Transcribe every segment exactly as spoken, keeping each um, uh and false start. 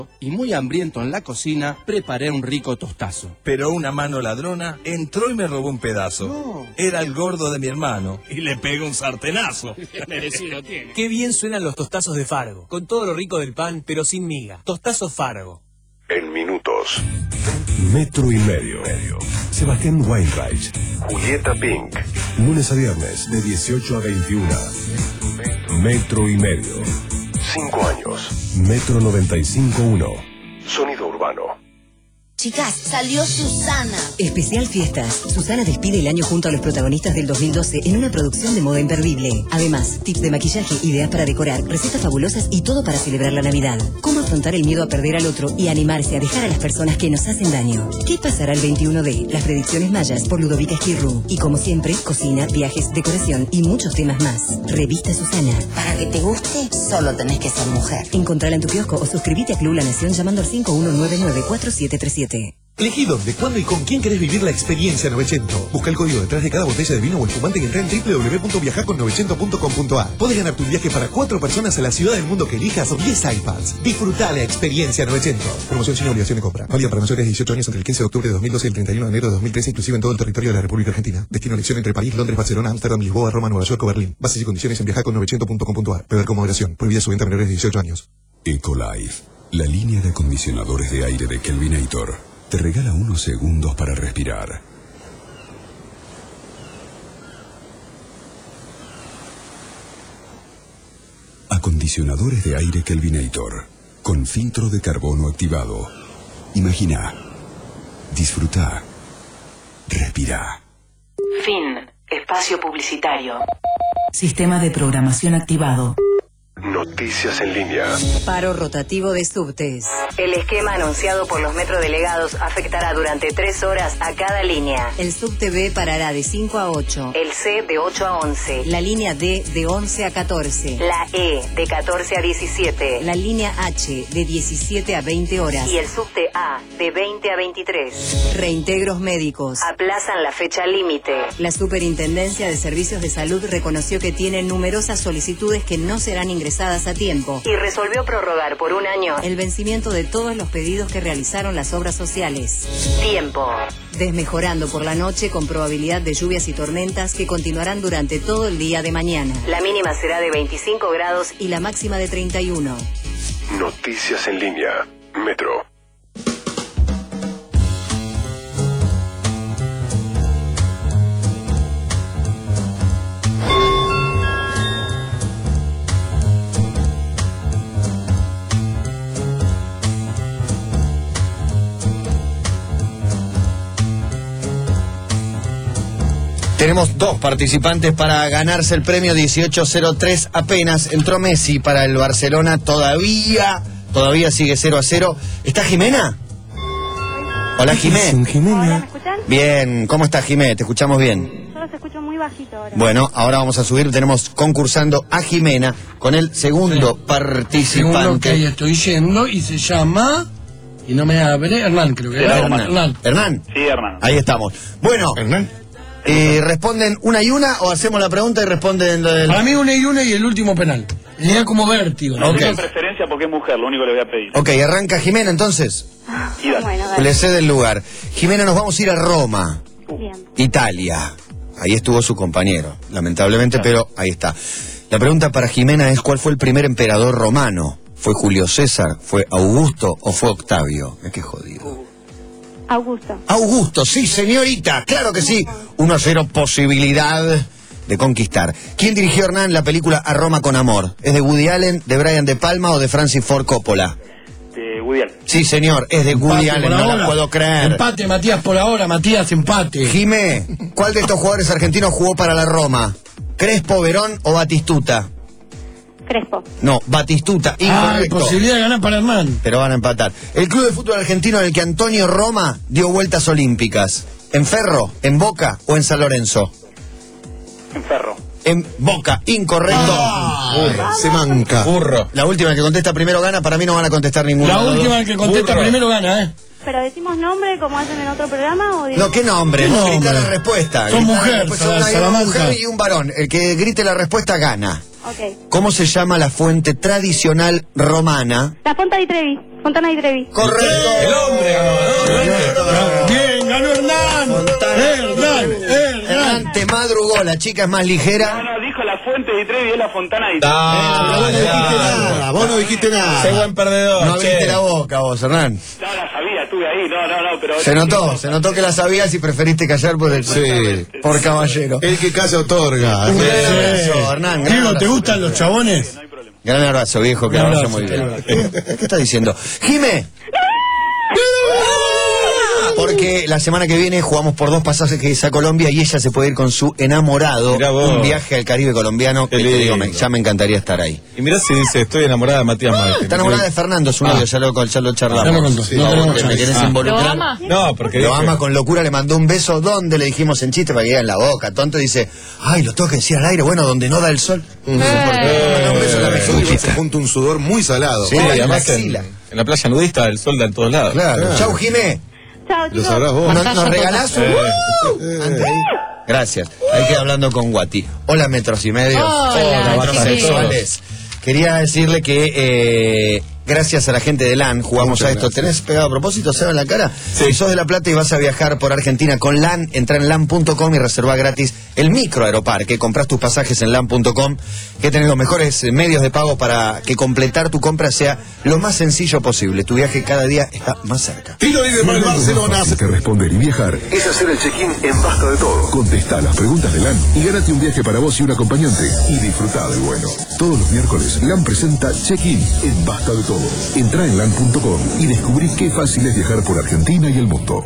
y muy hambriento en la cocina, preparé un rico tostazo. Pero una mano ladrona entró y me robó un pedazo. No. Era el gordo de mi hermano y le pegó un sartenazo. Merecido tiene. Qué bien suenan los tostazos de Fargo, con todo lo rico del pan, pero sin miga. Tostazos Fargo. En minutos. Metro y medio. Sebastián Weinreich. Julieta Pink. Lunes a viernes de dieciocho a veintiuna. Metro y medio. Cinco años. Metro noventa y cinco punto uno. Sonido urbano. Chicas, salió Susana. Especial Fiestas. Susana despide el año junto a los protagonistas del dos mil doce en una producción de moda imperdible. Además, tips de maquillaje, ideas para decorar, recetas fabulosas y todo para celebrar la Navidad. Cómo afrontar el miedo a perder al otro y animarse a dejar a las personas que nos hacen daño. ¿Qué pasará el veintiuno de? Las predicciones mayas por Ludovica Esquirru. Y como siempre, cocina, viajes, decoración y muchos temas más. Revista Susana. Para que te guste, solo tenés que ser mujer. Encontrala en tu kiosco o suscríbete a Club La Nación llamando al cinco uno nueve nueve cuatro siete tres siete. Elegí dónde, cuándo y con quién querés vivir la experiencia Novecento. Busca el código detrás de cada botella de vino o espumante y entra en doble u doble u doble u punto viajar con novecento punto com punto a r. Podés ganar tu viaje para cuatro personas a la ciudad del mundo que elijas o diez iPads. Disfrutá la experiencia Novecento. Promoción sin obligación de compra. Válida para mayores de dieciocho años entre el quince de octubre de dos mil doce y el treinta y uno de enero de dos mil trece, inclusive en todo el territorio de la República Argentina. Destino elección entre París, Londres, Barcelona, Ámsterdam, Lisboa, Roma, Nueva York o Berlín. Bases y condiciones en viajar con novecento punto com punto a r. Beber con moderación. Prohibida su venta a menores de dieciocho años. Ecolife, la línea de acondicionadores de aire de Kelvinator, te regala unos segundos para respirar. Acondicionadores de aire Kelvinator, con filtro de carbono activado. Imagina, disfruta, respira. Fin. Espacio publicitario. Sistema de programación activado. Noticias en línea. Paro rotativo de subtes. El esquema anunciado por los metrodelegados afectará durante tres horas a cada línea. El subte B parará de cinco a ocho. El C de ocho a once. La línea D de once a catorce. La E de catorce a diecisiete. La línea H de diecisiete a veinte horas. Y el subte A de veinte a veintitrés. Reintegros médicos. Aplazan la fecha límite. La Superintendencia de Servicios de Salud reconoció que tiene numerosas solicitudes que no serán ingresadas a tiempo y resolvió prorrogar por un año el vencimiento de todos los pedidos que realizaron las obras sociales. Tiempo. Desmejorando por la noche con probabilidad de lluvias y tormentas que continuarán durante todo el día de mañana. La mínima será de veinticinco grados y la máxima de treinta y uno. Noticias en línea. Metro. Tenemos dos participantes para ganarse el premio dieciocho cero tres apenas. Entró Messi para el Barcelona, todavía, todavía sigue cero a cero. ¿Está Jimena? Hola, Jimé. Jimena. Hola, ¿me escuchan? Bien, ¿cómo estás, Jimé? Te escuchamos bien. Yo los escucho muy bajito ahora. Bueno, ahora vamos a subir, tenemos concursando a Jimena con el segundo sí. participante. Según lo que ahí estoy yendo, y se llama... Y no me abre, Hernán, creo que sí, era. Hernán. Hernán. ¿Hernán? Sí, Hernán. Ahí estamos. Bueno, Hernán. Eh, ¿Responden una y una o hacemos la pregunta y responden lo del... Para mí una y una y el último penal. Tenía como vértigo. No, okay. tengo preferencia porque es mujer, lo único que le voy a pedir. Ok, arranca Jimena entonces. Y dale. Bueno, dale. Le cede el lugar. Jimena, nos vamos a ir a Roma. Bien. Italia. Ahí estuvo su compañero, lamentablemente, claro. Pero ahí está. La pregunta para Jimena es: ¿cuál fue el primer emperador romano? ¿Fue Julio César? ¿Fue Augusto o fue Octavio? Es que jodido. Augusto. Augusto, sí, señorita, claro que sí. uno a cero posibilidad de conquistar. ¿Quién dirigió, Hernán, la película A Roma con Amor? ¿Es de Woody Allen, de Brian De Palma o de Francis Ford Coppola? De Woody Allen. Sí, señor, es de Woody Allen, no la puedo creer. Empate, Matías, por ahora, Matías, empate. Jimé, ¿cuál de estos jugadores argentinos jugó para la Roma? ¿Crespo, Verón o Batistuta? Crespo. No, Batistuta, incorrecto. Ah, posibilidad de ganar para Hernán. Pero van a empatar. El club de fútbol argentino en el que Antonio Roma dio vueltas olímpicas. ¿En Ferro, en Boca o en San Lorenzo? En Ferro. En Boca, incorrecto. Ah, burro, se manca. Burro. La última que contesta primero gana, para mí no van a contestar ninguna. La última que contesta burro. Primero gana, ¿eh? ¿Pero decimos nombre como hacen en otro programa? O no, ¿qué nombre? ¿Qué no nombre? grita la respuesta. Son mujeres, una, una mujer y un varón. El que grite la respuesta gana. Okay. ¿Cómo se llama la fuente tradicional romana? La Fonte di Trevi. Fontana y Trevi. Correcto. El hombre ganó. Bien, ganó Hernán. Hernán, Hernán. Hernán te madrugó, la chica es más ligera. No, no, dijo la fuente de Trevi, es la Fontana y Trevi. Ah, Vos no dijiste nada, vos no dijiste nada. Qué buen perdedor. No che. abriste la boca vos, Hernán. No, la sabía, estuve ahí, no, no, no, pero... Se notó, se notó que la sabías y preferiste callar por el Sí. por caballero. El que calla otorga. Un Sí. gran abrazo, Hernán. gran Diego, ¿te abrazo. gustan los chabones? Gran abrazo, viejo, que Un la vaya abrazo, muy bien. te ¿Qué estás diciendo? ¡Jime! Porque la semana que viene jugamos por dos pasajes a Colombia y ella se puede ir con su enamorado. Mirá vos. Un viaje al Caribe colombiano. Que Qué te digo, me- lindo. ya me encantaría estar ahí. Y mirá si dice, estoy enamorada de Matías Martín. Está enamorada de Fernando, su novio, ya lo, ya lo charlamos. Ya me contó, Sí, no vos tenemos te- me chance. querés Ah. involucrar. ¿Lo ama? No, porque Lo dije- ama con locura, le mandó un beso donde le dijimos en chiste para que diga en la boca. Tonto dice, ay, lo tengo que decir al aire, bueno, donde no da el sol. Un beso en la mejilla, se junta un sudor muy salado. Sí, Sí, la además en, axila. en la playa nudista el sol da en todos lados. Claro. Claro. Chau, Jimé. Chao, Lo chicos. sabrás vos. ¿Nos, Pantalla nos regalás un... Eh. ¡Uh! Antes ahí. Gracias. Ahí queda hablando con Guati. Hola, metros y medios. Hola, metros sí. sexuales. Quería decirle que eh, gracias a la gente de LAN jugamos Muchas a esto. gracias. ¿Tenés pegado a propósito, Seba, en la cara? Sí. Si sos de La Plata y vas a viajar por Argentina con LAN, entra en lan punto com y reserva gratis el micro Aeroparque. Comprás tus pasajes en lan punto com, que tenés los mejores eh, medios de pago para que completar tu compra sea lo más sencillo posible. Tu viaje cada día está más cerca. Tiro libre para el Barcelona. Más fácil que responder y viajar Es hacer el check-in en Basta de Todo. Contesta las preguntas de LAN y gánate un viaje para vos y un acompañante. Y disfrutá del vuelo. Todos los miércoles, LAN presenta Check-in en Basta de Todo. Entrá en lan punto com y descubrí qué fácil es viajar por Argentina y el mundo.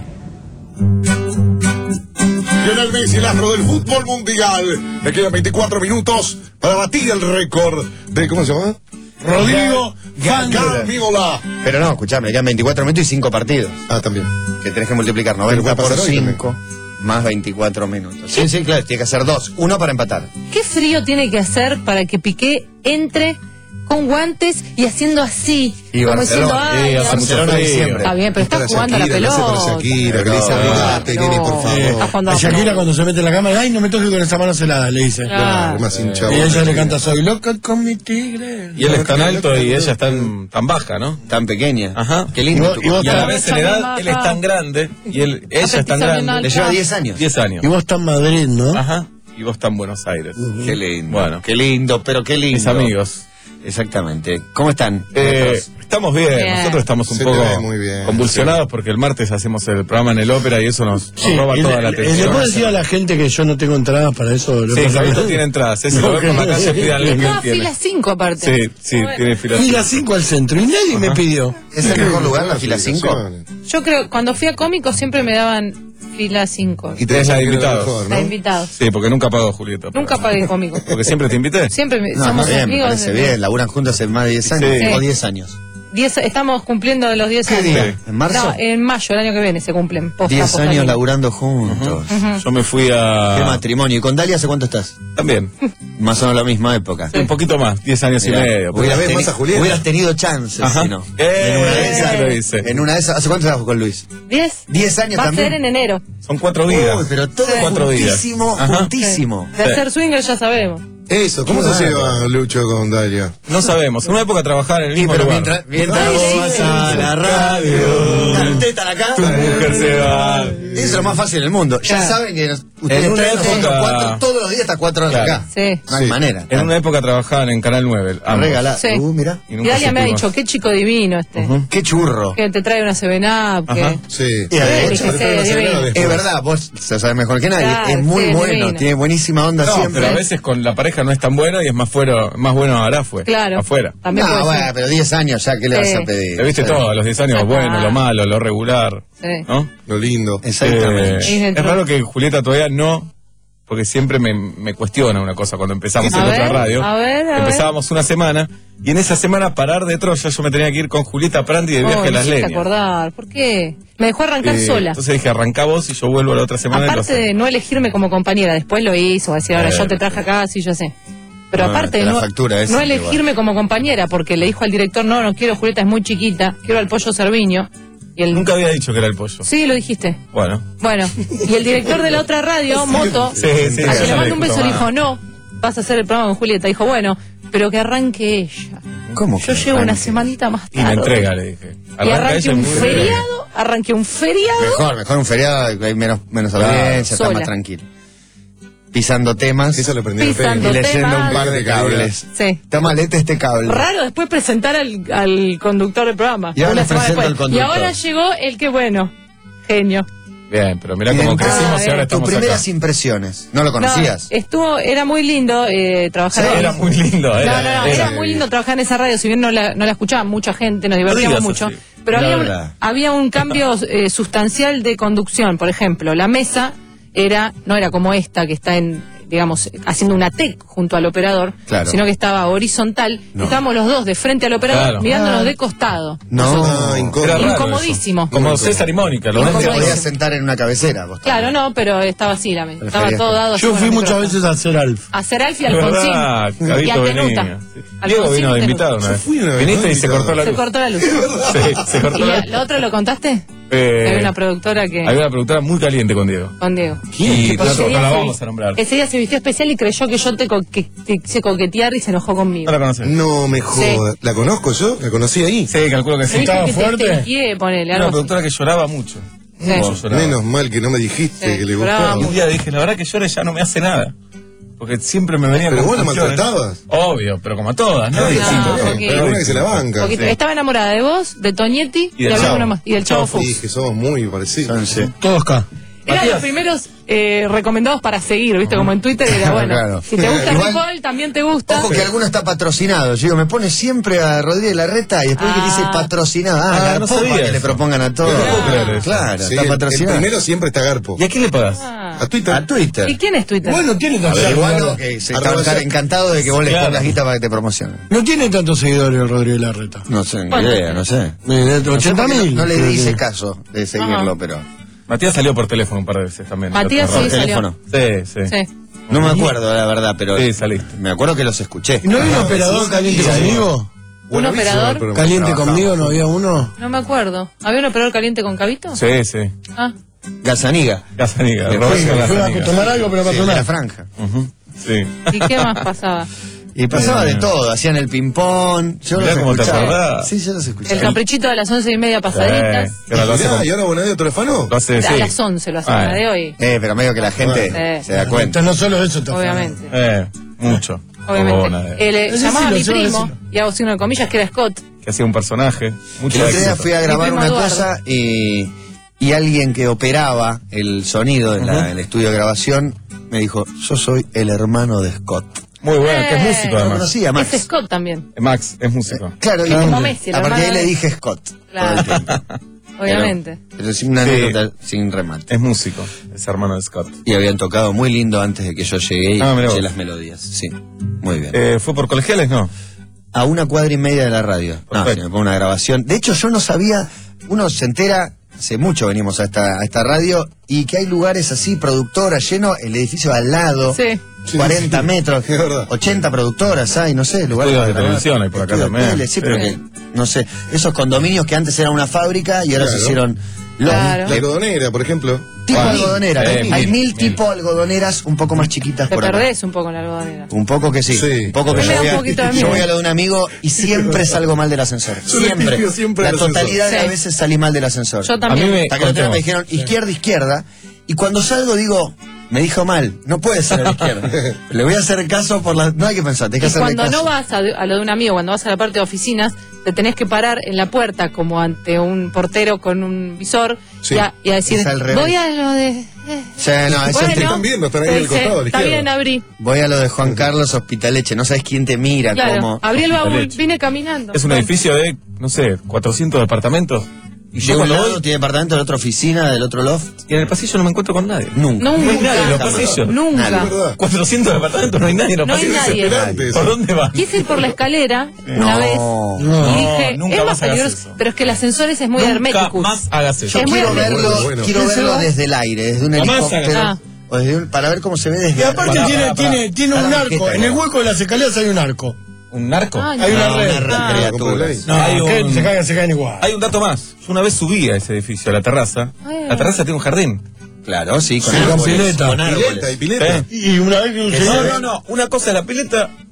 Lionel Messi, el astro del fútbol mundial. Le quedan veinticuatro minutos para batir el récord de, ¿cómo se llama? Rodrigo Fangler. Camiola. Pero no, escuchame, quedan veinticuatro minutos y cinco partidos. Ah, también. Que tenés que multiplicar noventa Pero puede por pasar hoy cinco más veinticuatro minutos. Sí, sí, claro, tiene que hacer dos. Uno para empatar. ¿Qué frío tiene que hacer para que Piqué entre con guantes y haciendo así? Y como Barcelona, diciendo, ay, eh, hace Barcelona. mucho Barcelona frío. diciembre. Está bien, pero está Para jugando a la Shakira, lo hace para pelota. Shakira, que le dice, No, "Arreglate, nene, por no. favor". Está jugando A a la Shakira pelota. cuando se mete en la cámara, ay, no me toques con esa mano helada, le dice. Claro. Más hinchado. Y ella le canta, soy loca con mi tigre. Y él es tan alto y ella es tan, tan baja, ¿no? Tan pequeña. Ajá. Qué lindo. Y vos- tu y vos Y a la tan- vez en edad, él es tan grande y él, ella es tan petiza bien grande. Le lleva diez años. diez años. Y vos estás en Madrid, ¿no? Ajá. Y vos estás en Buenos Aires. Qué lindo. Bueno. Qué lindo, pero qué lindo. Mis amigos. Exactamente. ¿Cómo están? Eh, estamos bien. Bien. nosotros estamos un Se te poco ve muy bien. convulsionados porque el martes hacemos el programa en el ópera y eso nos, nos Sí, roba y toda le- la le- atención. ¿Le puedo decir a la gente que yo no tengo entradas para eso? ¿Le Sí, puedo Fabito saber? tiene entradas. Ese No, lo ven por la que- calle, pídanle que él Estaba tiene. fila cinco aparte. Sí, sí, Bueno. tiene fila. Fila cinco al centro y nadie me pidió. ¿Es el mejor lugar, la fila cinco? Yo creo, cuando fui a cómicos siempre me daban fila cinco. Y Tenés la de invitados. mejor, La ¿no? invitados. Sí, porque nunca pagó Julieta. Nunca pagué cómico. Porque siempre te invité. Siempre me- No, somos está bien, me amigos. parece de- bien. Laburan juntos hace más de diez años. Sí. O diez años. diez estamos cumpliendo de los diez ¿Qué años. día? ¿En marzo? No, en mayo, el año que viene se cumplen. Posta, diez posta, años lindo. laburando juntos. Yo me fui Qué a... matrimonio. ¿Y con Dalia hace cuánto estás? También. Más o menos la misma época. Un poquito más, diez años Mirá, y medio. hubieras, ¿La ves teni- más a Julieta? hubieras tenido chances, Ajá. si no. Eh, en una de esas, lo hice. en una de esas, ¿hace cuánto estabas con Luis? ¿Diez? Diez años Va también. a ser en enero. Son cuatro vidas. Uy, pero todo Cuatro vidas. juntísimo, Ajá. juntísimo. De Sí. hacer swinger ya sabemos. Eso, ¿cómo se Claro. lleva Lucho con Dalia? No sabemos. En una época trabajar en el Sí, mismo pero lugar. mientras, mientras Ay, vos sí, vas sí, a sí. la radio, canteta acá, Tu mujer se va. eso es lo más fácil del mundo. Ya Claro. saben que nos- ustedes En una traen nosotros época- cuatro, todos los días hasta cuatro horas Claro. acá. Sí. No hay Sí. manera. En una época trabajaban en Canal nueve. ambos. Regala. Sí. Uh, mira. Y Y nunca Dalia me ha supimos. dicho, qué chico divino este. Qué churro. Que te trae una Seven Up, Ajá. que... Sí. Y de hecho, Sí, sí, divino. es verdad, vos se sabes mejor que nadie. Claro, es muy sí, bueno, divino. tiene buenísima onda No, siempre. pero a veces con la pareja no es tan bueno y es más fuera, más bueno ahora fue. Claro. Afuera. También No, puede bueno, ser. pero diez años ya, ¿qué le Sí. vas a pedir? Te viste Sí. todo, a los diez años, Ah. bueno, lo malo, lo regular. Sí. ¿No? Lo lindo. Exactamente. Y Eh, dentro- es raro que Julieta todavía no, porque siempre me, me cuestiona una cosa cuando empezamos A en ver, otra radio. a ver, a Empezábamos una semana y en esa semana parar de Troya yo me tenía que ir con Julieta Prandi de viaje Oh, a me las hiciste leñas. acordar. ¿Por qué? Me dejó arrancar Eh, sola. Entonces dije, arrancá vos y yo vuelvo la otra semana. y lo Aparte de hacemos. no elegirme como compañera, después lo hizo, decir, ahora Eh. yo te traje acá, sí, yo sé. Pero Ah, aparte te de la no, factura esa, no igual. elegirme como compañera, porque le dijo al director, no, no quiero, Julieta es muy chiquita, quiero al Pollo Cerviño. Y el... Nunca había dicho que era el pollo. Sí, lo dijiste. Bueno. Bueno, y el director de la otra radio, Moto, Sí, sí, a ya quien le le mando un beso, le dijo, dijo, no, vas a hacer el programa con Julieta. Dijo, bueno, pero que arranque ella. ¿Cómo? Yo llego una semanita más Y me tarde. entrega, le dije. Y Arranca arranqué ella un muy bien. feriado, arranqué un feriado. Mejor, mejor un feriado, que hay menos, menos Claro. audiencia, está Sola. más tranquilo. Pisando temas. Eso lo aprendí en Pisando y leyendo temas. un par de cables. Sí. Está malete este cable. Raro después presentar al, al conductor del programa. Y ahora una les semana presento después. al Y conductor. ahora llegó el que bueno. Genio. Bien, pero mirá Y cómo entonces, crecimos y ahora tus estamos Tus primeras acá. impresiones. ¿No lo conocías? No, estuvo, era muy lindo eh, trabajar Sí, en era muy lindo. No, Era, no, no, era muy lindo trabajar en esa radio, si bien no la, no la escuchaba mucha gente, nos divertíamos digas mucho, así. pero La había un, verdad. había un cambio eh, sustancial de conducción. Por ejemplo, la mesa era no era como esta que está en, digamos, haciendo una T junto al operador, Claro. sino que estaba horizontal. No. Estábamos los dos de frente al operador, Claro. mirándonos Ah. de costado. No. Ah, incómodo. Era raro Incomodísimo. eso. Como César y Mónica. Los No dos te de- podías sentar en una cabecera. Vos Claro, también. no, pero estaba así la mesa. Estaba Preferías todo que- dado. así Yo con fui el muchas micrófono. veces a hacer Alf. A hacer Alfie, Es Alfonsín verdad, y a Gabito Tenuta. venía. Sí. Diego Alfonsín vino y de Tenuta. invitado una Yo vez. fui una vez, Viniste ¿no? y se Invitado. cortó la Se luz. cortó la luz. Sí, se cortó ¿Y la la, luz. la otra lo contaste? Eh, Había una productora que... Había una productora muy caliente con Diego. Con Diego. Y Porque no, ese no día la se- vamos a nombrar. Ese día se vistió especial y creyó que yo te, co- que te hice coquetear y se enojó conmigo. No la conoces. No me jodas. ¿La conozco yo? ¿La conocí ahí? Sí, calculo que sí. Me dijo ¿Estaba que te- fuerte? te guié, ponele, Era algo una así. productora que lloraba mucho. Sí. Mucho lloraba. Menos mal que no me dijiste Sí, que le lloraba gustaba. Y un día dije, la verdad que llore ya no me hace nada. Porque siempre me venía Pero con vos la cuestiones. maltratabas. Obvio, pero como a todas, ¿no? No, Distinto, poquito. pero Pero una que se la banca. Poquito. Sí. Estaba enamorada de vos, de Toñetti Y del de Chavo. alguno más. Y del Chavo Chavo Fuchs. Sí, que somos muy parecidos. Sí. Todos acá. Eran Matías. los primeros eh, recomendados para seguir, ¿viste? Como en Twitter era bueno. Claro. Si te gusta Igual- RuPaul, también te gusta. Ojo que alguno está patrocinado. Yo digo, me pone siempre a Rodríguez Larreta y después que dice Ah. patrocinado. Ah, Ah, la no popa sabía que eso. le propongan a todos. No puedo creer eso. Claro, Sí, está el, el patrocinado. primero siempre está Garpo. ¿Y a quién le pagas? Ah. A Twitter. A Twitter. ¿Y quién es Twitter? Bueno, tiene A tantos ver, igual seguidores. que se Arroba está estar ya- encantado de que vos le Claro. pongas guita para que te promocionen. No tiene tantos seguidores el Rodríguez Larreta. No sé, ni ¿Cuánto? idea, no sé. Eh, No sé ochenta por qué mil. No, no le hice caso de seguirlo, Ajá. pero. Matías salió por teléfono un par de veces también. Matías Por sí salió. teléfono. Sí, sí. Sí. No me acuerdo, la verdad, pero. Sí, saliste. Me acuerdo que los escuché. ¿No había un operador sí, caliente sí, conmigo? ¿Un Bueno, operador? aviso, pero ¿Caliente trabajaba. conmigo no había uno? No me acuerdo. ¿Había un operador caliente con Cabito? Sí, sí. Ah. Gazaniga. Casaniga. Me Roberto fui, me Fui a Casaniga. tomar algo, pero Sí, para de la tomar. franja. Ujú, sí. ¿Y qué más pasaba? Y pasaba Eh. de todo, hacían el ping-pong. Yo Mirá los cómo te escuchaba. acordás. Sí, yo los El escuchaba. caprichito de las once y media pasaditas. Sí, que ahora lo hace Mirá, con- ¿y ahora Bonadeo Torefano? lo hace, A sí. las once lo hacen Ah, la de hoy. Eh, pero medio que la gente Sí. se da cuenta. Entonces no solo eso, te Obviamente. Eh, mucho. Obviamente. Cobona, eh. Eh, le Decilo, llamaba a mi decilo, primo, decilo. y hago signo de comillas, que era Scott. Que hacía un personaje. Mucho El otro día éxito. fui a grabar primo una Eduardo. cosa y, y alguien que operaba el sonido en la- el estudio de grabación me dijo, yo soy el hermano de Scott. Muy bueno, que es Eh, músico Lo además. conocía, Max. Es Scott también, Eh, Max, es músico. Claro, y Como Messi, el a partir de ahí hermano le de- dije Scott. Claro. todo el tiempo. obviamente. Pero, pero sin una Sí. anécdota sin remate. Es músico, es hermano de Scott. Y habían tocado muy lindo antes de que yo llegué y Ah, mirá escuché vos. las melodías. Sí, muy bien. Eh, ¿Fue por colegiales? No. A una cuadra y media de la radio. No, Perfecto. se me pone una grabación. De hecho, yo no sabía, uno se entera, hace mucho venimos a esta, a esta radio, y que hay lugares así, productoras, lleno, el edificio al lado, Sí. cuarenta Sí, metros, es verdad. ochenta productoras hay, no sé, lugares Estudios de para grabar. televisión hay por acá Estudios de también. tele, sí, Sí. pero que, no sé, esos condominios que antes eran una fábrica y ahora Claro. se hicieron los, Claro. La algodonera, por ejemplo. tipo Ah, algodonera. sí, hay mil, mil, mil. tipo algodoneras un poco más chiquitas Te por acá. perdés un poco en la algodonera. Un poco que sí, Sí. un poco que Me yo da voy, un a, poquito de yo miedo. voy a lo de un amigo y siempre salgo mal del ascensor. Yo le Siempre. pido siempre La al ascensor. totalidad de Sí. las veces salí mal del ascensor. Yo A mí también. me- Hasta que el otro día me contemos. dijeron izquierda, izquierda. Y cuando salgo digo, me dijo mal, no puede ser a la izquierda. Le voy a hacer caso por la. No hay que pensar, tenés que Y hacerle cuando caso. no vas a, a lo de un amigo, cuando vas a la parte de oficinas, te tenés que parar en la puerta como ante un portero con un visor Sí. y, a, y a decir, Es al revés. voy a lo de... eh". Sí, no, eso Bueno, te- están viendo, están ahí te al dice, costado, a la está izquierda". bien, abrí. Voy a lo de Juan Carlos Hospitaleche, no sabes quién te mira, Claro, cómo. abrí el baúl, Leche. vine caminando. Es un edificio de, no sé, cuatrocientos departamentos. Y De yo un cuando lado voy, tiene departamento, de la otra oficina, del otro loft. y en el pasillo no me encuentro con nadie. Nunca. Nunca. No hay nadie en los pasillos. Nunca. Nadie. Es verdad. cuatrocientos departamentos, no hay nadie en los No hay pasillos. nadie. Desesperante eso. ¿Por dónde va? Quise ir por la escalera una No. vez No, y dije, nunca es más más hagas peligroso, eso. pero es que el ascensor ese es muy Nunca hermético. más hagas eso. Yo Es muy quiero hermético. verlo, Bueno. quiero ¿Quién se verlo va? desde el aire, desde un Además, helicóptero. ah. O desde un- para ver cómo se ve desde Y aparte Pará, tiene, pará, pará. tiene, tiene un Pará, arco. ¿qué En el tal? hueco de las escaleras hay un arco. ¿Un narco? Ay, Hay una No, red. una Ah. criatura. ahí. No, Hay que un- se caen, se caen igual. Hay un dato más. Yo una vez subí a ese edificio, a la terraza. Ay. La terraza tiene un jardín. Claro, sí, con Sí, con árboles. pileta. Con árboles. Pileta y pileta. ¿Eh? Y una vez que un Que No, señor... no, no. Una cosa es la pileta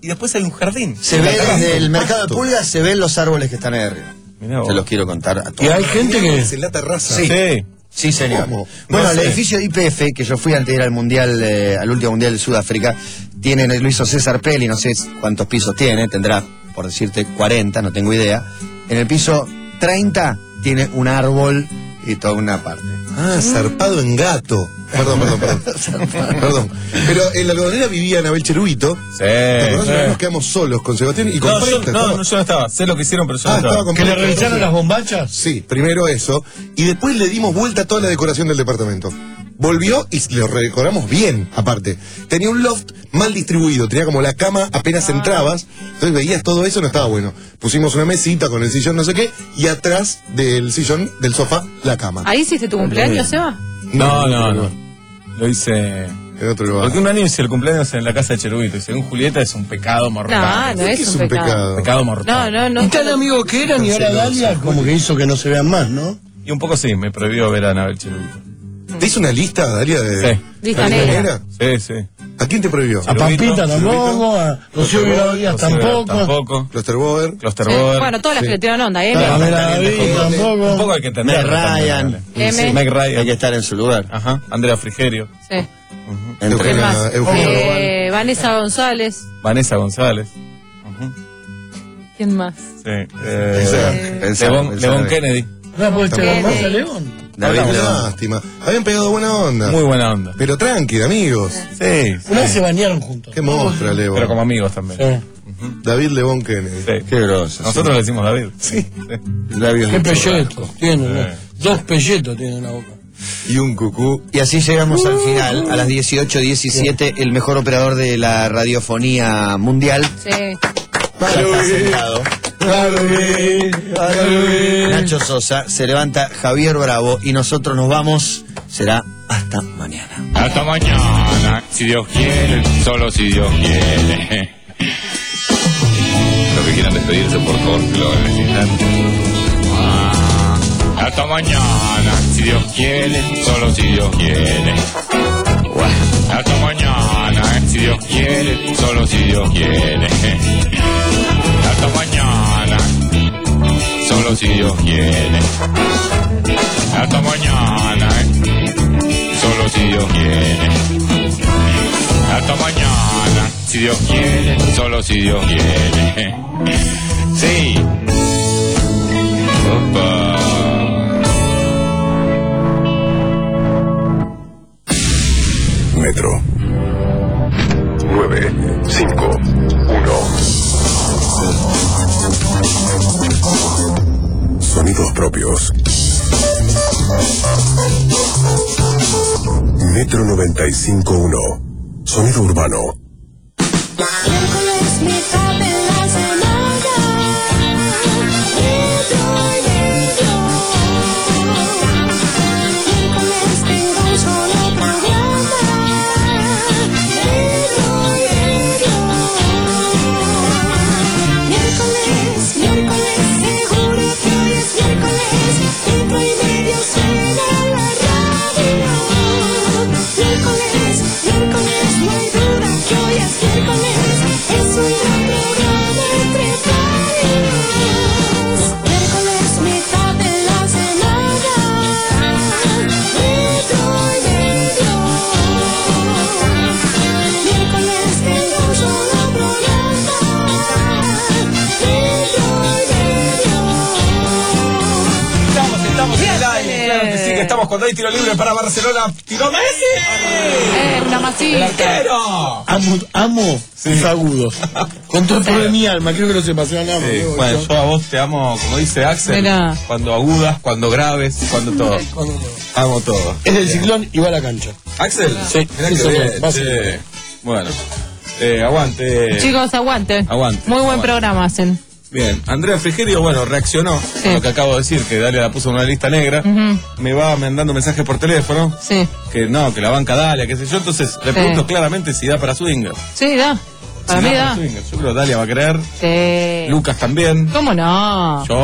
y después hay un jardín. Se ve desde el mercado de pulgas, se ven los árboles que están ahí arriba. Se los quiero contar a todos. Y hay gente que... Es en la terraza. Sí. Sí. Sí, señor. ¿Cómo? Bueno, No el sé. edificio de I P F, que yo fui antes de ir al mundial, eh, al último mundial de Sudáfrica, tiene, lo hizo César Pelli, no sé cuántos pisos tiene, tendrá, por decirte, cuarenta, no tengo idea. En el piso treinta tiene un árbol y toda una parte. Ah, zarpado en gato. Perdón, perdón, perdón. Perdón. Pero en la algodonera vivía Anabel Cheruito. Sí. ¿Te acordás? sí. Nos quedamos solos con Sebastián y con No, yo, Presta, no, estaba- no, yo no estaba. Sé lo que hicieron, pero yo Ah, no estaba estaba. con ¿Que le Presta. revisaron las bombachas? Sí, primero eso. Y después le dimos vuelta a toda la decoración del departamento. Volvió y lo redecoramos bien, aparte. Tenía un loft mal distribuido, tenía como la cama apenas entrabas, entonces veías todo eso, no estaba bueno. Pusimos una mesita con el sillón no sé qué, y atrás del sillón, del sofá, la cama. ¿Ahí hiciste tu cumpleaños, Seba? No, no, no. Lo hice... En otro lugar. Porque un año hice el cumpleaños en la casa de Cherubito, y según Julieta es un pecado mortal. No, no es, un pecado. Pecado mortal. No, no, no. Un tan amigo que eran y ahora Dalia como que hizo que no se vean más, ¿no? Y un poco sí, me prohibió ver a Anabel Cherubito. ¿Te hizo una lista, Dalia? De... Sí. Lista ¿La negra. Sí, sí. ¿A quién te prohibió? A Pampita tampoco, a Rocío Vidal Rocío tampoco. Tampoco. Clusterboer. Clusterboer. Sí. Bueno, todas las Sí. que le tiraron onda, ¿eh? Pamela David Un tampoco. poco hay que Meg tener. Ryan. M. Meg Ryan. Hay que estar en su lugar. Ajá. Andrea Frigerio. Sí. Entre ¿Quién Eugenia- más? Eugenia Eh, Vanessa González. Vanessa González. Ujú. ¿Quién más? Sí. Eh, Pensá, pensá, León, pensá. León Kennedy. ¿No puede echar Kennedy. más a León? David Una León. lástima. Habían pegado buena onda. Muy buena onda. Pero tranqui, amigos. Sí. Una vez se bañaron juntos. Qué mostra, Levo. Pero como amigos también. Sí. David León Kennedy. Sí. Qué grosso. Nosotros le decimos David. Sí. Labios Qué de pelleto. Tiene, ¿no? Sí. Dos pelletos tiene en la boca. Y un cucú. Y así llegamos al final, a las dieciocho diecisiete, el mejor operador de la radiofonía mundial. Sí. Ya está sentado. Nacho Sosa, se levanta Javier Bravo y nosotros nos vamos. Será hasta mañana. Hasta mañana, si Dios quiere, solo si Dios quiere. Los que quieran despedirse, por favor, que lo hagan en este instante. Ah, hasta mañana, si Dios quiere, solo si Dios quiere. Hasta mañana, si Dios quiere, solo si Dios quiere. Hasta mañana, solo si Dios quiere. Hasta mañana, solo si Dios quiere. Hasta mañana, si Dios quiere, solo si Dios quiere. Sí. Opa. Metro. nueve, cinco, uno. Sonidos propios. Metro noventa y cinco punto uno. Sonido urbano. Estamos cuando hay tiro libre para Barcelona. ¡Tiro Messi! Eh, una masita. ¡El arquero! Amo, amo sus agudos. Con todo de mi alma, creo que lo sepa, se van a Sí, bueno, yo a vos te amo, como dice Axel, Mirá. cuando agudas, cuando graves, cuando todo. Amo todo. Es del ciclón y va a la cancha. ¿Axel? Sí, Mirá sí, que señor. bien, Va a che. ser. Bueno, eh, aguante. Chicos, aguante. Aguante. Muy buen Aguante. programa hacen. Bien, Andrea Frigerio, bueno, reaccionó Sí. a lo que acabo de decir, que Dalia la puso en una lista negra. Ujú. Me va mandando mensajes por teléfono, Sí. que no, que la banca Dalia, qué sé yo. Entonces le Sí. pregunto claramente si da para swinger. Sí, da. Para Si mí da da. para swinger. Yo creo que Dalia va a creer. Sí. Lucas también. ¿Cómo no? Yo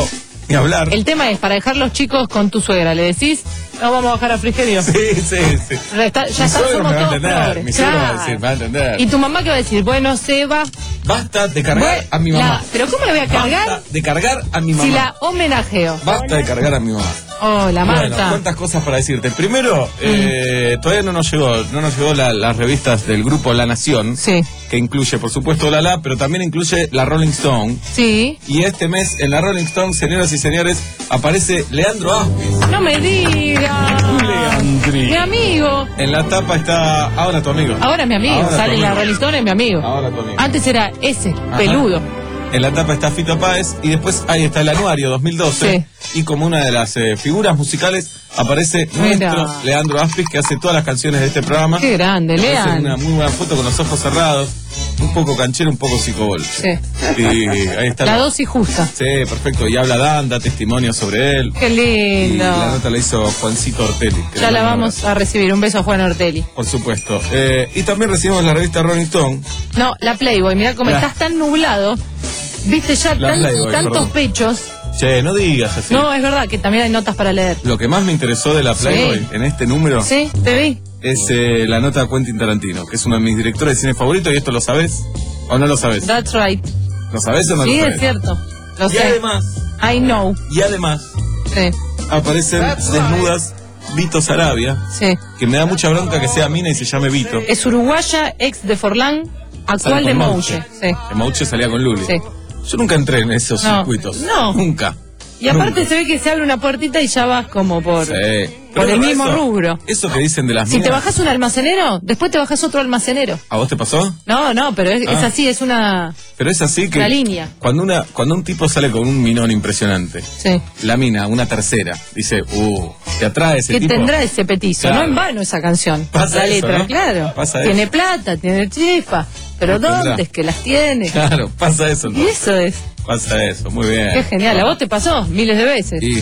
Ni hablar. El tema es, para dejar los chicos con tu suegra, ¿le decís? No, vamos a bajar a Frigerio. Sí, sí, sí. Está, ya mi está, suegro somos me va a todos entender. pobres. Mi suegro Claro. va a decir, me va a entender. ¿Y tu mamá qué va a decir? Bueno, Seba. Basta de cargar Bueno, a mi mamá. la- ¿Pero cómo le voy a cargar Basta de cargar a mi mamá. si la homenajeo? Basta de cargar a mi mamá. Hola, Bueno, Marta. cuántas cosas para decirte. Primero, eh, todavía no nos llegó, no nos llegó la- las revistas del grupo La Nación, Sí. que incluye, por supuesto, La La, pero también incluye la Rolling Stone. Sí. Y este mes, en la Rolling Stone, señoras y señores, aparece Leandro Aspis. No me digas. Leandri. Mi amigo. En la tapa está ahora tu amigo. Ahora es mi amigo. Ahora Sale tu en la amigo. Rolling Stone, es mi amigo. Ahora tu amigo. Antes era ese, Ajá. peludo. En la tapa está Fito Páez y después ahí está el anuario dos mil doce. Y como una de las eh, figuras musicales aparece Mira. nuestro Leandro Aspis, que hace todas las canciones de este programa. Qué grande, Aparece Leandro. una muy buena foto con los ojos cerrados, un poco canchero, un poco psicobol. Sí. Y ahí está. La dosis justa. Sí, perfecto. Y habla Dan, da testimonio sobre él. Qué Y la lindo. nota la hizo Juancito Ortelli. que Ya le la mando un vamos a recibir. Un beso a Juan Ortelli. abrazo. Por supuesto. Eh, y también recibimos la revista Rolling Stone. No, la Playboy. Mirá cómo La- estás tan nublado. Viste ya La tan- Playboy, tantos perdón. pechos. Che, no digas así. No, es verdad que también hay notas para leer. Lo que más me interesó de la Playboy Sí. en este número Sí, te vi. es eh, la nota de Quentin Tarantino, que es uno de mis directores de cine favoritos, y esto lo sabes o no lo sabes. That's right. ¿Lo sabes o no Sí, lo sabes? es cierto. Lo Y sé. además, I know. y además Sí, aparecen desnudas Vito Sarabia, sí. que me da mucha bronca que sea mina y se llame Vito. Es uruguaya, ex de Forlán, Sale actual de con Mouche. Sí. Que Mouche salía con Luli. Sí. Yo nunca entré en esos No, circuitos. no. Nunca. Y aparte Nunca. se ve que se abre una puertita y ya vas como por, Sí. por Pero el ¿verdad mismo eso? rubro. Eso que dicen de las Si te minas. bajas un almacenero, después te bajas otro almacenero. ¿A vos te pasó? No, no, pero es, es Ah. así, es una, Pero es así que una línea. cuando una cuando un tipo sale con un minón impresionante, Sí. la mina, una tercera, dice, uh, te atrae ese Que tipo. tendrá ese petizo. Claro. No en vano esa canción. Pasa la eso, letra, ¿no? claro. Pasa tiene eso. plata, tiene chifa. Pero Lo tendrá. ¿dónde es que las tiene? Claro, pasa eso Y entonces. eso es. Pasa eso, muy bien. Qué genial. A vos te pasó miles de veces. Y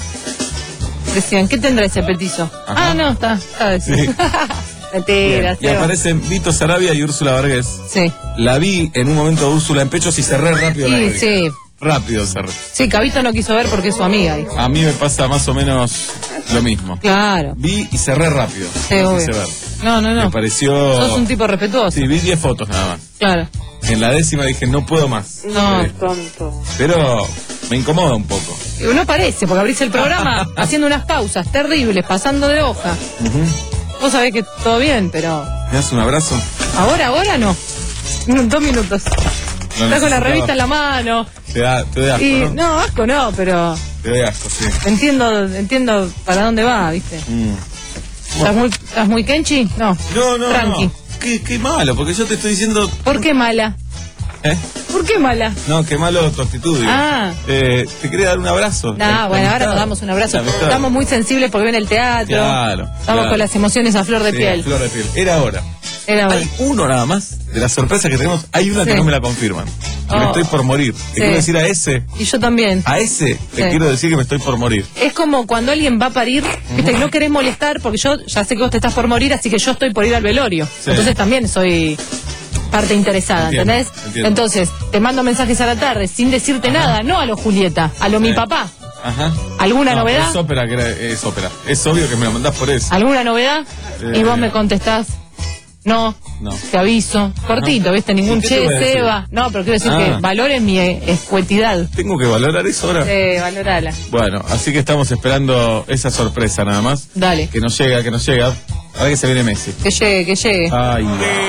Decían, ¿qué tendrá ese petizo? Ajá. Ah, no, está. está Sí. Mentira, y Seba. aparecen Vito Sarabia y Úrsula Vargas. Sí. La vi en un momento de Úrsula en pechos y cerré rápido la Sí, revista. sí. Rápido cerré. Sí, Cabito no quiso ver porque es su amiga, dijo. A mí me pasa más o menos lo mismo. Claro. Vi y cerré rápido. Sí, no obvio. quise ver. No, no, no. Me pareció... Sos un tipo respetuoso. Sí, vi diez fotos nada más. Claro. En la décima dije, no puedo más. No, Eh, tonto. Pero me incomoda un poco. No parece, porque abrís el programa haciendo unas pausas terribles, pasando de hoja. Vos sabés que todo bien, pero ¿Me das un abrazo? ahora, ahora no. Mm, Dos minutos. Lo Estás con la necesitaba. revista en la mano. Te da, te da asco, Y, ¿no? no, asco no, pero Te da asco, sí. entiendo, entiendo para dónde va, ¿viste? Mm. ¿Estás muy, estás muy kenchi? No. No, no, Tranqui. no. Qué, qué malo, porque yo te estoy diciendo... ¿Por qué mala? ¿Eh? ¿Por qué mala? No, qué malo tu actitud. digo. Ah. Eh, te quería dar un abrazo. No, La- la bueno, ahora amistad. nos damos un abrazo. La amistad. Estamos muy sensibles porque ven el teatro. Claro. Estamos claro. con las emociones a flor de Sí, piel. flor de piel. Era hora. Era Hay uno nada más de las sorpresas que tenemos. Hay una que Sí. no me la confirman. Que me Oh. estoy por morir. Te Sí. quiero decir a ese. Y yo también. A ese te Sí. quiero decir que me estoy por morir. Es como cuando alguien va a parir, viste, y no querés molestar porque yo ya sé que vos te estás por morir, así que yo estoy por ir al velorio. Sí. Entonces también soy parte interesada, Entiendo, ¿entendés? entiendo. Entonces, te mando mensajes a la tarde sin decirte nada, no a lo Julieta, a lo mi Sí. papá. Ajá. ¿Alguna No, novedad? Es ópera, que era- es ópera. Es obvio que me lo mandás por eso. ¿Alguna novedad? Eh. Y vos me contestás, no, No. te aviso. Cortito, ¿viste? Ningún ¿Y qué te che, voy a decir? Seba. No, pero quiero decir Ah. que valores mi eh, escuetidad. Tengo que valorar eso ahora. Sí, valorala. Bueno, así que estamos esperando esa sorpresa nada más. Dale. Que nos llega, que nos llega. Ahora que se viene Messi. Que llegue, que llegue. Ay,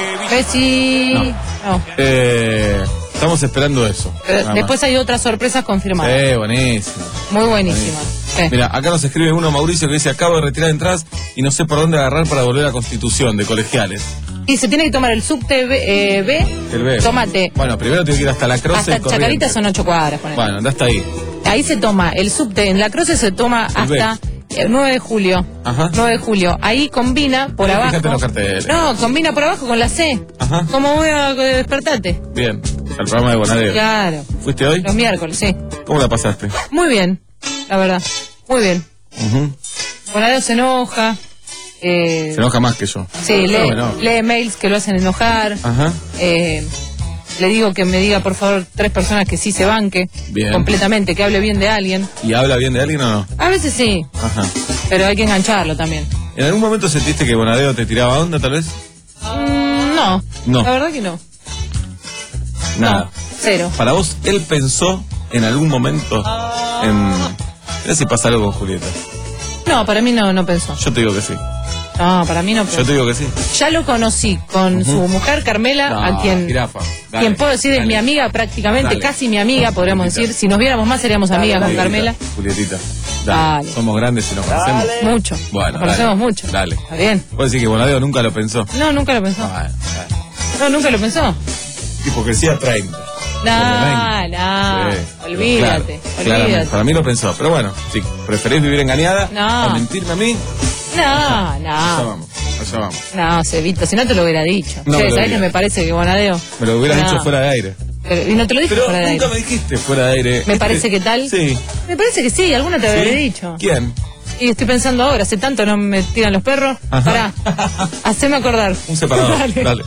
Messi. No. eh, estamos esperando eso. Pero nada después más. hay otras sorpresas confirmadas. Sí, buenísimo. Muy buenísimas. Sí. Mira, acá nos escribe uno, Mauricio, que dice, acabo de retirar entradas y no sé por dónde agarrar para volver a Constitución de colegiales. Y se tiene que tomar el subte B. eh, B. El B. Tómate. Bueno, primero tengo que ir hasta la Croce Hasta y Corrientes. Chacarita son ocho cuadras. ponele. Bueno, anda hasta ahí. Ahí se toma el subte. En la Croce se toma El B. hasta el nueve de julio. Ajá. nueve de julio. Ahí combina por Fíjate abajo. en los carteles. No, combina por abajo con la C. Ajá. ¿Cómo voy a eh, despertarte? Bien, al programa de Bonadeo. Claro. ¿Fuiste hoy? Los miércoles, sí. ¿Cómo la pasaste? Muy bien, la verdad. Muy bien. Ujú. Bonadeo se enoja. Eh, Se enoja más que yo. sí, lee, Pero bueno. lee mails que lo hacen enojar. Ajá. Eh, le digo que me diga, por favor, tres personas que sí se banque Bien. completamente, que hable bien de alguien. ¿Y habla bien de alguien o no? A veces sí, Ajá. pero hay que engancharlo también. ¿En algún momento sentiste que Bonadeo te tiraba onda, tal vez? Mm, no, No. la verdad que no. Nada. Cero. Para vos, él pensó en algún momento en... Mira si pasa algo con Julieta. No, para mí no, no pensó. Yo te digo que sí. No, para mí no pensó. Yo te digo que sí. Ya lo conocí con Ujú. su mujer Carmela, No, a quien, jirafa. Dale, quien puedo decir es dale. mi amiga prácticamente, Dale. casi mi amiga, podríamos Julietita. decir. Si nos viéramos más seríamos amigas con Julietita, Carmela. Julietita. Dale. Dale. Somos grandes y nos conocemos. Mucho. Bueno, Nos conocemos dale. mucho. Dale. Está bien. Puedo decir que Bonadeo nunca lo pensó. No, nunca lo pensó. Bueno, dale. No, nunca lo pensó. Hipocresía treinta. No, no. Sí. Olvídate, Claro, claramente. olvídate. Para mí lo pensó. Pero bueno, si preferís vivir engañada No. o mentirme a mí, No, allá no. vamos. Allá vamos. No, Cevito, si no te lo hubiera dicho. No Che, me lo ¿sabés que digas. me parece que Bonadeo? Me lo hubieras No. dicho fuera de aire. Pero- y no te lo dije Pero fuera de nunca aire. me dijiste fuera de aire. Me Este- parece que tal. Sí. Me parece que sí, alguna te ¿Sí? habré dicho. ¿Quién? Y estoy pensando ahora, hace tanto no me tiran los perros. Ajá. Pará, haceme acordar. Un separador. Dale. Dale.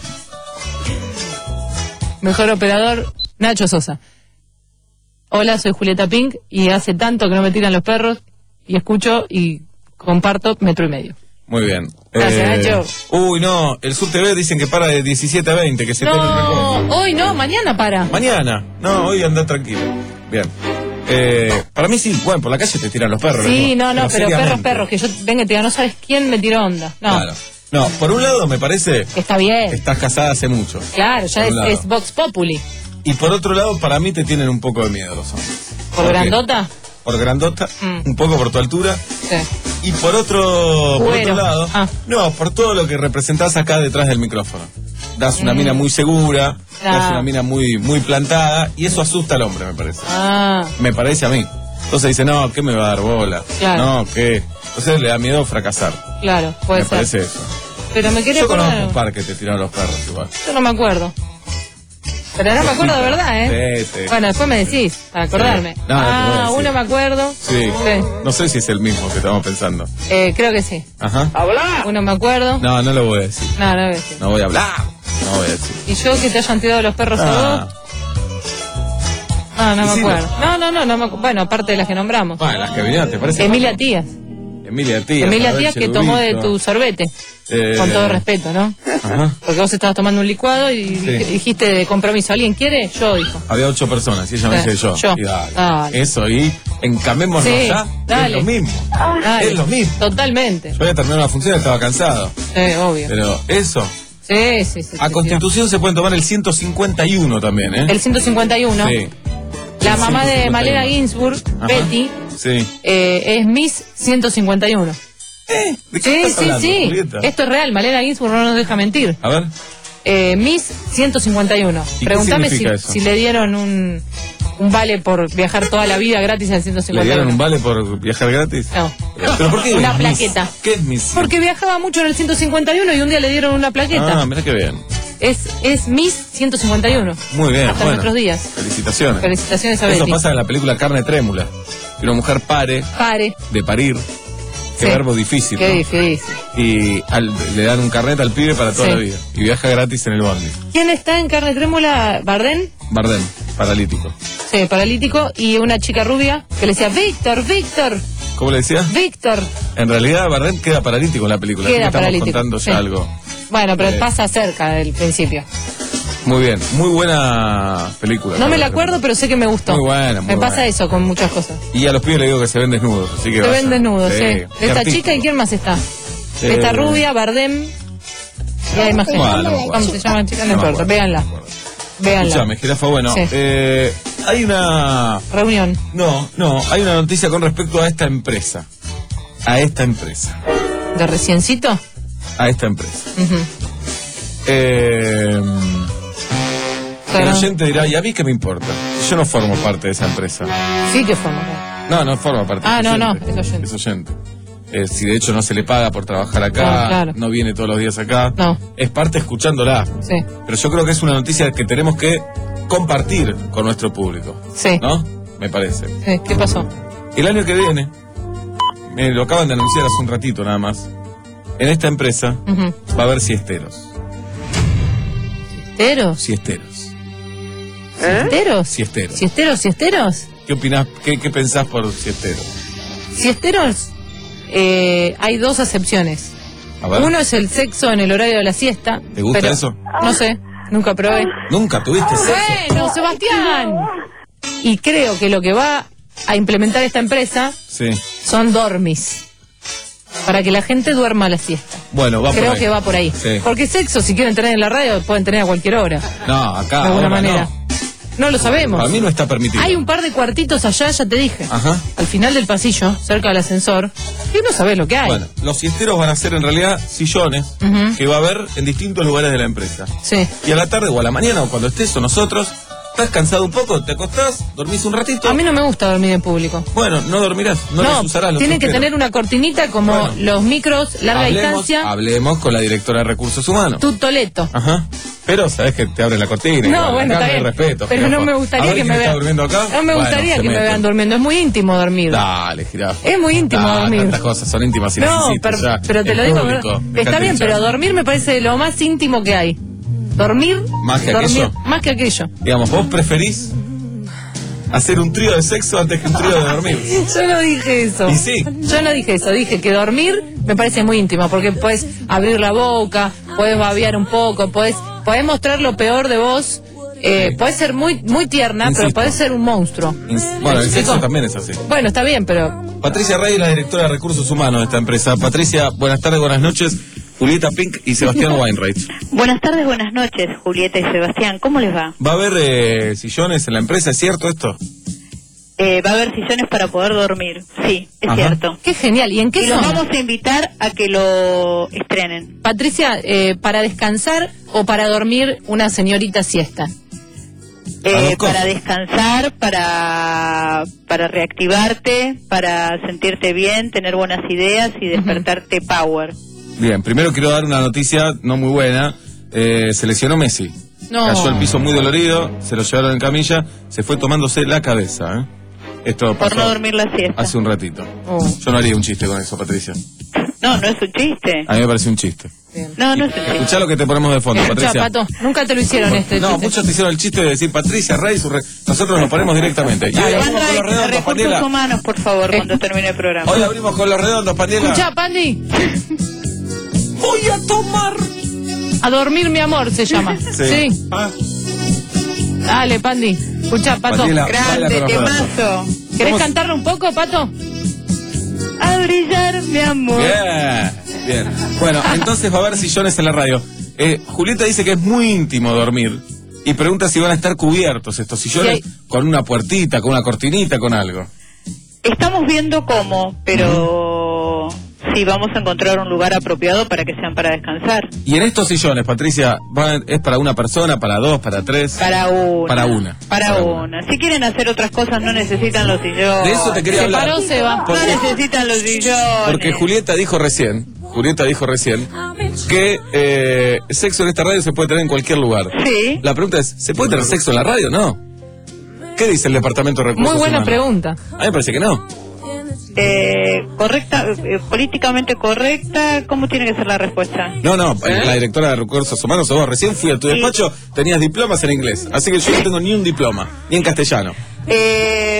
Mejor operador, Nacho Sosa. Hola, soy Julieta Pink y hace tanto que no me tiran los perros y escucho y comparto metro y medio. Muy bien. Gracias, Nacho. Uy, no. El Sur T V dicen que para de diecisiete a veinte, que se tiene el No, récord. hoy no, mañana para. Mañana. No, hoy anda tranquilo. Bien. Eh, para mí sí, bueno, por la calle te tiran los perros. Sí, no, no, pero perros, seriamente. perros, que yo venga y te diga, no sabes quién me tiró onda. No, Claro. No, por un lado me parece que está bien. que estás casada hace mucho. Claro, ya Por es, un lado. es Vox Populi. Y por otro lado, para mí te tienen un poco de miedo los hombres. ¿Por qué? grandota? Por grandota, Mm. un poco por tu altura. Sí. Y por otro, por Güero. otro lado, Ah. no, por todo lo que representás acá detrás del micrófono. Das una Mm. mina muy segura, Ah. das una mina muy, muy plantada, y eso asusta al hombre, me parece. Ah, Me parece a mí. Entonces dice, no, ¿qué me va a dar bola? Claro. No, ¿qué? Entonces le da miedo fracasar. claro, puede me ser. parece eso. Pero me quería Yo conozco acordar. un par que te tiraron los perros igual. Yo no me acuerdo. Pero no me acuerdo de verdad, ¿eh? Sí, sí. Bueno, después me decís, para acordarme. Sí. No, no te voy a ah, decir. uno me acuerdo. Sí. No sé si es el mismo que estamos pensando. Eh, creo que sí. Ajá. Uno me acuerdo. No, no lo voy a decir. No, no voy a decir. No voy a hablar. No voy a decir. ¿Y yo que te hayan tirado los perros a Ah, vos? No, no me Decilo. acuerdo. No, no, no, no me acu- Bueno, aparte de las que nombramos. bueno, las que vinieron, ¿te parece? Emilia Tías. Emilia Tías. Emilia Abel Tías que tomó de Chelubito. tu sorbete. Eh, Con todo respeto, ¿no? Ajá. Porque vos estabas tomando un licuado y dij- dijiste de compromiso. ¿Alguien quiere? Yo, dijo. Había ocho personas y ella me Sí, dice yo. yo. Y dale. Dale. Eso, y encamémonos Sí, ya. dale. Es lo mismo. Dale. Es lo mismo. Totalmente. Yo había terminado la función y estaba cansado. Sí, obvio. Pero eso. Sí, sí, sí. A sí, Constitución se pueden tomar el ciento cincuenta y uno también, ¿eh? sí. El ciento cincuenta y uno. Sí. La El mamá de ciento cincuenta y uno. Malena Ginsburg, Ajá. Betty, Sí. eh, es Miss ciento cincuenta y uno. ¿Eh? ¿De qué Sí, estás sí, hablando, sí. Julieta? Esto es real. Malena Ginsburg no nos deja mentir. A ver. Eh, Miss ciento cincuenta y uno. ¿Y qué Pregúntame si, significa eso? si le dieron un, un vale por viajar toda la vida gratis al ciento ¿Le cincuenta y dieron uno. un vale por viajar gratis? No. ¿Pero por qué? Una Miss? plaqueta. ¿Qué es Miss? Porque viajaba mucho en el ciento cincuenta y uno y un día le dieron una plaqueta. Ah, mira qué bien. Es, es Miss ciento cincuenta y uno. Muy bien. Hasta bueno. nuestros días. Felicitaciones. Felicitaciones a Eso Betty. pasa en la película Carne Trémula. Que una mujer pare Pare. de parir. Qué Sí. verbo difícil. Qué ¿no? difícil. Y al- le dan un carnet al pibe para toda Sí. la vida. Y viaja gratis en el bondi. ¿Quién está en carne trémula? ¿Bardem? Bardem, paralítico. Sí, paralítico. Y una chica rubia que le decía, Víctor, Víctor, ¿Cómo le decía? Víctor. En realidad Bardem queda paralítico en la película. Queda Aquí estamos paralítico, contando ya sí. algo. Bueno, pero Eh. pasa cerca del principio. Muy bien, muy buena película. No me la acuerdo, pero sé que me gustó. Muy buena, muy Me pasa buena. eso con muchas cosas. Y a los pibes le digo que se ven desnudos, así que Se vayan. ven desnudos, sí. Sí. De Qué esta artista. chica, ¿y quién más está? Eh, Esta rubia, Bardem. Y hay más gente. Bueno, no me acuerdo. ¿Cómo se llama la chica? No, No me importa, acuerdo. véanla. Véanla. Escuchame, jirafa, bueno, Sí. eh, hay una... Reunión. No, no, hay una noticia con respecto a esta empresa. A esta empresa. ¿De reciencito? A esta empresa. Ujú. Eh, el Claro. oyente dirá, ¿y a mí qué me importa? Yo no formo parte de esa empresa. Sí que forma parte. No, no forma parte. Ah, es no, no, oyente. es oyente. Es oyente. Eh, si de hecho no se le paga por trabajar acá, Ah, claro. no viene todos los días acá, No. es parte escuchándola. Sí. Pero yo creo que es una noticia que tenemos que compartir con nuestro público. Sí. ¿No? Me parece. Sí. ¿Qué pasó? El año que viene, me lo acaban de anunciar hace un ratito nada más, en esta empresa Ujú. va a haber siesteros. ¿Teros? Siesteros. ¿Siesteros? Siesteros. ¿Siesteros, siesteros? ¿Qué opinás, qué, qué pensás por siesteros? Siesteros, eh, hay dos acepciones. A ver. Uno es el sexo en el horario de la siesta. ¿Te gusta pero, eso? No sé, nunca probé. ¿Nunca tuviste sexo? Bueno, Sebastián. Y creo que lo que va a implementar esta empresa Sí. son dormis. Para que la gente duerma a la siesta. Bueno, va Creo por ahí. que va por ahí. Sí. Porque sexo, si quieren tener en la radio, pueden tener a cualquier hora. No, acá. De alguna ahora manera. No. No lo sabemos. A mí no está permitido. Hay un par de cuartitos allá, ya te dije. Ajá. Al final del pasillo, cerca del ascensor. Y no sabés lo que hay. Bueno, los siesteros van a ser en realidad sillones Ujú. que va a haber en distintos lugares de la empresa. Sí. Y a la tarde o a la mañana o cuando estés o nosotros, estás cansado un poco, te acostás, dormís un ratito. A mí no me gusta dormir en público. Bueno, no dormirás, no, No, les usarás los tienen que siesteros. tener una cortinita como Bueno. los micros, larga hablemos, distancia, hablemos con la directora de Recursos Humanos. tu toleto. Ajá. Pero sabes que te abre la cortina. No, igual, bueno, acá está no hay bien. respeto. Pero jirafa. no me A gustaría ver que quién me está vean. durmiendo acá. No me Bueno, gustaría se que me meten. vean durmiendo. Es muy íntimo dormir. Dale, jirafa. Es muy íntimo Ah, dormir. tantas cosas son íntimas y No, necesitas pero, ya pero te el lo digo. público. Está Dejate bien, hinchar. pero dormir me parece lo más íntimo que hay. Dormir. Más que dormir, aquello. Más que aquello. Digamos, vos preferís hacer un trío de sexo antes que un trío de dormir. Yo no dije eso. Y sí. Yo no dije eso. Dije que dormir me parece muy íntimo porque puedes abrir la boca, puedes babear un poco, puedes, puedes mostrar lo peor de vos. Eh, puedes ser muy muy tierna, Insisto. pero puedes ser un monstruo. Ins- Bueno, el sexo también es así. Bueno, está bien, pero Patricia Rey, la directora de Recursos Humanos de esta empresa. Patricia, buenas tardes, buenas noches. Julieta Pink y Sebastián Weinreich. Buenas tardes, buenas noches, Julieta y Sebastián. ¿Cómo les va? ¿Va a haber eh, sillones en la empresa? ¿Es cierto esto? Eh, va a haber sillones para poder dormir. Sí, es Ajá. cierto. qué genial. ¿Y en qué Y los zona? vamos a invitar a que lo estrenen. Patricia, eh, ¿para descansar o para dormir una señorita siesta? Eh, para descansar, para, para reactivarte, para sentirte bien, tener buenas ideas y despertarte power. Bien, primero quiero dar una noticia no muy buena. Eh, se lesionó Messi. No. Cayó al piso muy dolorido, se lo llevaron en camilla, se fue tomándose la cabeza. ¿eh? Esto Por pasó no dormir la siesta. hace un ratito. Oh. Yo no haría un chiste con eso, Patricia. No, no es un chiste. A mí me parece un chiste. No, no es un chiste. Escuchá lo que te ponemos de fondo, Escuchá, Patricia. Pato, nunca te lo hicieron este No, chiste. muchos te hicieron el chiste de decir Patricia Rey, su re- nosotros nos ponemos directamente. Y hoy abrimos con los Manda redondos, recursos Paniela. humanos, por favor, cuando termine el programa. Hoy abrimos con los redondos, Paniela. Escuchá, Pandi. Voy a tomar. A dormir, mi amor, se llama. Sí. Ah, Dale, Pandi. Escuchá, Pato. Paniela, Grande, baila con los redondos. temazo. ¿Querés ¿Cómo? cantarlo un poco, Pato? A brillar, mi amor. Bien, bien. Bueno, entonces va a haber sillones en la radio. Eh, Julieta dice que es muy íntimo dormir y pregunta si van a estar cubiertos estos sillones Sí, con una puertita, con una cortinita, con algo. Estamos viendo cómo, pero sí, vamos a encontrar un lugar apropiado para que sean para descansar. Y en estos sillones, Patricia, van- ¿es para una persona, para dos, para tres? Para una. Para una. Para una. Si quieren hacer otras cosas, no necesitan los sillones. De eso te quería Se hablar. paró, se va. No Porque- necesitan los sillones. Porque Julieta dijo recién, Julieta dijo recién, que eh, sexo en esta radio se puede tener en cualquier lugar. Sí. La pregunta es, ¿se puede tener sexo en la radio? No. ¿Qué dice el Departamento de Recursos Muy buena Humanos? pregunta. A mí me parece que no. Eh, correcta, eh, políticamente correcta, ¿cómo tiene que ser la respuesta? No, no, la directora de Recursos Humanos, vos recién fui a tu despacho, tenías diplomas en inglés, así que yo no tengo ni un diploma, ni en castellano. Eh,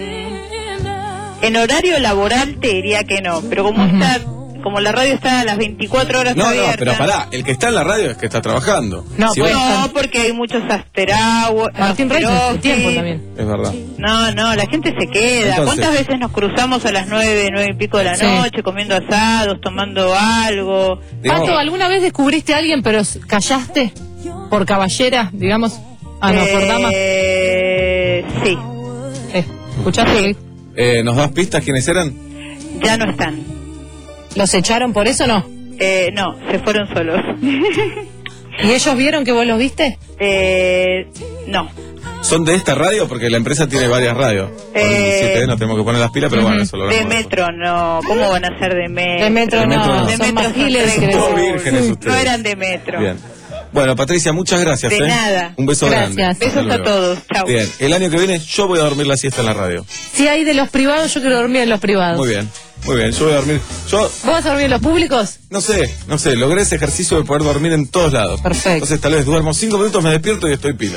en horario laboral te diría que no, pero como está, como la radio está a las veinticuatro horas No, no, abierta. pero pará, el que está en la radio es que está trabajando. No, Si pues- vos- No, porque hay muchos after hours. Martín Reyes, after hace tiempo office. también. Es verdad. No, no, la gente se queda. Entonces- ¿Cuántas veces nos cruzamos a las nueve, nueve y pico de la Sí. noche, comiendo asados, tomando algo? Digamos- Pato, ¿alguna vez descubriste a alguien pero s- callaste? ¿Por caballera, digamos? Ah, no, por dama. Eh, sí, Eh, ¿Escuchaste? Eh, ¿Nos das pistas quiénes eran? ya no están. ¿Los echaron por eso o no? Eh, no, se fueron solos. ¿Y ellos vieron que vos los viste? eh, no. ¿Son de esta radio? Porque la empresa tiene varias radios. Con Eh, siete, nos tenemos que poner las pilas, pero bueno, eso lo De hablamos metro no. ¿Cómo van a ser de metro? De metro De no, metro no. De son metro más son giles que tres Todos cursos. vírgenes ustedes. No eran de metro. Bien. Bueno, Patricia, muchas gracias. De ¿eh? nada. Un beso Gracias. grande. Besos Hasta a luego. todos. Chau. Bien, el año que viene yo voy a dormir la siesta en la radio. Si hay de los privados, yo quiero dormir en los privados. Muy bien, muy bien, yo voy a dormir. Yo, ¿Vos vas a dormir en los públicos? no sé, no sé, logré ese ejercicio de poder dormir en todos lados. Perfecto. Entonces tal vez duermo cinco minutos, me despierto y estoy pila.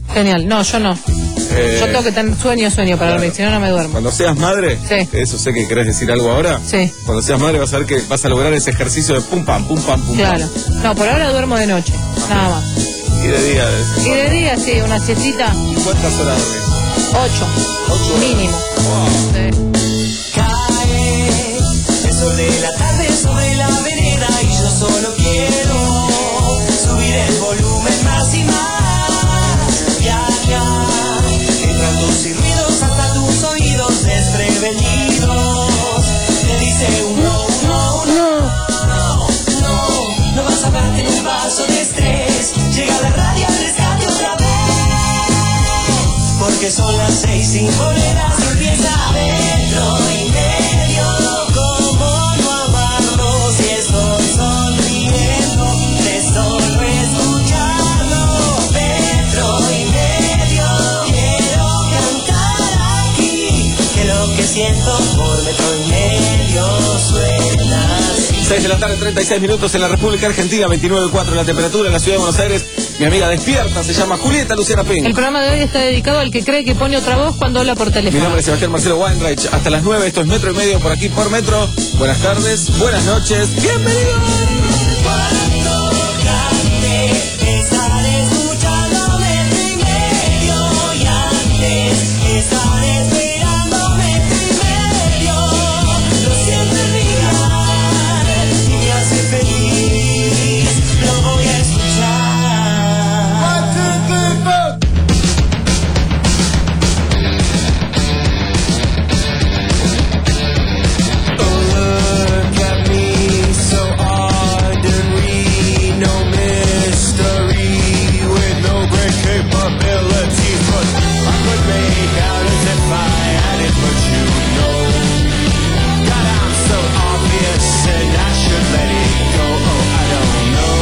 Genial. No, yo no. Eh, Yo tengo que tener sueño, sueño para claro. dormir, si no, no me duermo. Cuando seas madre, Sí. eso sé que querés decir algo ahora. Sí. Cuando seas madre vas a ver que vas a lograr ese ejercicio de pum pam, pum pam, pum Claro. pam. No, por ahora duermo de noche, nada más. Y de día. De... Y de día, sí, una siestita. ¿Cuántas horas dormís? Ocho. Ocho. Mínimo. Wow. Sí. Cae el sol de la tarde sobre la vereda y yo solo quiero subir el volumen más y más. Ya, ya. Entran tus silbidos hasta tus oídos desprevenidos. Te dice un no, un no, un no. No, no, no vas a darte un vaso de estrés. Llega la radio al rescate otra vez. Porque son las seis sin monedas y empieza metro y medio. ¿Cómo no amarlo si estoy sonriendo? De solo escucharlo. Metro y medio. Quiero cantar aquí. Que lo que siento por metro y medio suena así. seis de la tarde, treinta y seis minutos en la República Argentina, veintinueve punto cuatro la temperatura en la ciudad de Buenos Aires. Mi amiga despierta, se llama Julieta Luciana Pink. El programa de hoy está dedicado al que cree que pone otra voz cuando habla por teléfono. Mi nombre es Sebastián Marcelo Weinreich. Hasta las nueve, esto es Metro y Medio por aquí por Metro. Buenas tardes, buenas noches, bienvenidos. Cuando cante, estaré escuchando metro y medio. Y antes, estaré esperando metro y medio. Lo siento en mi alma y me hace feliz. Lo voy a escuchar. Look at me, so ordinary, no mystery, with no great capabilities, but I could make out as if I had it, but you know, God, I'm so obvious, and I should let it go. Oh, I don't know.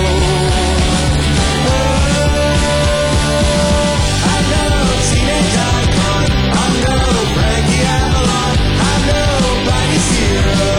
Oh, I'm no teenage icon, I'm no Frankie Avalon, I'm nobody's hero.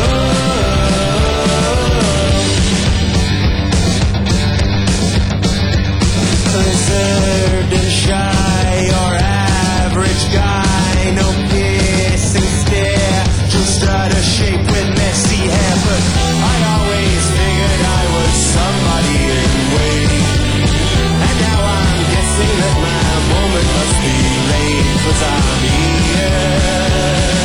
Reserved and shy or average guy, no piercing stare, just out of shape with messy hair, but I always figured I was somebody anyway, and now I'm guessing that my moment must be late, 'cause I'm here.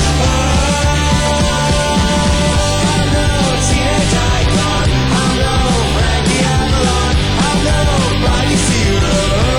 I'm no teenage icon, I'm no Frankie Avalon, I'm nobody's hero.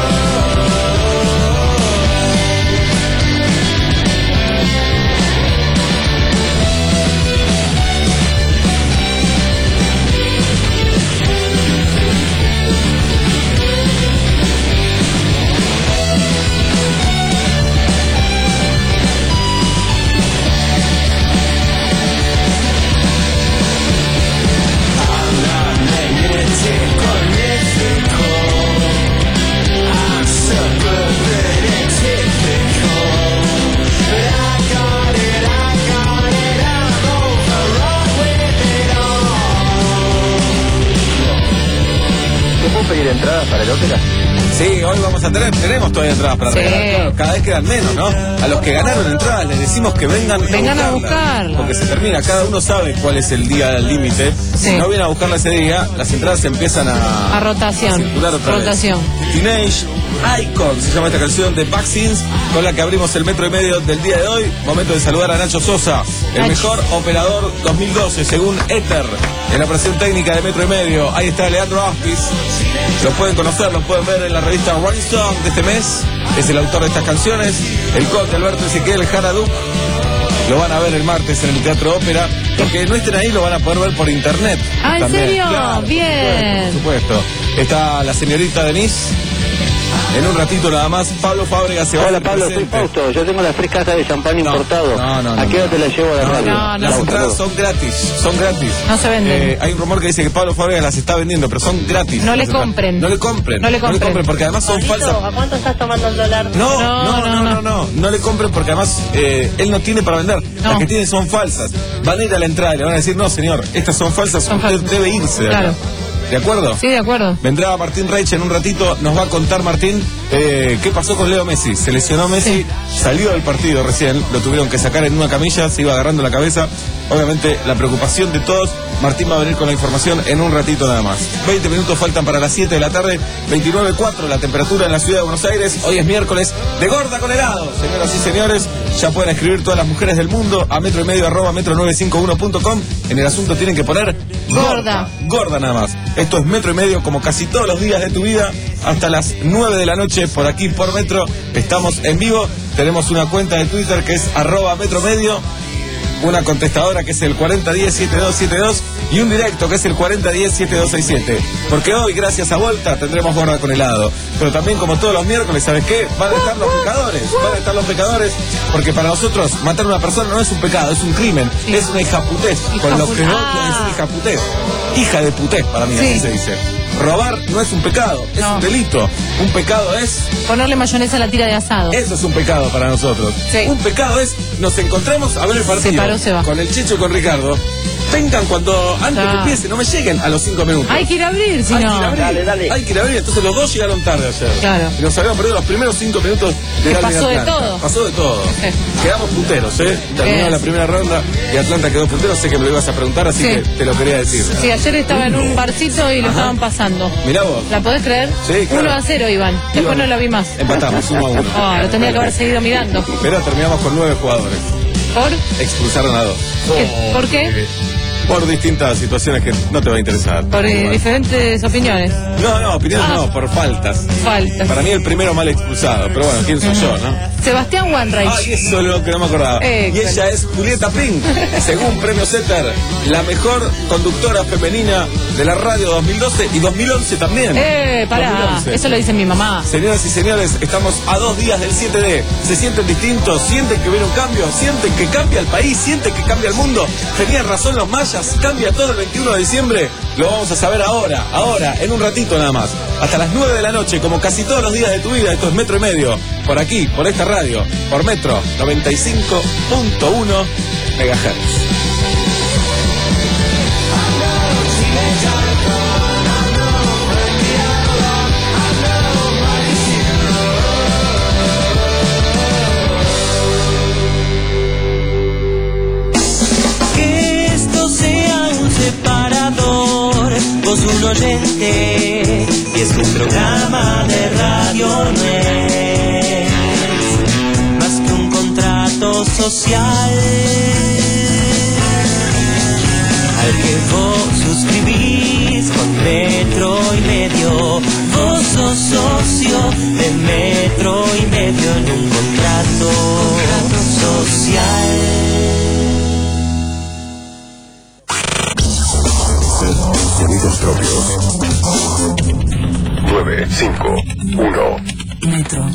I'm not magnetic or mythical. I'm suburban typical. But I got it, I got it, I'm overrun with it all. ¿Te puedo pedir entradas para el ópera? Sí, hoy vamos a tener, tenemos todavía entradas para Sí. regalar. Claro, cada vez quedan menos, ¿no? A los que ganaron entradas les decimos que vengan, Vengan a buscarlas, buscarlas. porque se termina, cada uno sabe cuál es el día límite. Sí. Si no vienen a buscarla ese día, las entradas se empiezan a, A rotación. a circular otra vez. Rotación. Teenage Icon se llama esta canción de Vaccines, con la que abrimos el metro y medio del día de hoy. Momento de saludar a Nacho Sosa, el Nacho. mejor operador dos mil doce según Ether, en la operación técnica de metro y medio. Ahí está Leandro Aspis, lo pueden conocer, lo pueden ver en la revista Rolling Stone de este mes. Es el autor de estas canciones. El conde Alberto Ezequiel Jaraduc lo van a ver el martes en el Teatro Ópera. Los que no estén ahí lo van a poder ver por internet. Ah, ¿en también. serio? Claro, por Bien. supuesto, por supuesto. Está la señorita Denise. En un ratito nada más, Pablo Fábrega se va a Hola hacer Pablo, soy presente. Fausto, yo tengo las tres cajas de champán importado. No, no, no. ¿A qué hora no. te las llevo a la No, radio? no, no. Las Chau, entradas hasta son gratis, son gratis. No se venden. Eh, hay un rumor que dice que Pablo Fábrega las está vendiendo, pero son gratis. No le Las entradas. compren. No le compren. No le compren. porque además son falsas. ¿A cuánto estás tomando el dólar? No, no, no, no, no, no, no le compren porque además eh, él no tiene para vender. No. Las que tiene son falsas. Van a ir a la entrada y le van a decir, no señor, estas son falsas, Son usted falsas. debe irse de acá. Claro. ¿De acuerdo? Sí, de acuerdo. Vendrá Martín Reich en un ratito, nos va a contar Martín Eh, ¿Qué pasó con Leo Messi? Se lesionó Messi, sí. Salió del partido recién, lo tuvieron que sacar en una camilla, se iba agarrando la cabeza. Obviamente la preocupación de todos. Martín va a venir con la información en un ratito nada más. veinte minutos faltan para las siete de la tarde, veintinueve punto cuatro la temperatura en la ciudad de Buenos Aires. Hoy es miércoles de Gorda con helado. Señoras y señores, ya pueden escribir todas las mujeres del mundo a metro y medio arroba metro nueve cinco uno punto com. En el asunto tienen que poner gorda. Gorda, gorda nada más. Esto es Metro y Medio, como casi todos los días de tu vida, hasta las nueve de la noche por aquí por Metro. Estamos en vivo. Tenemos una cuenta de Twitter que es arroba Metro Medio, una contestadora que es el cuarenta diez setenta y dos setenta y dos y un directo que es el cuarenta diez setenta y dos sesenta y siete. Porque hoy, gracias a Volta, tendremos Gorda con helado. Pero también, como todos los miércoles, ¿sabes qué? Van a estar los pecadores, van a estar los pecadores, porque para nosotros matar a una persona no es un pecado, es un crimen, sí. Es una hijaputez, con lo que no puede decir hijaputez. Hija de putés, para mí, sí. Así se dice. Robar no es un pecado, es no. un delito. Un pecado es... ponerle mayonesa a la tira de asado. Eso es un pecado para nosotros. Sí. Un pecado es, nos encontremos a ver el partido. Se paró, se va. Con el Checho y con Ricardo. Vengan cuando antes que empiece, no me lleguen a los cinco minutos. Hay que ir a abrir, si Hay no. que ir a abrir. Dale, dale. Hay que ir a abrir. Entonces los dos llegaron tarde ayer. Claro. Y nos habíamos perdido los primeros cinco minutos de la pasó de todo. Pasó de todo. Quedamos punteros, ¿eh? Terminó la primera ronda y Atlanta quedó puntero. Sé que me lo ibas a preguntar, así sí. que te lo quería decir. Sí, ayer estaba en un barcito y lo Ajá. estaban pasando. Mirá vos. ¿La podés creer? Sí, claro. uno a cero, Iván. Después Iván. no lo vi más. Empatamos, uno a uno. Oh, lo tenía que haber seguido mirando. Pero terminamos con nueve jugadores. ¿Por? Expulsaron a dos. ¿Qué? ¿Por qué? Por distintas situaciones que no te va a interesar. Por eh, diferentes opiniones. No, no, opiniones ah. no, por faltas. Faltas. Para mí el primero mal expulsado, pero bueno, ¿quién soy uh-huh. yo, no? Sebastián Wanreich. Ay, eso es lo que no me acordaba. Eh, y ella es Julieta Pink, según Premio Setter, la mejor conductora femenina de la radio dos mil doce y dos mil once también. Eh, pará, dos mil once. Eso lo dice mi mamá. Señoras y señores, estamos a dos días del siete D. ¿Se sienten distintos? ¿Sienten que viene un cambio? ¿Sienten que cambia el país? ¿Sienten que cambia el mundo? ¿Tenían razón los mayas? ¿Cambia todo el veintiuno de diciembre? Lo vamos a saber ahora, ahora, en un ratito nada más. Hasta las nueve de la noche, como casi todos los días de tu vida. Esto es Metro y Medio, por aquí, por esta radio, por Metro noventa y cinco punto uno megahertz. Vos un oyente y es un programa de radio, no es más que un contrato social al que vos suscribís con Metro y Medio. Vos sos socio de Metro y Medio en un contrato, contrato social. Sonidos propios. nueve cinco uno. Metro.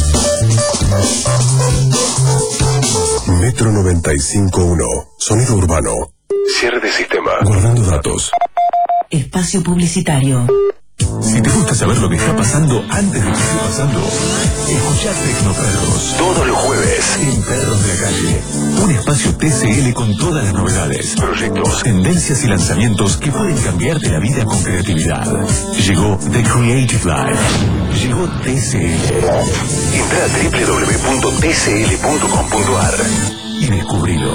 Metro noventa y cinco punto uno. Sonido urbano. Cierre de sistema. Guardando datos. Espacio publicitario. Si te gusta saber lo que está pasando antes de que esté pasando, escuchá Tecnoperros todos los jueves en Perros de la Calle. Un espacio T C L con todas las novedades, proyectos, tendencias y lanzamientos que pueden cambiarte la vida con creatividad. Llegó The Creative Life. Llegó T C L. Entra a doble u doble u doble u punto t c l punto com punto a r y descubrilo.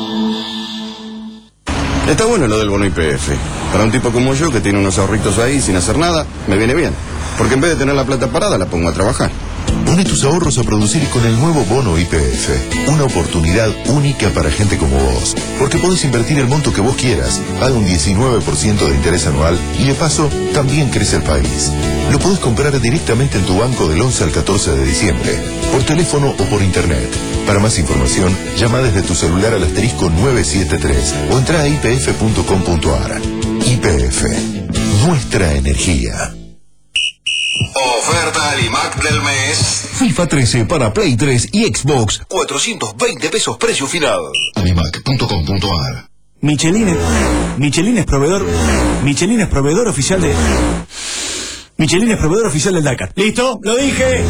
Está bueno lo del bono I P F. Para un tipo como yo que tiene unos ahorritos ahí sin hacer nada, me viene bien. Porque en vez de tener la plata parada, la pongo a trabajar. Pone tus ahorros a producir con el nuevo bono I P F. Una oportunidad única para gente como vos. Porque podés invertir el monto que vos quieras, paga un diecinueve por ciento de interés anual y de paso también crece el país. Lo podés comprar directamente en tu banco del once al catorce de diciembre, por teléfono o por internet. Para más información, llama desde tu celular al asterisco nueve siete tres o entra a i p f punto com punto a r. I P F, nuestra energía. Oferta Alimac del mes. FIFA trece para Play tres y Xbox, cuatrocientos veinte pesos precio final. alimac punto com punto a r. Michelin es, Michelin es proveedor, Michelin es proveedor oficial de, Michelin es proveedor oficial del Dakar. ¿Listo? Lo dije.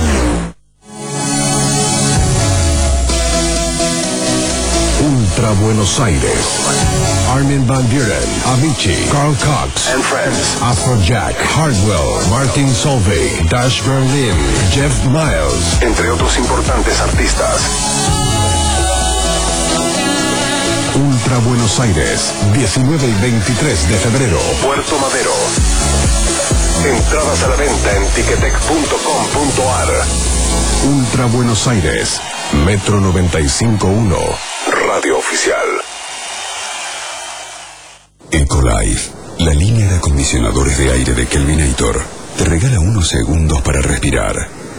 Ultra Buenos Aires. Armin van Buren, Avicii, Carl Cox and Friends, Afrojack, Hardwell, Martin Solveig, Dash Berlin, Jeff Miles, entre otros importantes artistas. Ultra Buenos Aires, diecinueve y veintitrés de febrero, Puerto Madero. Entradas a la venta en ticketek punto com punto ar. Ultra Buenos Aires, Metro noventa y cinco punto uno, Radio Oficial. Ecolife, la línea de acondicionadores de aire de Kelvinator, te regala unos segundos para respirar.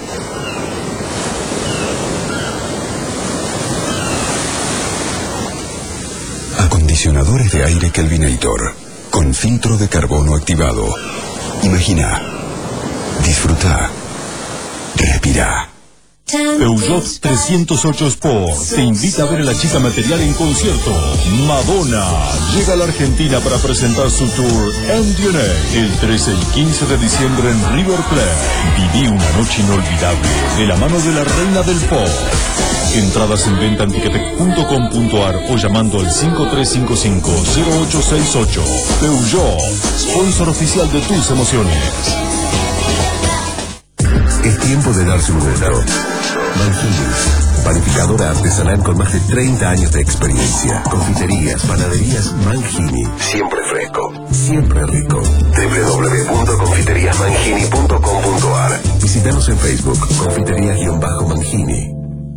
Acondicionadores de aire Kelvinator, con filtro de carbono activado. Imagina, disfruta, respira. Peugeot trescientos ocho Sport te invita a ver a la chica material en concierto. Madonna llega a la Argentina para presentar su tour M D N A el trece y quince de diciembre en River Plate. Viví una noche inolvidable de la mano de la reina del pop. Entradas en venta en ticketek punto com punto ar o llamando al cinco tres cinco cinco cero ocho seis ocho. Peugeot, sponsor oficial de tus emociones. Es tiempo de darse un gusto. Mangini, panificadora artesanal con más de treinta años de experiencia. Confiterías, panaderías Mangini. Siempre fresco, siempre rico. doble u doble u doble u punto confiterías mangini punto com punto ar. Visítanos en Facebook, confiterías-mangini.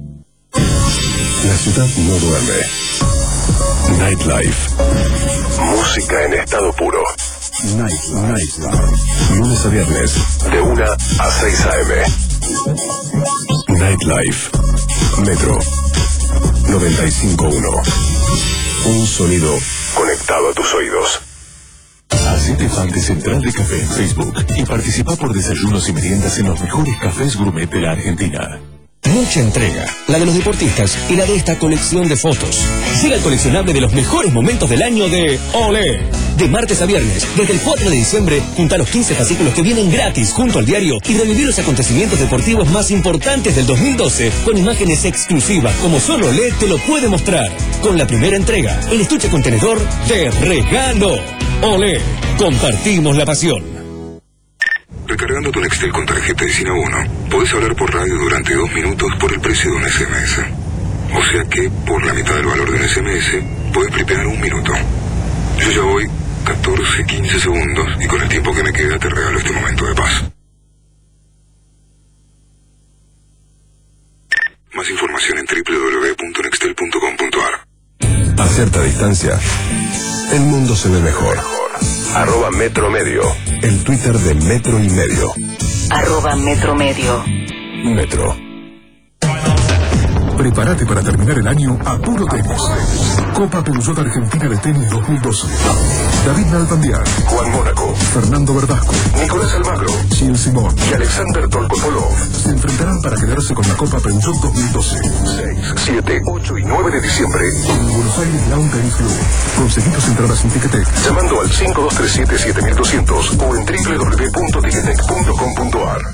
La ciudad no duerme. Nightlife. Música en estado puro. Night, Nightlife. Lunes a viernes, de una a seis a eme. Nightlife. Metro noventa y cinco punto uno. Un sonido conectado a tus oídos. Hacete fan de Central de Café en Facebook y participa por desayunos y meriendas en los mejores cafés gourmet de la Argentina. Mucha entrega, la de los deportistas y la de esta colección de fotos. Llega el coleccionable de los mejores momentos del año de Olé. De martes a viernes, desde el cuatro de diciembre, junta los quince fascículos que vienen gratis junto al diario y revivir los acontecimientos deportivos más importantes del dos mil doce con imágenes exclusivas como solo Olé te lo puede mostrar. Con la primera entrega, el estuche contenedor de regalo. Olé, compartimos la pasión. Recargando tu Nextel con tarjeta de Sin Abono, podés hablar por radio durante dos minutos por el precio de un ese eme ese. O sea que, por la mitad del valor de un ese eme ese, podés preparar un minuto. Yo ya voy catorce, quince segundos y con el tiempo que me queda te regalo este momento de paz. Más información en doble u doble u doble u punto nextel punto com punto ar. A cierta distancia, el mundo se ve mejor. Arroba Metro Medio, el Twitter de Metro y Medio. Arroba Metro Medio. Metro. Prepárate para terminar el año a puro tenis. Copa Peugeot Argentina de Tenis dos mil doce. David Nalbandian, Juan Mónaco, Fernando Verdasco, Nicolás Almagro, Gilles Simón y Alexander Tolpopolov se enfrentarán para quedarse con la Copa Peugeot dos mil doce. seis, siete, ocho y nueve de diciembre en Buenos Aires Lawn Tennis Club. Conseguí tus entradas en Ticketek llamando al cinco dos tres siete, siete dos cero cero o en doble u doble u doble u punto ticketek punto com punto ar.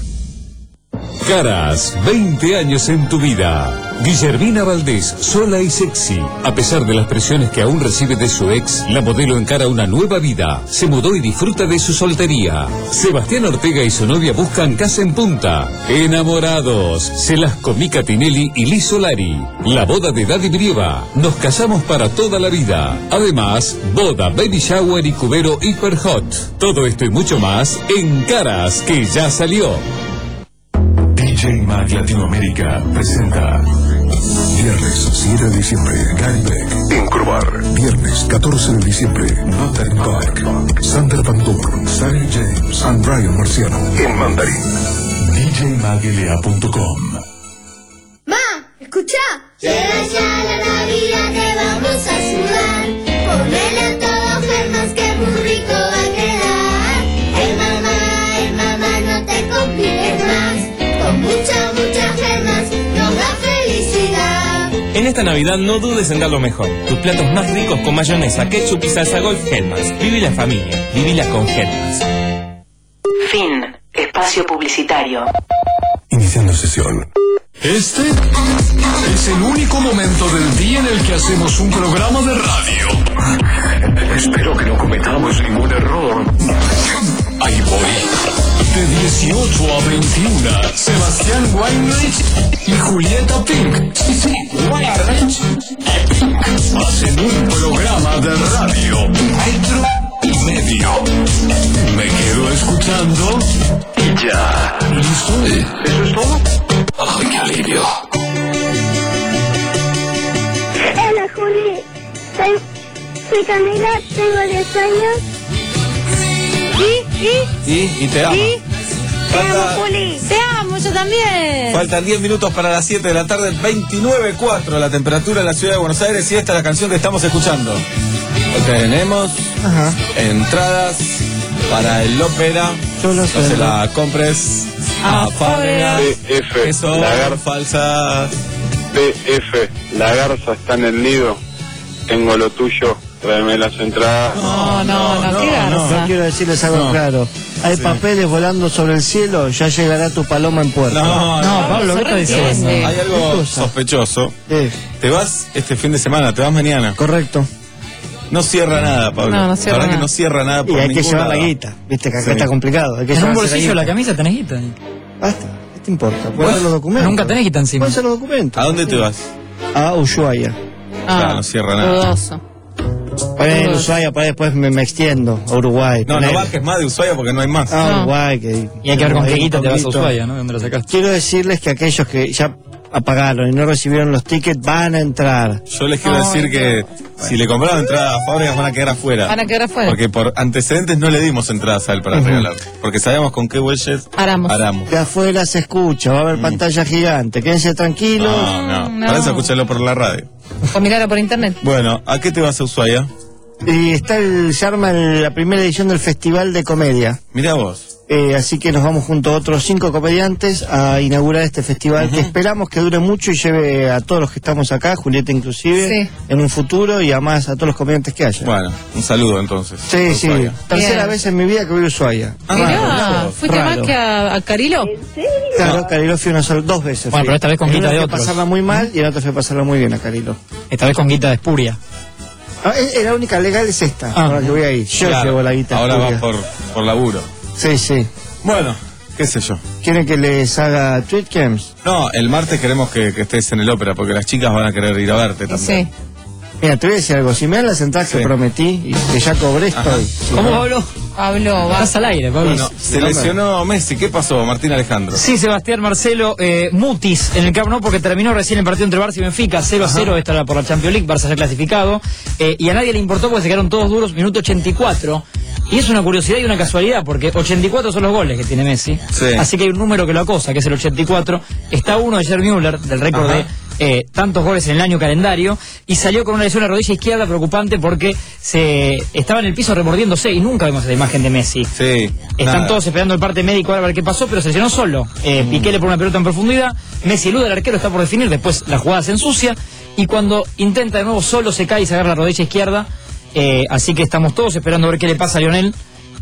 Caras, veinte años en tu vida. Guillermina Valdés, sola y sexy. A pesar de las presiones que aún recibe de su ex, la modelo encara una nueva vida. Se mudó y disfruta de su soltería. Sebastián Ortega y su novia buscan casa en Punta. Enamorados. Selasco, Mica Tinelli y Liz Solari. La boda de Daddy Brieva. Nos casamos para toda la vida. Además, boda, baby shower y cubero hiper hot. Todo esto y mucho más en Caras, que ya salió. D J Mag Latinoamérica presenta viernes siete de diciembre, Gary Beck en Crobar. Viernes catorce de diciembre, Mandarin Park, Sander Van Doorn, Sally James and Brian Marciano en Mandarín. D J mag L A punto com. Ma, escucha. Llega ya la Navidad, te vamos a sudar. Ponele a todo Germás que muy rico va a quedar. Hey mamá, hey mamá, no te compliques más. Con mucha, mucha Germás nos da felicidad. En esta Navidad no dudes en dar lo mejor. Tus platos más ricos con mayonesa, ketchup y salsa golf Hellmann's. Viví la familia, vivila con Hellmann's. Fin. Espacio publicitario. Iniciando sesión. Este es el único momento del día en el que hacemos un programa de radio cometeremos ningún error. Ahí voy. De dieciocho a veintiuno, Sebastián Weinreich y Julieta Pink. Sí, sí, Weinreich y Pink hacen un programa de radio metro y medio. Me quedo escuchando y ya. ¿Listo? ¿Eso es todo? ¡Ay, qué alivio! Hola, Juli. Soy, soy Camila, tengo diez años. ¿Y? ¿Y? ¿Y? ¿Y te ama? ¿Y? Te amo, Falta- Juli. Te amo, yo también. Faltan diez minutos para las siete de la tarde, veintinueve cuatro la temperatura en la ciudad de Buenos Aires y esta es la canción que estamos escuchando. Tenemos Ajá. entradas para el ópera. Yo lo No sé. se la compres Ah, a Fábrega. P F, Que son lagarto. falsas. P F, la garza está en el nido. Tengo lo tuyo, tráeme las entradas. No, no, no, no, qué no. garza. Yo quiero decirles algo No. claro. Hay Sí. papeles volando sobre el cielo, ya llegará tu paloma en puerto. No, no, Pablo, ¿qué estás diciendo? Hay ¿Qué algo cosa? sospechoso. Eh, Te vas este fin de semana, te vas mañana. correcto. No cierra nada, Pablo. No, no cierra La verdad nada. que no cierra nada por Y hay que ningún llevar la lado. guita. Viste que acá Sí. está complicado. Hay que En un llevarse bolsillo de la guita. camisa tenés guita. Basta, ¿qué te importa? Bueno, Pueden ser los documentos. Nunca tenés guita encima. Pueden ser los documentos. ¿A dónde te vas? A Ushuaia. Claro, no cierra nada. Dudoso. Bueno, Ushuaia, para después me, me extiendo a Uruguay. No, no ponele. bajes más de Ushuaia porque no hay más. Ah, No. Uruguay. Que, Y hay que ver con qué hay un guita te vas a poquito. Ushuaia, ¿no? ¿De dónde la sacaste? Quiero decirles que aquellos que ya apagaron y no recibieron los tickets van a entrar. Yo les quiero Ay, decir que si le compraron entrada a Fábricas van a quedar afuera. Van a quedar afuera. Porque por antecedentes no le dimos entradas a él para Ujú. regalar. Porque sabíamos con qué bueyes Aramos. aramos. De afuera se escucha, va a haber Mm. pantalla gigante. Quédense tranquilos. No, no, No. Para eso escúchalo por la radio. O mirarlo por internet. Bueno, ¿a qué te vas a Ushuaia? Y está el, se arma el- la primera edición del Festival de Comedia. Mira vos. Eh, así que nos vamos junto a otros cinco comediantes a inaugurar este festival que esperamos que dure mucho y lleve a todos los que estamos acá, Julieta inclusive, Sí. en un futuro y además a todos los comediantes que haya. Bueno, un saludo entonces. Sí, sí. Ushuaia. Tercera Bien. vez en mi vida que voy a Ushuaia. Ah, Mirá, raro. ¿fuiste Raro. más que a, a Carilo? Claro, Carilo fui una sola, dos veces. Bueno, fui. pero esta vez con En guita una de fui a otros. pasarla muy mal y en otra fui a pasarla muy bien a Carilo. Esta vez con guita de espuria. Ah, es- la única legal es esta, Ah. ahora que voy ahí. Yo Claro, llevo la guita. ahora tuya. vas por, por laburo. Sí, sí. Bueno, qué sé yo. ¿Quieren que les haga tweet cams? No, el martes queremos que, que estés en el ópera porque las chicas van a querer ir a verte también. Sí. Mira, te voy a decir algo. Si me dan las entradas que Sí. prometí y que ya cobré, estoy. Si ¿Cómo, no- Pablo? Pablo, va. Estás al aire, Pablo. Bueno, se lesionó Messi. ¿Qué pasó, Martín Alejandro? Sí, Sebastián Marcelo eh, Mutis en el Camp Nou porque terminó recién el partido entre Barça y Benfica, cero a cero, esta era por la Champions League, Barça ya clasificado, eh, y a nadie le importó porque se quedaron todos duros, minuto ochenta y cuatro, y es una curiosidad y una casualidad porque ochenta y cuatro son los goles que tiene Messi, Sí. así que hay un número que lo acosa, que es el ochenta y cuatro, está uno de Gerd Müller, del récord Ajá. de eh, tantos goles en el año calendario, y salió con una lesión en la rodilla izquierda preocupante porque se estaba en el piso remordiéndose y nunca vemos la imagen de Messi. Sí. Están nada. todos esperando el parte médico ahora a ver qué pasó, pero se lesionó solo. Eh, Piqué le pone una pelota en profundidad, Messi elude al arquero, está por definir, después la jugada se ensucia, y cuando intenta de nuevo solo se cae y se agarra la rodilla izquierda, eh, así que estamos todos esperando a ver qué le pasa a Lionel,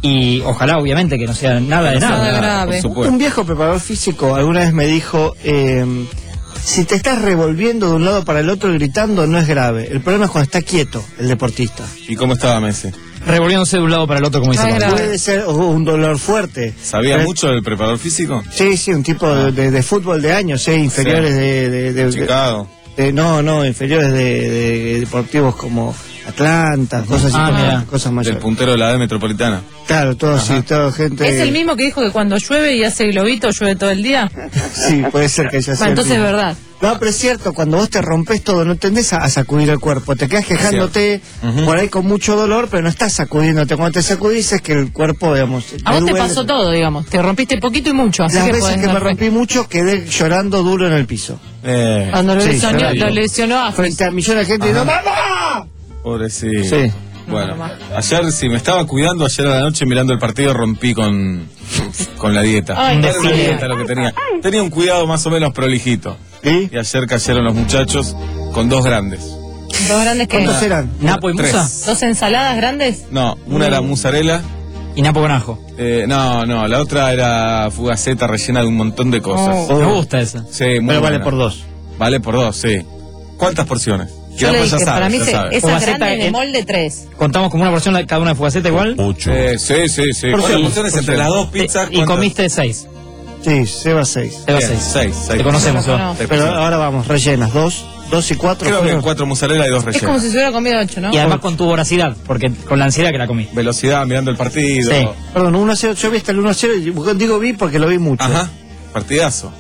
y ojalá obviamente que no sea nada de No sea nada. nada, grave. por supuesto. Un viejo preparador físico alguna vez me dijo, eh, si te estás revolviendo de un lado para el otro gritando no es grave. El problema es cuando está quieto el deportista. ¿Y cómo estaba Messi? Revolviéndose de un lado para el otro, como dice Ah, Pablo. grave. Puede ser oh, un dolor fuerte. ¿Sabía Pero- mucho del preparador físico? Sí, sí, un tipo de, de- de fútbol de años, eh, inferiores Sí. de, de- de- Chicago. de- no, no, inferiores de, de deportivos como Atlanta, cosas así, Ah, cosas- mira. cosas Del mayores. puntero de la A D metropolitana. Claro, todo así, todo gente. ¿Es el mismo que dijo que cuando llueve y hace globito llueve todo el día? Sí, puede ser que ya sea. Bueno, entonces el es mismo. verdad. No, pero es cierto, cuando vos te rompes todo, no tendés a, a sacudir el cuerpo, te quedas quejándote Ujú. por ahí con mucho dolor, pero no estás sacudiéndote. Cuando te sacudís es que el cuerpo, digamos, A le vos te duele. pasó todo, digamos. Te rompiste poquito y mucho. Así Las que veces podés que me dar fe. rompí mucho, quedé llorando duro en el piso. Eh, Cuando lo Sí, lesionó, llorando. lo lesionó a Frente a millones de gente y Ajá. no, ¡mamá! pobrecito. Sí. Bueno, ayer si me estaba cuidando, ayer a la noche mirando el partido rompí con, con la dieta. Ay, No qué era una feo. dieta lo que tenía. Tenía un cuidado más o menos prolijito. ¿Y? Y ayer cayeron los muchachos con dos grandes. Dos grandes que. ¿Cuántos eran? Napo y Tres. Musa Dos ensaladas grandes. No, una era mozzarella. y Napo con ajo. eh, no, no, la otra era fugaceta rellena de un montón de cosas. Me gusta esa. Sí, muy Pero vale buena. por dos. Vale por dos, sí. ¿Cuántas porciones? Que Yo le pues ya dije, sabes, para mí ya se- sabes. esa Fugaceta grande en el en- molde tres. Contamos como una porción de- cada una de Fugaceta igual. ocho. Eh, sí, sí, sí. Por ¿Cuántas seis, porciones por entre seis. las dos pizzas? Y ¿cuántas? comiste seis. Sí, Seba seis. Seba Bien, seis. seis, seis. Te conocemos, No, Seba. no. Te Pero puse- ahora vamos, rellenas. Dos, dos y cuatro. Creo que fueron. cuatro mozzarella y dos Es como rellenos. si se hubiera comido ocho, ¿no? Y además con tu voracidad, porque con la ansiedad que la comí. Velocidad, mirando el partido. Sí. Perdón, uno a cero. Yo vi hasta el uno a cero. y digo vi porque lo vi mucho. Ajá, partidazo.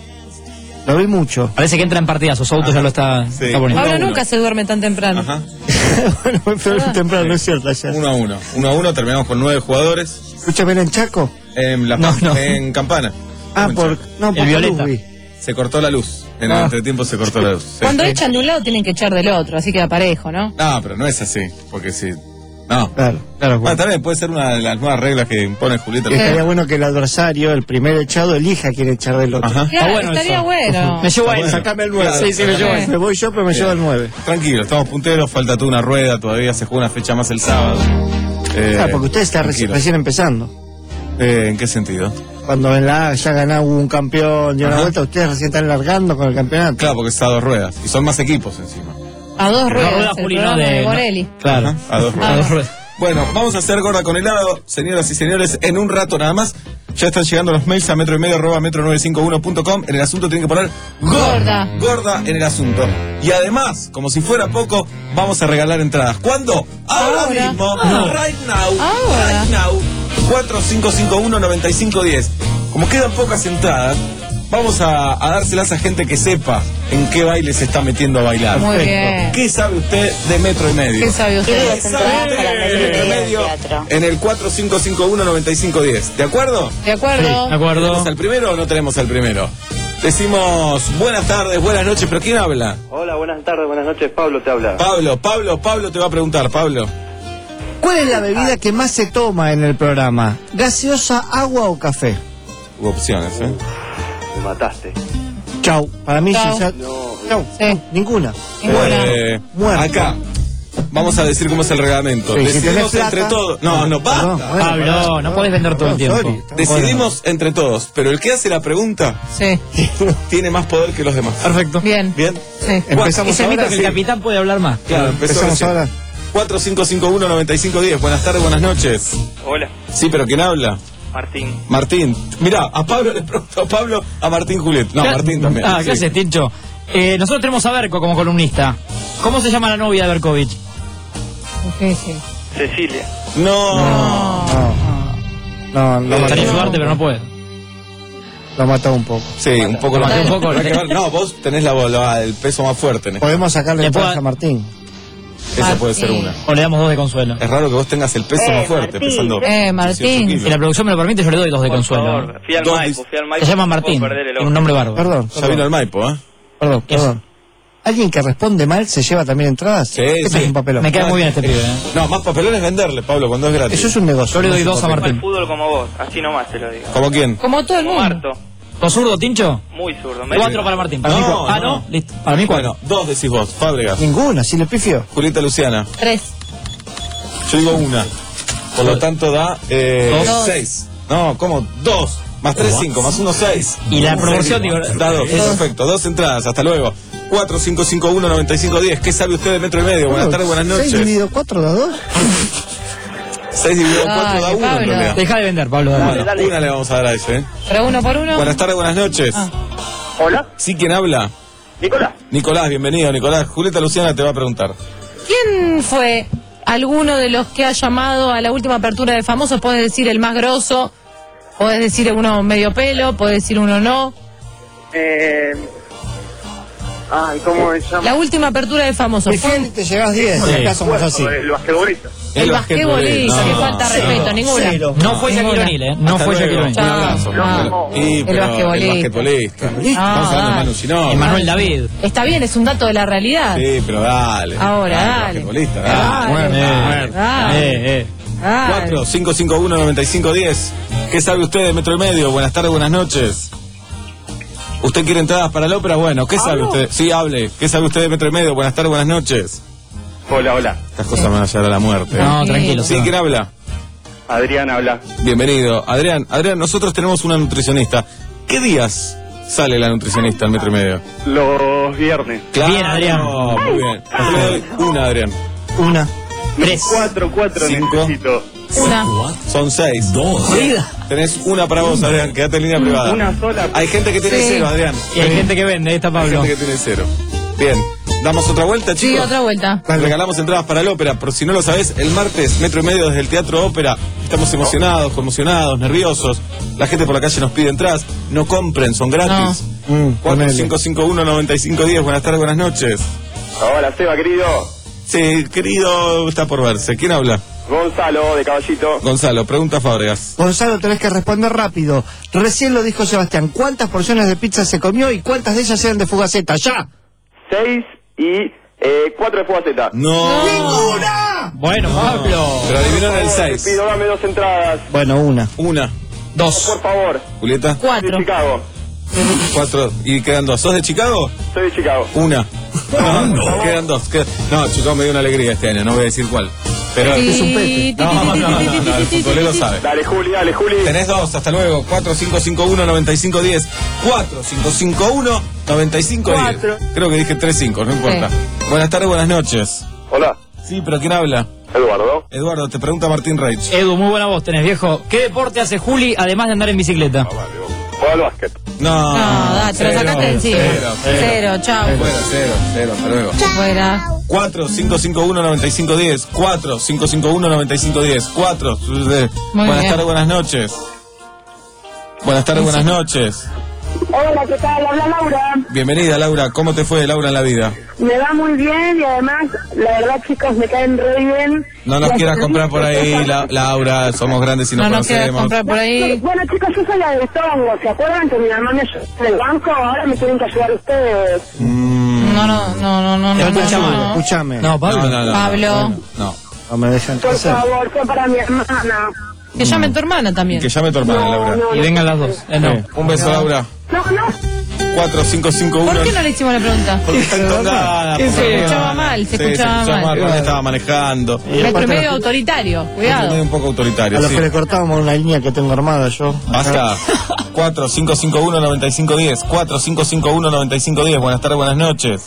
Lo vi mucho. Parece que entra en partidazos. Souto ya lo está, Sí. está poniendo. Pablo uno. nunca se duerme tan temprano. Ajá. Bueno, pero es temprano, no es cierto. Ayer. Uno a uno. Uno a uno, terminamos con nueve jugadores. Escúchame, ¿era en Chaco? En, la, No, no. en Campana. Ah, En por. Chaco. No, por Violeta. luz vi. Se cortó la luz. En el Ah. entretiempo se cortó la luz. Sí. Cuando echan de un lado tienen que echar del otro, así queda parejo, ¿no? No, pero no es así. Porque si. No. Claro, claro. Bueno, también puede ser una de las nuevas reglas que impone Julieta. Y estaría bueno que el adversario, el primer echado, elija a quién echar del otro. Ajá. Claro, bueno estaría eso. bueno. Me llevo a Está él. bueno. Sacame el nueve. Claro, Sí, sí, me llevo. sí. Me voy yo, pero me llevo el nueve. Tranquilo, estamos punteros, falta toda una rueda, todavía se juega una fecha más el sábado. Eh, Claro, porque usted está reci- tranquilo. recién empezando. Eh, ¿En qué sentido? Cuando en la A ya ganó un campeón y una Ajá. vuelta, ustedes recién están largando con el campeonato. Claro, porque está a dos ruedas. Y son más equipos encima. A dos ruedas, ruedas, el Juli, no programa de- de no. Borelli. Claro. Ajá, a dos A ruedas. dos ruedas. Bueno, vamos a hacer gorda con helado, señoras y señores, en un rato nada más. Ya están llegando los mails a metro y medio arroba metro nueve cinco uno punto com. En el asunto tienen que poner Gorda. gorda en el asunto. Y además, como si fuera poco, vamos a regalar entradas. ¿Cuándo? Ahora, Ahora. mismo. Ah. Right now. Ahora. Right now. cuatro cinco cinco uno nueve cinco uno cero. Como quedan pocas entradas, vamos a, a dárselas a gente que sepa en qué baile se está metiendo a bailar. Muy bien. ¿Qué sabe usted de metro y medio? ¿Qué sabe usted? ¿Qué sabe de metro y medio? En el cuatro cinco cinco uno nueve cinco uno cero. ¿De acuerdo? ¿De acuerdo? De acuerdo. ¿Tenemos al primero o no tenemos al primero? Decimos buenas tardes, buenas noches, pero ¿quién habla? Hola, buenas tardes, buenas noches. Pablo te habla. Pablo, Pablo, Pablo te va a preguntar, Pablo. ¿Cuál es la bebida que más se toma en el programa? ¿Gaseosa, agua o café? Hubo opciones, ¿eh? Me mataste. Chau. Para mí Chau. sí, ya- Chau. Sí. Ninguna. Ninguna. Eh, Muerto. acá, vamos a decir cómo es el reglamento. Sí, si Decidimos tenés plata- entre todos. No, no, Perdón, basta. bueno, Pablo, perdón, no podés vender todo el perdón, tiempo. sorry. Decidimos entre todos, pero el que hace la pregunta Sí. tiene más poder que los demás. Perfecto. Bien. Bien. Sí. Empezamos Ese mito ahora. que el sí. capitán puede hablar más. Claro, empezó Empezamos recién. ahora. cuatro cinco cinco uno nueve cinco uno cero. Buenas tardes, buenas noches. Hola, Sí, pero ¿quién habla? Martín. Martín. Mirá, a Pablo le pregunto a Pablo, a Martín Juliet. No, ¿Qué- Martín también. Ah, Sí. ¿qué haces, Tincho? Eh, nosotros tenemos a Berco como columnista. ¿Cómo se llama la novia de Berkovich? Difícil. Cecilia. No. No, no, Me lo gustaría mató, ayudarte, pero no puedo. lo mató un poco. Sí, un poco Lo más. maté un poco. No, vos tenés la, la- el peso más fuerte en esto. Podemos sacarle Le entradas puedo- a Martín. Esa puede ser una. O le damos dos de consuelo. Es raro que vos tengas el peso más fuerte, pesando. Eh, Martín. Si la producción me lo permite, yo le doy dos de Por consuelo. favor, fui al Dos Maipo, fui al Maipo. Se llama no puedo Martín. perder el Tiene ojo. un nombre bárbaro. Perdón, Ya perdón, vino el Maipo, ¿eh? perdón, perdón. ¿Alguien que responde mal se lleva también entradas? Sí, Este sí. es un papelón. Me cae muy bien este pibe, ¿eh? No, más papelón es venderle, Pablo, cuando es gratis. Eso es un negocio. Yo le doy no es dos un a papel. Martín. Al fútbol como vos, así nomás te lo digo. ¿Como quién? Como todo el Como mundo. Marto, ¿Sos zurdo, Tincho? muy zurdo. Me- Cuatro para Martín. Para mí No, cuatro. Ah, no. no. Listo. Para mí cuatro. Bueno, dos decís vos, Fábregas. Ninguna, si le pifio. Julieta Luciana. Tres. Yo digo una. Por lo tanto da eh, Dos. seis. No, ¿cómo? Dos. Más tres, cinco. Más uno, seis. Y la proporción, Seis. digo, Da dos. es- Perfecto. Dos entradas. Hasta luego. cuatro cinco cinco uno nueve cinco uno cero. ¿Qué sabe usted de metro y medio? Buenas tardes, buenas seis noches. dividido cuatro da dos. seis dividido Ay, cuatro da uno en Pablo. realidad. Deja de vender, Pablo. dale. Bueno, una le vamos a dar a ese, ¿eh? Pero uno por uno. Buenas tardes, buenas noches. Ah. Hola, ¿Sí quién habla? Nicolás. Nicolás, bienvenido, Nicolás. Julieta Luciana te va a preguntar. ¿Quién fue alguno de los que ha llamado a la última apertura de Famosos? Puedes decir el más grosso, puedes decir uno medio pelo, puedes decir uno no. Eh... Ay, ¿cómo se llama? La última apertura de Famosos fue Miguel, te llevas diez. Sí. Acá somos así. El basquetbolista. el basquetbolista. Qué falta de respeto, ninguna. Cero. No fue Ninguna. Shaquille O'Neal, ¿eh? No Hasta fue luego. Shaquille Un O'Neal. abrazo. No. Y, El pero basquetbolista. El basquetbolista. Ah, Estamos hablando de dale. Manu Ginóbili. Emanuel David. Está bien, es un dato de la realidad. Sí, pero dale. Ahora, Dale, dale. basquetbolista, Dale. dale. Bueno, eh, Dale. eh, eh. Dale. cuatro cinco cinco uno nueve cinco uno cero. ¿Qué sabe usted de metro y medio? Buenas tardes, buenas noches. ¿Usted quiere entradas para la ópera? Bueno, ¿qué sabe usted? Sí, hable. ¿Qué sabe usted de metro y medio? Buenas tardes, buenas noches. Hola, hola. Estas cosas me van a llevar a la muerte. ¿eh? No, tranquilo. ¿Sí? Seba. ¿Quién habla? Adrián habla. Bienvenido. Adrián, Adrián, nosotros tenemos una nutricionista. ¿Qué días sale la nutricionista al metro y medio? Los viernes. Claro. Bien, Adrián. Muy bien. Yo le doy una, Adrián. Una. Tres. Cuatro, cuatro Cinco. necesito. Una. Son seis. Dos. Tenés una para vos, Adrián. Quédate en línea privada. Una sola. Hay gente que tiene Sí. cero, Adrián. Y hay gente que vende, ahí está Hay Pablo. gente que tiene cero. Bien. ¿Damos otra vuelta, Sí, chicos? otra vuelta. Regalamos entradas para la ópera, por si no lo sabés, el martes, metro y medio desde el Teatro Ópera. Estamos emocionados, conmocionados, nerviosos. La gente por la calle nos pide entradas. No compren, son gratis. Mm, cuatro cinco cinco uno, nueve cinco uno cero. Buenas tardes, buenas noches. Hola, Seba, querido. Sí, querido, está por verse. ¿Quién habla? Gonzalo, de Caballito. Gonzalo, pregunta Fábregas. Gonzalo, tenés que responder rápido. Recién lo dijo Sebastián. ¿Cuántas porciones de pizza se comió y cuántas de ellas eran de Fugaceta? ¡Ya! Seis y eh, cuatro de Fugaceta. No. ¡Ninguna! Bueno, Pablo. Pero adivinaron el Te seis. pido, dame dos entradas. Bueno, una. Una. Dos. Por favor. Julieta. De Cuatro. Chicago. Cuatro. Y quedan dos. ¿Sos de Chicago? Soy de Chicago. Una. No, no. Quedan dos. Qued- No, Chicago me dio una alegría este año. No voy a decir cuál. Pero Es un pete. No, no, no, no, no, el futbolero sabe. Dale, Juli, dale, Juli. Tenés dos, hasta luego. cuatro cinco cinco uno, nueve cinco uno cero. cuatro cinco cinco uno, nueve cinco uno cero. Creo que dije tres cinco, no importa. Buenas tardes, buenas noches. Hola, Sí, pero ¿quién habla? Eduardo. Eduardo, te pregunta Martín Reich. Edu, muy buena voz tenés, viejo. ¿Qué deporte hace Juli además de andar en bicicleta? Juega al básquet. No, No, da, te lo cero, sacaste de encima. Cero, cero. Cero, chao. Fuera, cero, cero, hasta luego. Fuera. cuatro cinco cinco uno, nueve cinco uno cero. cuatro cinco cinco uno, nueve cinco uno cero. cuatro. Buenas bien. tardes, buenas noches. Buenas tardes, buenas noches. Hola, ¿qué tal? Habla Laura. Bienvenida, Laura. ¿Cómo te fue, Laura, en la vida? Me va muy bien y además, la verdad, chicos, me caen re bien. No nos Las quieras comprar por ahí, entrevistas- la, Laura. Somos grandes y nos No nos quieras conocemos. comprar por ahí. Bueno, chicos, yo soy la de Tongo. ¿Se acuerdan que mi mamá me ayudó en el banco? Ahora me tienen que ayudar ustedes. Mm, No, no, no, no, no, no. Escúchame, no. escúchame. No, Pablo. No, no, no. Pablo. No. No me dejan Por hacer. favor, fue para mi hermana. Que llame tu hermana también. Que llame tu hermana, No, Laura. no, Y vengan las dos. Eh, no. Un beso, Laura. No, no. cuatro cinco cinco uno. ¿Por qué no le hicimos la pregunta? Porque está entongada. Se porque- escuchaba mal, se Sí, escuchaba mal. porque estaba manejando. Metro y medio autoritario, Medio cuidado. un poco autoritario, A los sí. que le cortábamos una línea que tengo armada yo. Basta. cuatro cinco cinco uno, nueve cinco uno cero. cuatro cinco cinco uno, nueve cinco uno cero. Buenas tardes, buenas noches.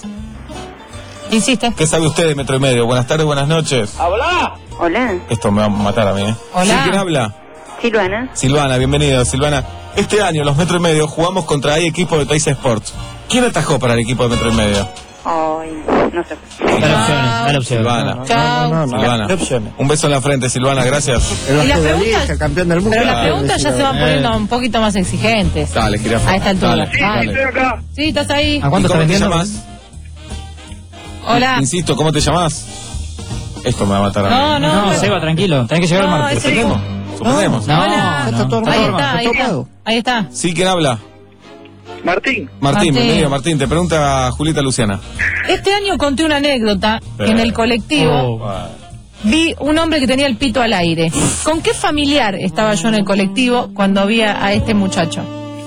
Insiste. ¿Qué sabe usted de Metro y Medio? Buenas tardes, buenas noches. ¡Habla! Hola, Esto me va a matar a mí, ¿eh? Hola. ¿Sí? ¿Quién habla? Silvana. Silvana, bienvenida, Silvana. Este año, los Metro y Medio, jugamos contra el equipo de Teis Sports. ¿Quién atajó para el equipo de Metro y Medio? Ay, no sé. Dale opciones, dale opciones. Silvana. Chao. No, no, no. Silvana. ¿Qué opciones? Un beso en la frente, Silvana, gracias. El Y las Vasco de preguntas- Lieja, campeón del mundo. Pero las Claro, preguntas ya decía, se van eh. poniendo un poquito más exigentes. Dale, jirafa. A esta altura. Dale, Sí, dale. estoy acá. Sí, estás ahí. ¿A cuánto ¿Y cómo estás te vendiendo? llamas? Hola. Insisto, ¿cómo te llamas? Esto me va a matar a mí. No, no. No, pero- Seba, tranquilo. Tenés que llegar No, al martes. ese- Suponemos. Suponemos. No, Hola. no. Está todo Ahí armado, está, ahí todo está. pago. Ahí está. Sí, ¿quién habla? Martín. Martín, Martín. bienvenido, Martín. Te pregunta Julieta Luciana. Este año conté una anécdota que en el colectivo Oh. vi un hombre que tenía el pito al aire. ¿Con qué familiar estaba yo en el colectivo cuando vi a a este muchacho?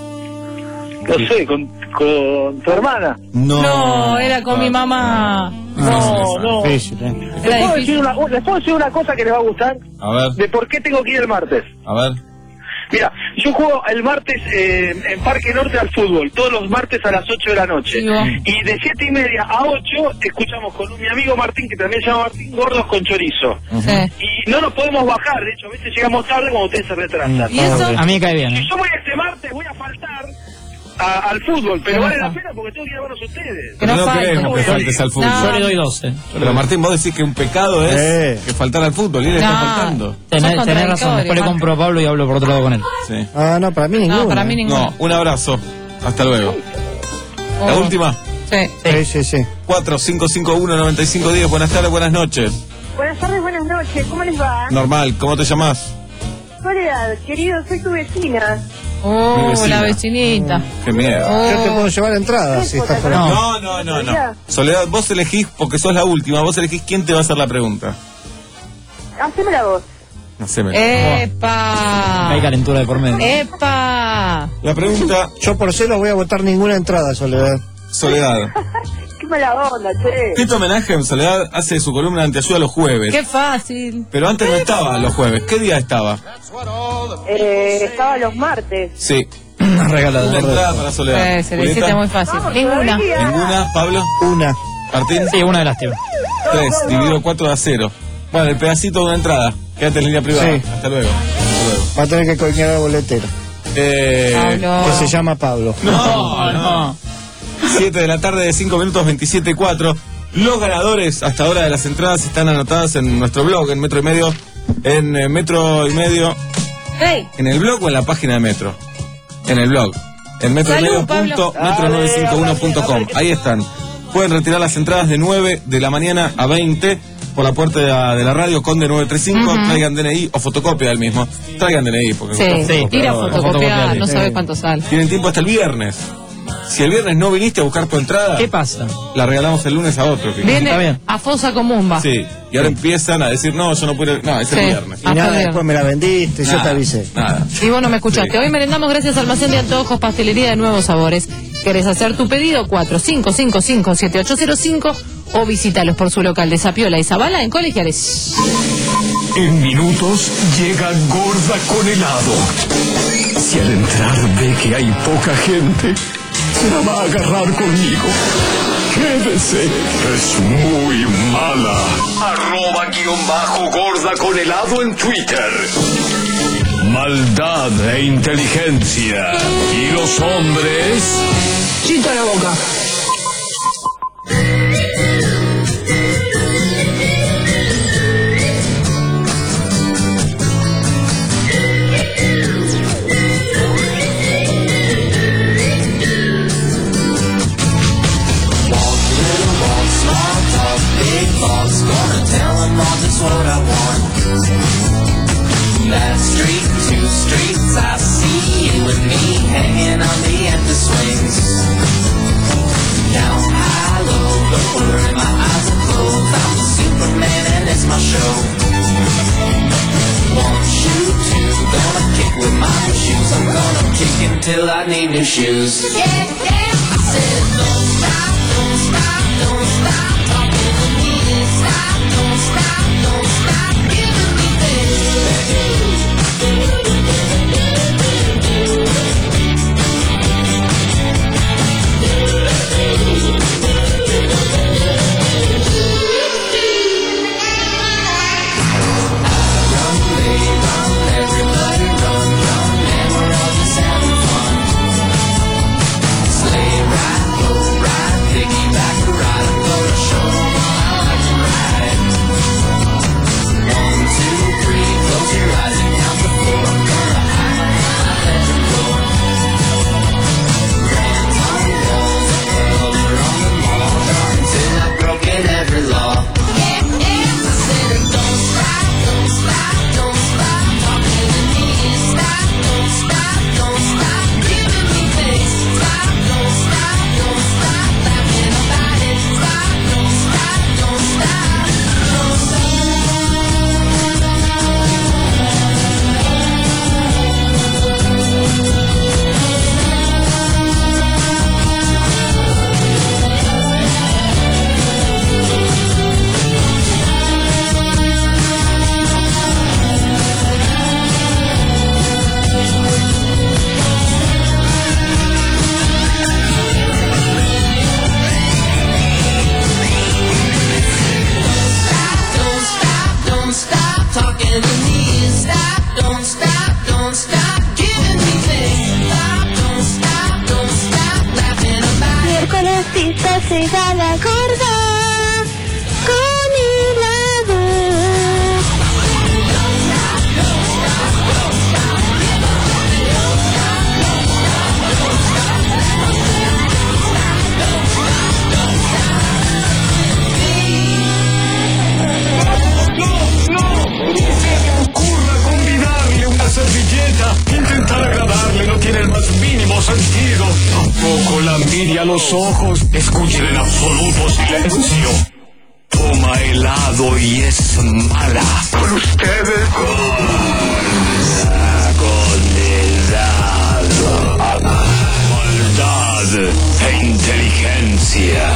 No sé, con, con tu hermana. No. No, era con mi mamá. No, no. Difícil, eh. ¿Les Era puedo, decir difícil. una, ¿Les puedo decir una cosa que les va a gustar? A ver, De por qué tengo que ir el martes. a ver. Mira, yo juego el martes eh, en Parque Norte al fútbol, todos los martes a las ocho de la noche. Sí, vos. Y de siete y media a ocho escuchamos con mi amigo Martín, que también se llama Martín, Gordos con Chorizo. Sí. Y no nos podemos bajar, de hecho, a veces llegamos tarde cuando ustedes se retrasan. ¿Y eso? A mí me cae bien. Si ¿eh? yo voy este martes, voy a faltar a- al fútbol, pero Que no vale la fa- pena porque tengo que ir a verlos a ustedes. Que no no falte. queremos que faltes al fútbol. No. Yo le doy doce. Pero Martín, vos decís que un pecado es Eh. que faltar al fútbol y él está No. faltando. Tenés, Son tenés razón. Después le contradictorios, compro a Pablo y hablo por otro lado con él. Sí. Ah, no, para mí ninguno. No, para mí eh. ninguno. No, un abrazo. Hasta luego. La Oh. última. Sí. Sí, sí, sí. cuatro cinco cinco uno, nueve cinco uno cero. Buenas tardes, buenas noches. Buenas tardes, buenas noches. ¿Cómo les va? Normal, ¿cómo te llamas? Soledad, querido, soy tu vecina. Mi Oh, vecina. la vecinita. Qué miedo. Oh. Yo te puedo llevar entradas si estás por aquí. No, no, no, no. Soledad, vos elegís, porque sos la última, vos elegís quién te va a hacer la pregunta. Haceme la voz. Haceme. ¡Epa! Hay calentura de por medio. ¡Epa! La pregunta, Yo por celo voy a votar ninguna entrada, Soledad. Soledad. Qué mala onda, che. Tito Homenaje, Soledad hace su columna de Anteayuda los jueves. ¡Qué fácil! Pero antes no estaba los jueves. ¿Qué día estaba? Eh, estaba los martes. Sí. Regalado. Una entrada para Soledad. Eh, se le Julieta, hiciste muy fácil. Ninguna. Ninguna. Pablo. Una. Martín. Sí, una de las tías. Tres. Dividido cuatro a cero. Bueno, el pedacito de una entrada. Quédate en línea privada. Sí. Hasta luego. Hasta luego. Va a tener que coñar al boletero. Eh, Pablo. Que se llama Pablo. No, no. siete de la tarde de cinco minutos veintisiete cuatro. Los ganadores hasta ahora de las entradas están anotadas en nuestro blog, en Metro y Medio. En eh, Metro y Medio. Hey. ¿En el blog o en la página de Metro? En el blog. En metro y medio punto metro nueve cinco uno punto com. Ahí están. Pueden retirar las entradas de nueve de la mañana a veinte por la puerta de la, de la radio Conde nueve tres cinco. Uh-huh. Traigan D N I o fotocopia del mismo. Traigan D N I porque Sí, sí. Ir a fotocopiar, fotocopiar, no sabe cuánto sale. Tienen tiempo hasta el viernes. Si el viernes no viniste a buscar tu entrada, ¿qué pasa? La regalamos el lunes a otro. Viene a fosa común, va. Sí, y ahora empiezan a decir, no, yo no puedo ir. No, es el Sí. viernes. Y nada, después me la vendiste, yo te avisé. Nada. Y vos no me escuchaste. Sí. Hoy merendamos gracias al Almacén de Antojos, Pastelería de Nuevos Sabores. ¿Querés hacer tu pedido? cuatro cinco cinco cinco siete ocho cero cinco o visítalos por su local de Zapiola y Zabala en Colegiales. En minutos llega Gorda con helado. Si al entrar ve que hay poca gente, se la va a agarrar conmigo. Quédese, es muy mala. Arroba guión bajo gorda con helado en Twitter. Maldad e inteligencia. Y los hombres... Chita la boca. What I want. That street, two streets, I see you and me hanging on the empty swings. Down high, low, lower, my eyes are closed. I'm the Superman and it's my show. Want you to, gonna kick with my shoes. I'm gonna kick until I need new shoes. Yeah, yeah, I said don't stop, don't stop, don't stop talking to me. Stop, don't stop. Don't stop giving me Llega la gorda con helado. Convidarle una servilleta, intentar agradarle no tiene el más mínimo sentido. Tampoco la mire a los ojos, escuchen en absoluto silencio. Toma helado y es mala. Con ustedes, gorda con helado. Maldad e inteligencia.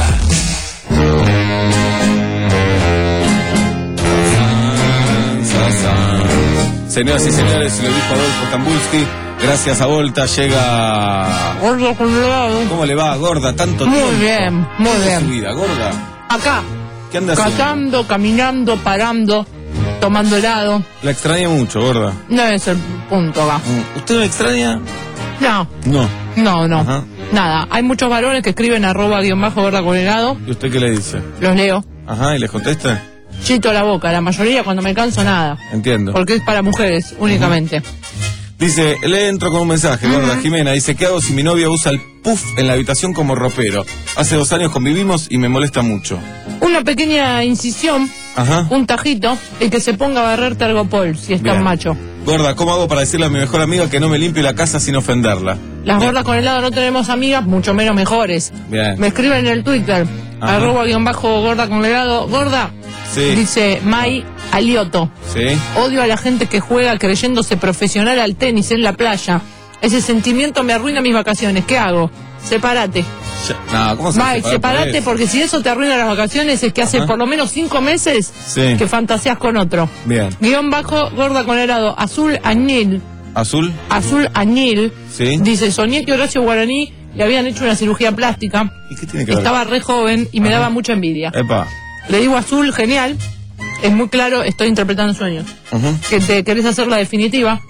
Señoras y señores, lo dijo Adolfo Tambulski, Gracias a Volta llega... Gorda Colorado. ¿Cómo le va, gorda? Tanto Muy tiempo. bien, muy ¿Qué es bien. su vida, gorda? Acá. ¿Qué anda haciendo? Cazando, caminando, parando, tomando helado. La extraña mucho, gorda. No es el punto acá. ¿Usted me extraña? No, No. no, no. Ajá. Nada. Hay muchos varones que escriben arroba guión bajo gorda con helado. ¿Y usted qué le dice? Los leo. Ajá, ¿y les contesta? Chito la boca. La mayoría cuando me canso nada. Entiendo. Porque es para mujeres únicamente. Dice, le entro con un mensaje, gorda Jimena. Dice, ¿qué hago si mi novia usa el puff en la habitación como ropero? Hace dos años convivimos y me molesta mucho. Una pequeña incisión, Ajá. un tajito, y que se ponga a barrer Tergopol, si es tan Bien. macho. Gorda, ¿cómo hago para decirle a mi mejor amiga que no me limpie la casa sin ofenderla? Las gordas con helado no tenemos amigas, mucho menos mejores. Bien. Me escriben en el Twitter, Ajá. arroba guión bajo gorda con helado. Gorda, Sí. dice Mai Alioto. ¿Sí? Odio a la gente que juega creyéndose profesional al tenis en la playa. Ese sentimiento me arruina mis vacaciones. ¿Qué hago? Sepárate. No, ¿cómo se Mai, separa por sepárate eso? porque si eso te arruina las vacaciones es que hace Ajá. por lo menos cinco meses Sí. que fantaseas con otro. Bien. Guión bajo, gorda con helado, azul añil, ¿Azul? azul añil. Sí. Dice, soñé que Horacio Guaraní le habían hecho una cirugía plástica. ¿Y qué tiene que ver? Estaba re joven y me Ajá. daba mucha envidia. Epa. Le digo azul, genial. Es muy claro, estoy interpretando sueños. Ujú. Que te querés hacer la definitiva.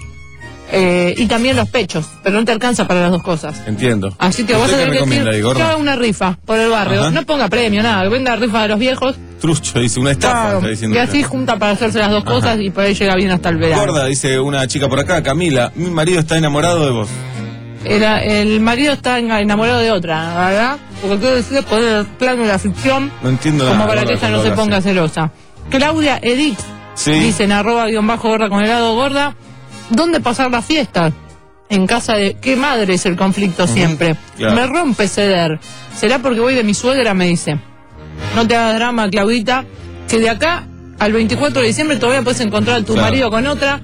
Eh, y también los pechos, pero no te alcanza para las dos cosas. Entiendo. Así que vas a ¿Usted qué tener que decir recomienda ahí, que gorda? haga una rifa por el barrio. Ajá. No ponga premio, nada, que venda rifa de los viejos. Trucho, dice, una estafa. Claro, está diciendo y usted. así junta para hacerse las dos Ajá. cosas y por ahí llega bien hasta el verano. Gorda, dice una chica por acá, Camila, mi marido está enamorado de vos. Era, el marido está enamorado de otra, ¿verdad? Porque tú decides poner el plano de la ficción No entiendo nada. como para gorda, que ella no cuando se habla ponga así. celosa. Claudia Edith Sí. dice en arroba guión bajo gorda con helado gorda, ¿dónde pasar la fiesta? En casa de... ¿Qué madre es el conflicto siempre? claro. Me rompe ceder. ¿Será porque voy de mi suegra? Me dice. No te hagas drama, Claudita, que de acá al veinticuatro de diciembre todavía puedes encontrar a tu Claro. marido con otra,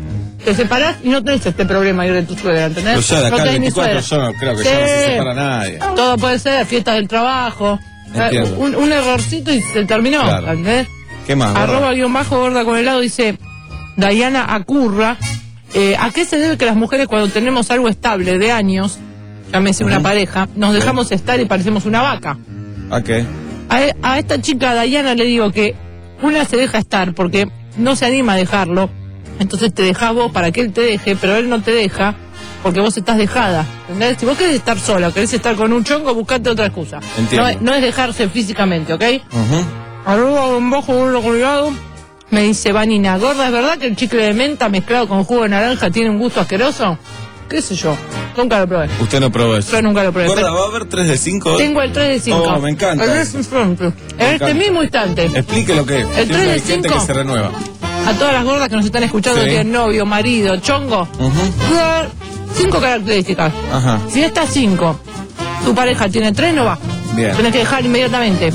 te separás y no tenés este problema ir de tu suegra, ¿entendés? Pero ya de acá no al tenés ni veinticuatro suegra. yo no creo que Sí. ya no se separa nadie. Todo puede ser, fiestas del trabajo. Entiendo. Un, un errorcito y se terminó, Claro. ¿entendés? ¿Qué más, gorda? Arroba guión bajo gorda con helado dice Diana Acurra. Eh, ¿A qué se debe que las mujeres cuando tenemos algo estable de años, llámese una Ujú. pareja, nos dejamos estar y parecemos una vaca? ¿A qué? A, a esta chica Diana le digo que una se deja estar porque no se anima a dejarlo, entonces te dejas vos para que él te deje, pero él no te deja porque vos estás dejada, ¿entendés? Si vos querés estar sola, querés estar con un chongo, buscate otra excusa. Entiendo. No, es- no es dejarse físicamente, ¿ok? Ujú. Arroba un bajo un colgado. Me dice Vanina, gorda, ¿es verdad que el chicle de menta mezclado con jugo de naranja tiene un gusto asqueroso? ¿Qué sé yo? Nunca lo probé. Usted no probó eso. Yo nunca lo probé. Gorda, pero ¿va a haber tres de cinco? tengo el tres de cinco. Oh, me encanta En eso. este instante. En este encanta. mismo instante. Explique lo que es. El Siempre tres de hay gente cinco. que se renueva. A todas las gordas que nos están escuchando, Sí. que tienen novio, marido, chongo. Ujú. voy a dar cinco características. Ajá. Si estas cinco, tu pareja tiene tres, no va. Bien. Tienes que dejar inmediatamente.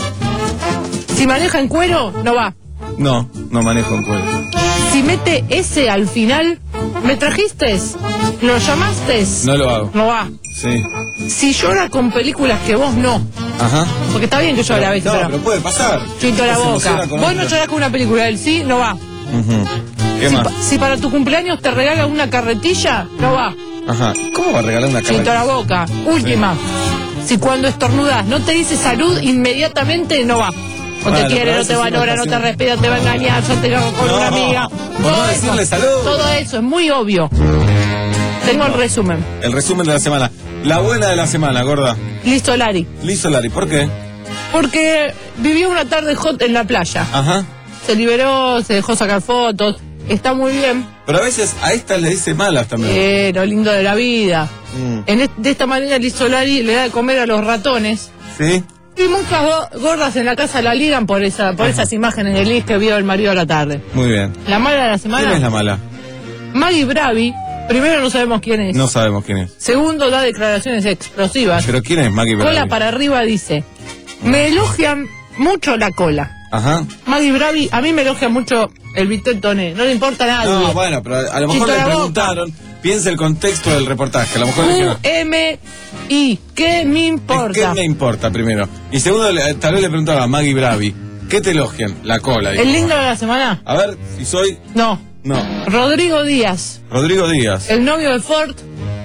Si maneja en cuero, no va. No, no manejo en cuello. Si mete ese al final, ¿me trajiste? ¿Lo llamaste? No lo hago. No va. Sí. Si llora con películas que vos no. Ajá. Porque está bien que llore a veces. No, pero- pero puede pasar. Chito la Se boca. emociona con Vos otra. no llorás con una película, él sí, no va. Ujú. ¿Qué Si, más? pa- si para tu cumpleaños te regala una carretilla, no va. Ajá. ¿Cómo va a regalar una Chito carrera? la boca. Última. Si cuando estornudás no te dice salud, inmediatamente no va. No Bueno, te quiere, pero no eso te es una valora, no te ocasión. respeta, te va a engañar, ya te cago con No, una amiga. por Todo no eso, decirle salud. Todo eso es muy obvio. Tengo el resumen. El resumen de la semana. La buena de la semana, gorda. Listo, Lari. Liz Solari, ¿por qué? Porque vivió una tarde hot en la playa. Ajá. Se liberó, se dejó sacar fotos. Está muy bien. Pero a veces a esta le dice malas también. Eh, lo lindo de la vida. Mm. En est- de esta manera Liz Solari le da de comer a los ratones. ¿Sí? Y muchas go- gordas en la casa la ligan por esa por esas imágenes de Liz que vio el marido a la tarde. Muy bien. La mala de la ¿Quién semana, es la mala? Maggie Bravi. Primero no sabemos quién es. No sabemos quién es. Segundo, da declaraciones explosivas. ¿Pero quién es Maggie Bravi? Cola para arriba dice, me elogian mucho la cola. Ajá. Maggie Bravi, a mí me elogia mucho el Vitel Toné. No le importa nada. No, bueno, pero a lo mejor Chito le la boca. preguntaron. Piensa el contexto del reportaje. A lo mejor le U dijeron. M I, ¿qué me importa? ¿Qué me importa primero? Y segundo, le- tal vez le preguntaba a Maggie Bravi. ¿Qué te elogian? La cola. dijo. ¿El lindo de la semana? A ver, si soy. No. No. Rodrigo Díaz, Rodrigo Díaz. el novio de Ford,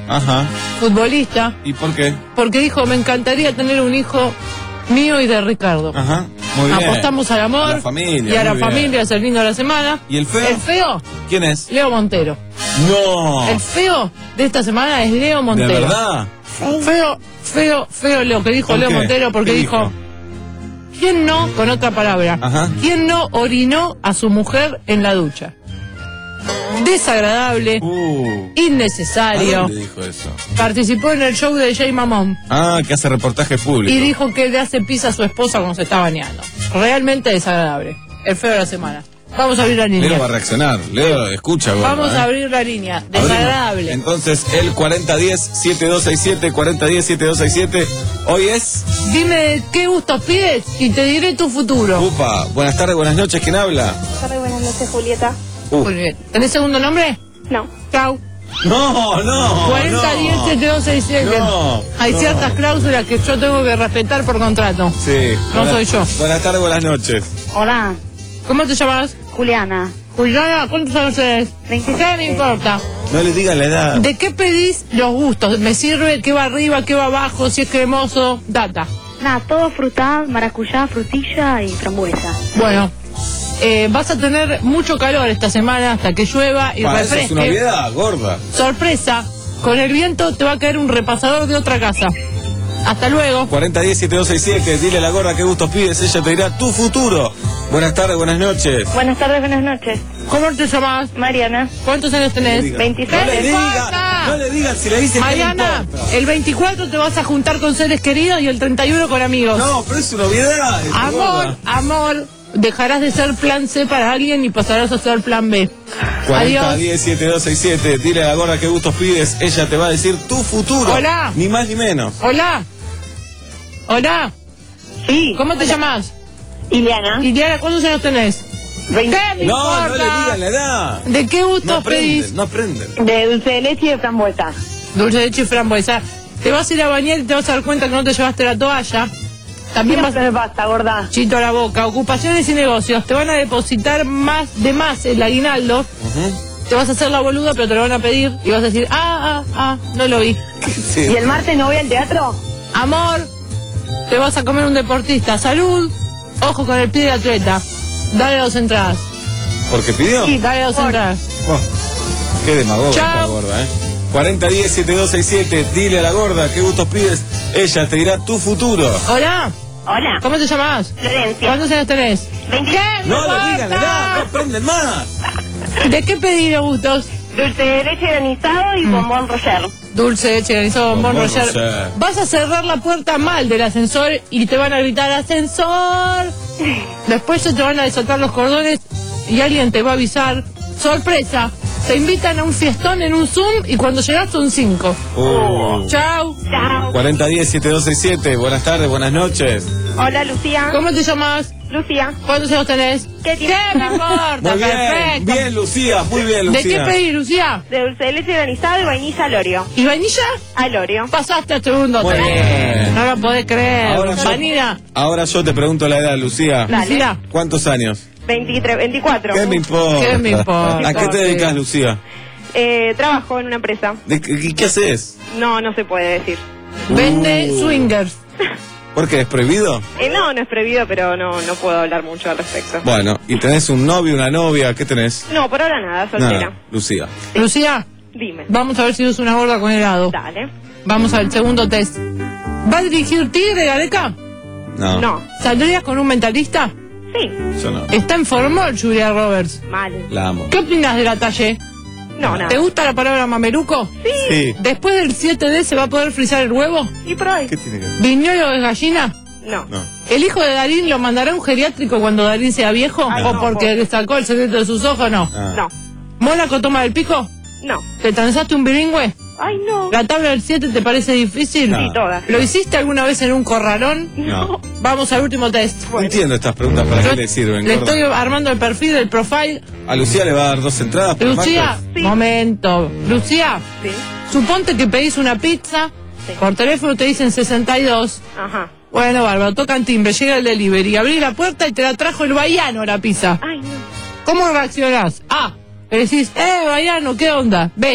Ajá. futbolista, ¿Y por qué? porque dijo, me encantaría tener un hijo mío y de Ricardo. Ajá. Muy bien. Apostamos al amor A la familia, y a la muy bien. familia, es el lindo de la semana. ¿Y el feo? El feo, ¿Quién es? Leo Montero. No. El feo de esta semana es Leo Montero. ¿De verdad? Feo, feo, feo lo que dijo ¿Por Leo qué? Montero, porque ¿Qué dijo, dijo? ¿quién no, con otra palabra, Ajá. quién no orinó a su mujer en la ducha? Desagradable, Uh. ¿A innecesario. dónde dijo eso? Participó en el show de Jay Mamón Ah, que hace reportaje público. y dijo que le hace pis a su esposa cuando se está bañando. Realmente desagradable. El feo de la semana. Vamos a abrir la Leo va a línea. reaccionar. Leo, escucha, gorda, Vamos ¿eh? a abrir la línea. Abrimos. Desagradable. Entonces, el cuarenta diez, setenta y dos sesenta y siete, cuarenta diez, setenta y dos sesenta y siete. Hoy es... Dime qué gustos pides y te diré tu futuro. Upa, buenas tardes, buenas noches, ¿quién habla? Buenas tardes, buenas noches, Julieta. Uh. Muy bien. ¿Tenés segundo nombre? No. Chau. No, no, cuarenta diez, setenta y dos sesenta y siete. No, Hay no. ciertas cláusulas que yo tengo que respetar por contrato. Sí. No Buenas- soy yo. Buenas tardes, buenas noches. Hola, ¿Cómo te llamas? Juliana. Juliana, ¿cuántos años tenés? veintisiete. ¿Qué me importa? No le digan la edad. ¿De qué pedís los gustos? ¿Me sirve qué va arriba, qué va abajo, si es cremoso? Data. Nada, todo frutal, maracuyá, frutilla y frambuesa. Bueno, eh, vas a tener mucho calor esta semana hasta que llueva y Pa, eso es una refresque. obviedad, gorda. Sorpresa, con el viento te va a caer un repasador de otra casa. Hasta luego. cuarenta diez, setenta y dos sesenta y siete, dile a la gorda qué gustos pides, ella te dirá tu futuro. Buenas tardes, buenas noches. Buenas tardes, buenas noches. ¿Cómo te llamas? Mariana. ¿Cuántos años tenés? No le veintiséis. No le diga, importa. no le digan si le dicen Mariana, el veinticuatro te vas a juntar con seres queridos y el treinta y uno con amigos. No, pero es una obviedad. este, Amor, gorda. amor, dejarás de ser plan C para alguien y pasarás a ser plan B. cuarenta Adiós. diez, setenta y dos sesenta y siete, dile a la gorda qué gustos pides, ella te va a decir tu futuro. Hola. Ni más ni menos. Hola. Hola. Sí. ¿Cómo te llamas? Ileana. Iliana, ¿cuántos años tenés? veinte. ¿Qué me No, no importa? le digan la edad. ¿De qué No gustos pedís? aprenden, no aprenden. De dulce de leche y de frambuesa. Dulce de leche y frambuesa. Te vas a ir a bañar y te vas a dar cuenta que no te llevaste la toalla. También vas ¿Qué me pasa, gorda? Chito a la boca. Ocupaciones y negocios. Te van a depositar más de más el aguinaldo. Te vas a hacer la boluda, pero te lo van a pedir. Y vas a decir, ah, ah, ah, no lo vi. Sí. ¿Y el martes no voy al teatro? Amor, te vas a comer un deportista. Salud. Ojo con el pie de atleta. Dale dos entradas. ¿Porque pidió? Sí, dale dos entradas. Oh, qué demagoga Chao. esta gorda, ¿eh? cuarenta diez, setenta y dos sesenta y siete, dile a la gorda qué gustos pides, ella te dirá tu futuro. Hola. Hola. ¿Cómo te llamas? Florencia. ¿Cuántos años tenés? veinte. No le digan la edad, no aprenden más. ¿De qué pedí los gustos? Dulce de leche granizado y bombón Roger. Dulce de leche granizado, bombón Bombón Roger. Roger. Vas a cerrar la puerta mal del ascensor y te van a gritar ¡ascensor! Después se te van a desatar los cordones y alguien te va a avisar. ¡Sorpresa! Te invitan a un fiestón en un Zoom y cuando llegas son cinco. Uh. Chau. Chao. cuarenta diez, setenta y dos sesenta y siete, buenas tardes, buenas noches. Hola, Lucía. ¿Cómo te llamas? Lucía. ¿Cuántos años tenés? ¿Qué tienes? me importa? Muy bien, Perfecto. bien Lucía, muy bien ¿De qué Lucía. pedí, Lucía? De dulce de leche granizado y vainilla al Oreo. ¿Y vainilla? Al Oreo. Pasaste a segundo. Muy bien. No lo podés creer. Ahora yo- Vanina. Ahora yo te pregunto la edad, Lucía. Dale. Lucía. ¿Cuántos años? veintitrés, veinticuatro. ¿Qué me importa? ¿Qué me importa? ¿A qué te dedicas, Lucía? Eh, trabajo en una empresa. ¿De qué, qué- qué haces? No, no se puede decir. Vende Uh. swingers. ¿Por qué? ¿Es prohibido? Eh, no, no es prohibido, pero no, no puedo hablar mucho al respecto. Bueno, ¿y tenés un novio, una novia? ¿Qué tenés? No, por ahora nada, soltera. Nada, Lucía. Lucía, Dime. vamos a ver si sos una gorda con helado. Dale. Vamos al segundo test. ¿Va a dirigir Tigre, Gareca? No, No. ¿Saldrías con un mentalista? Sí. yo no. Está en Formol, Julia Roberts. Mal. La amo. ¿Qué opinas de la talle? No, nada. ¿Te gusta la palabra mameluco? Sí. Sí. ¿Después del siete D se va a poder frizar el huevo? ¿Y por ahí? ¿Qué tiene que ver? ¿Viñolo de gallina? No. No. ¿El hijo de Darín lo mandará a un geriátrico cuando Darín sea viejo? Ay, ¿O no, porque pobre. le sacó el secreto de sus ojos? No. Ah. No. ¿Mónaco toma del pico? No. ¿Te transaste un bilingüe? Ay, no. ¿La tabla del siete te parece difícil? No. Sí, todas. ¿Lo hiciste alguna vez en un corralón? No. Vamos al último test. No entiendo estas preguntas para Yo qué le sirven. le gorda. estoy armando el perfil, el profile. A Lucía le va a dar dos entradas por Lucía, martes. Sí. momento. Lucía, Sí. suponte que pedís una pizza, Sí. por teléfono te dicen sesenta y dos. Ajá. Bueno, bárbaro, tocan timbre, llega el delivery, abrí la puerta y te la trajo el baiano la pizza. Ay, no. ¿Cómo reaccionás? A, le decís, eh, baiano, ¿qué onda? B,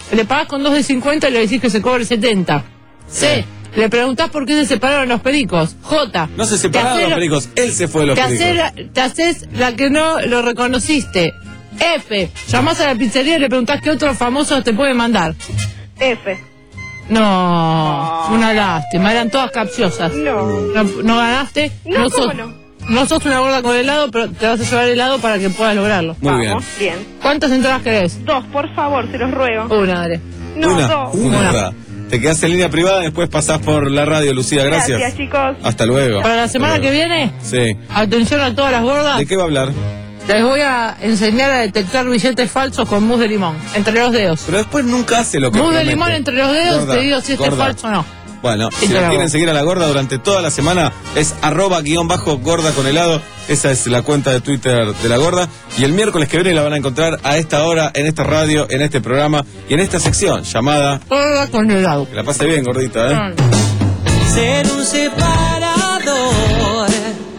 Le pagás con dos de cincuenta y le decís que se cobre setenta. C. Le preguntás por qué se separaron los pericos. J. No se separaron los pericos, él se fue de los te pericos. Haces la, te haces la que no lo reconociste. F. Llamás a la pizzería y le preguntás qué otros famosos te pueden mandar. F. No, una lástima, eran todas capciosas. No. No, no ganaste. No, no ¿cómo sos, no? no sos una gorda con helado, pero te vas a llevar helado para que puedas lograrlo. Muy bien. Vamos, bien. ¿Cuántas entradas querés? Dos, por favor, se los ruego. Una, dale. No, una, dos. una. Una. Te quedás en línea privada, después pasás por la radio, Lucía, gracias. Gracias, chicos. Hasta luego. Para la semana que viene, Sí. atención a todas las gordas. ¿De qué va a hablar? Les voy a enseñar a detectar billetes falsos con mousse de limón, entre los dedos. Pero después nunca hace lo que Mousse de promete. limón entre los dedos, Gorda, te digo si este es gorda. falso o no. Bueno, Y si te la lo quieren hago. seguir a la gorda durante toda la semana, es arroba guión bajo gorda con helado. Esa es la cuenta de Twitter de la gorda. Y el miércoles que viene la van a encontrar a esta hora, en esta radio, en este programa y en esta sección llamada... Gorda con helado. Que la pase bien, gordita, ¿eh? Ser un separador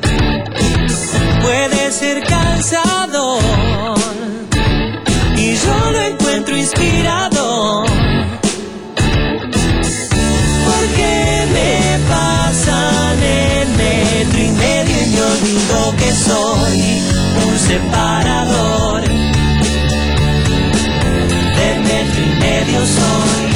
puede ser cansador y yo lo encuentro inspirador porque me pasan el metro y medio y me olvido que soy un separador del metro y medio soy.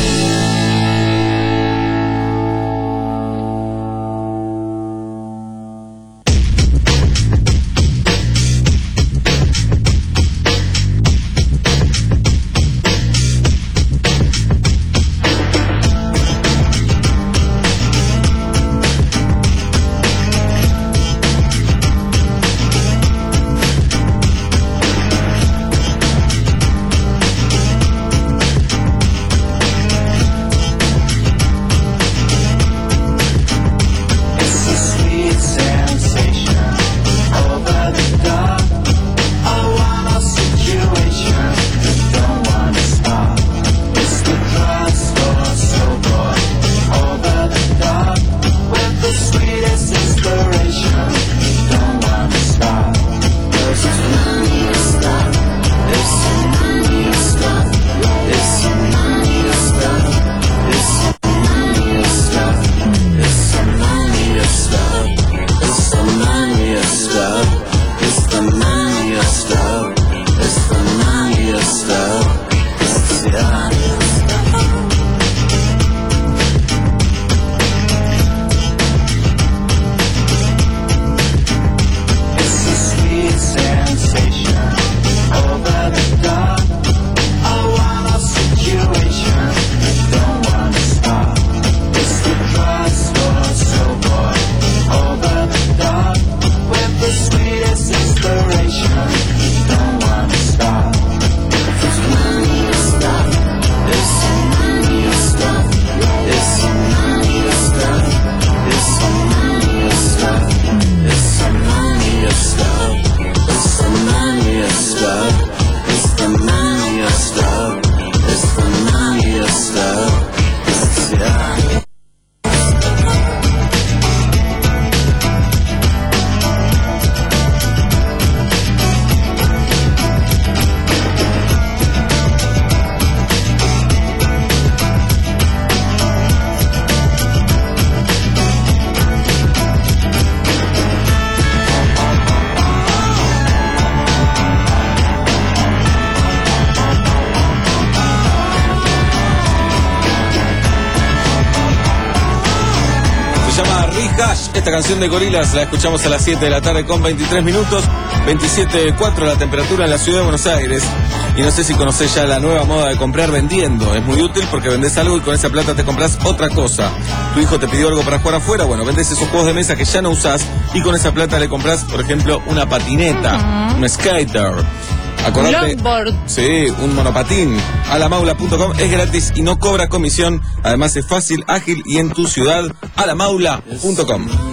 Esta canción de Gorillaz la escuchamos a las siete de la tarde con veintitrés minutos, veintisiete punto cuatro la temperatura en la ciudad de Buenos Aires. Y no sé si conocés ya la nueva moda de comprar vendiendo. Es muy útil porque vendés algo y con esa plata te compras otra cosa. Tu hijo te pidió algo para jugar afuera, bueno, vendés esos juegos de mesa que ya no usás y con esa plata le compras, por ejemplo, una patineta, uh-huh. un skater. Acordate, longboard. Sí, un monopatín. Alamaula punto com es gratis y no cobra comisión. Además es fácil, ágil y en tu ciudad. Alamaula punto com.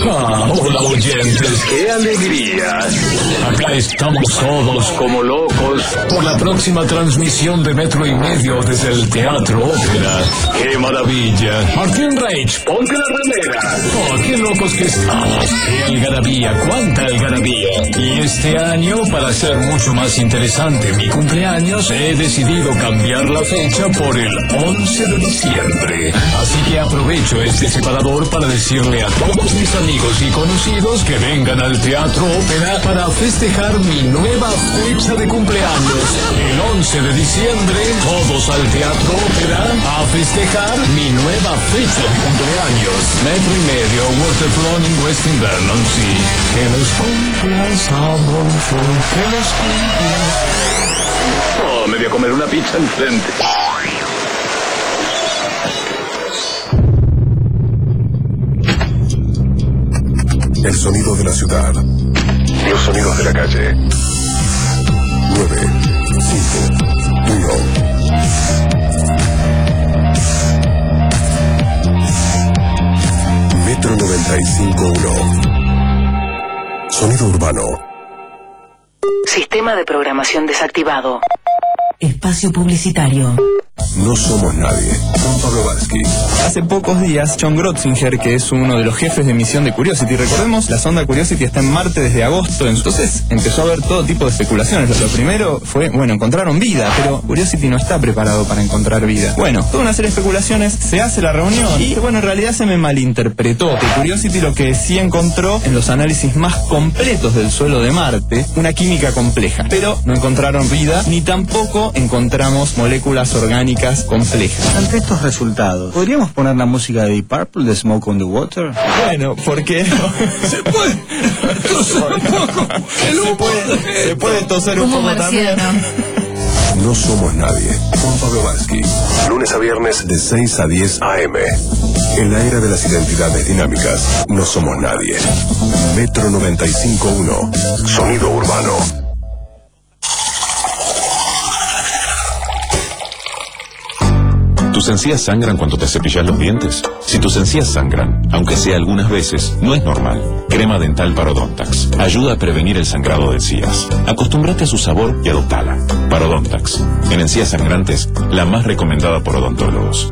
Ah, hola oyentes, qué alegría. Acá estamos todos como locos por la próxima transmisión de Metro y Medio desde el Teatro Ópera. ¡Qué maravilla! Martín Reich, ponte la remera. Oh, qué locos que estamos. ¡Qué algarabía! ¡Cuánta algarabía! Y este año, para hacer mucho más interesante mi cumpleaños, he decidido cambiar la fecha por el once de diciembre. Así que aprovecho este separador para decirle a todos mis amigos y conocidos que vengan al Teatro Ópera para festejar mi nueva fecha de cumpleaños. El once de diciembre, todos al Teatro Ópera a festejar mi nueva fecha de cumpleaños. Metro y Medio, Waterfront en West Invernon, sí. Que los cumplas, Adolfo, que los cumplas. Oh, me voy a comer una pizza enfrente. El sonido de la ciudad. Los sonidos de la calle. nueve, cinco, uno. Metro noventa y cinco punto uno. Sonido urbano. Sistema de programación desactivado. Espacio publicitario. No somos nadie. Con Pablo Varsky. Hace pocos días, John Grotzinger, que es uno de los jefes de misión de Curiosity, recordemos, la sonda Curiosity está en Marte desde agosto, entonces empezó a haber todo tipo de especulaciones. Lo primero fue, bueno, encontraron vida, pero Curiosity no está preparado para encontrar vida. Bueno, toda una serie de especulaciones, se hace la reunión y, bueno, en realidad se me malinterpretó. Que Curiosity lo que sí encontró en los análisis más completos del suelo de Marte, una química compleja, pero no encontraron vida, ni tampoco encontramos moléculas orgánicas complejas. Ante estos resultados, ¿podríamos poner la música de Deep Purple de Smoke on the Water? Bueno, ¿por qué no? Se puede toser un poco. Se puede, se puede toser un poco también. No somos nadie. Con Pablo Varsky. Lunes a viernes de seis a diez a eme. En la era de las identidades dinámicas, no somos nadie. Metro noventa y cinco punto uno. Sonido urbano. ¿Tus encías sangran cuando te cepillas los dientes? Si tus encías sangran, aunque sea algunas veces, no es normal. Crema dental Parodontax ayuda a prevenir el sangrado de encías. Acostúmbrate a su sabor y adoptala. Parodontax, en encías sangrantes, la más recomendada por odontólogos.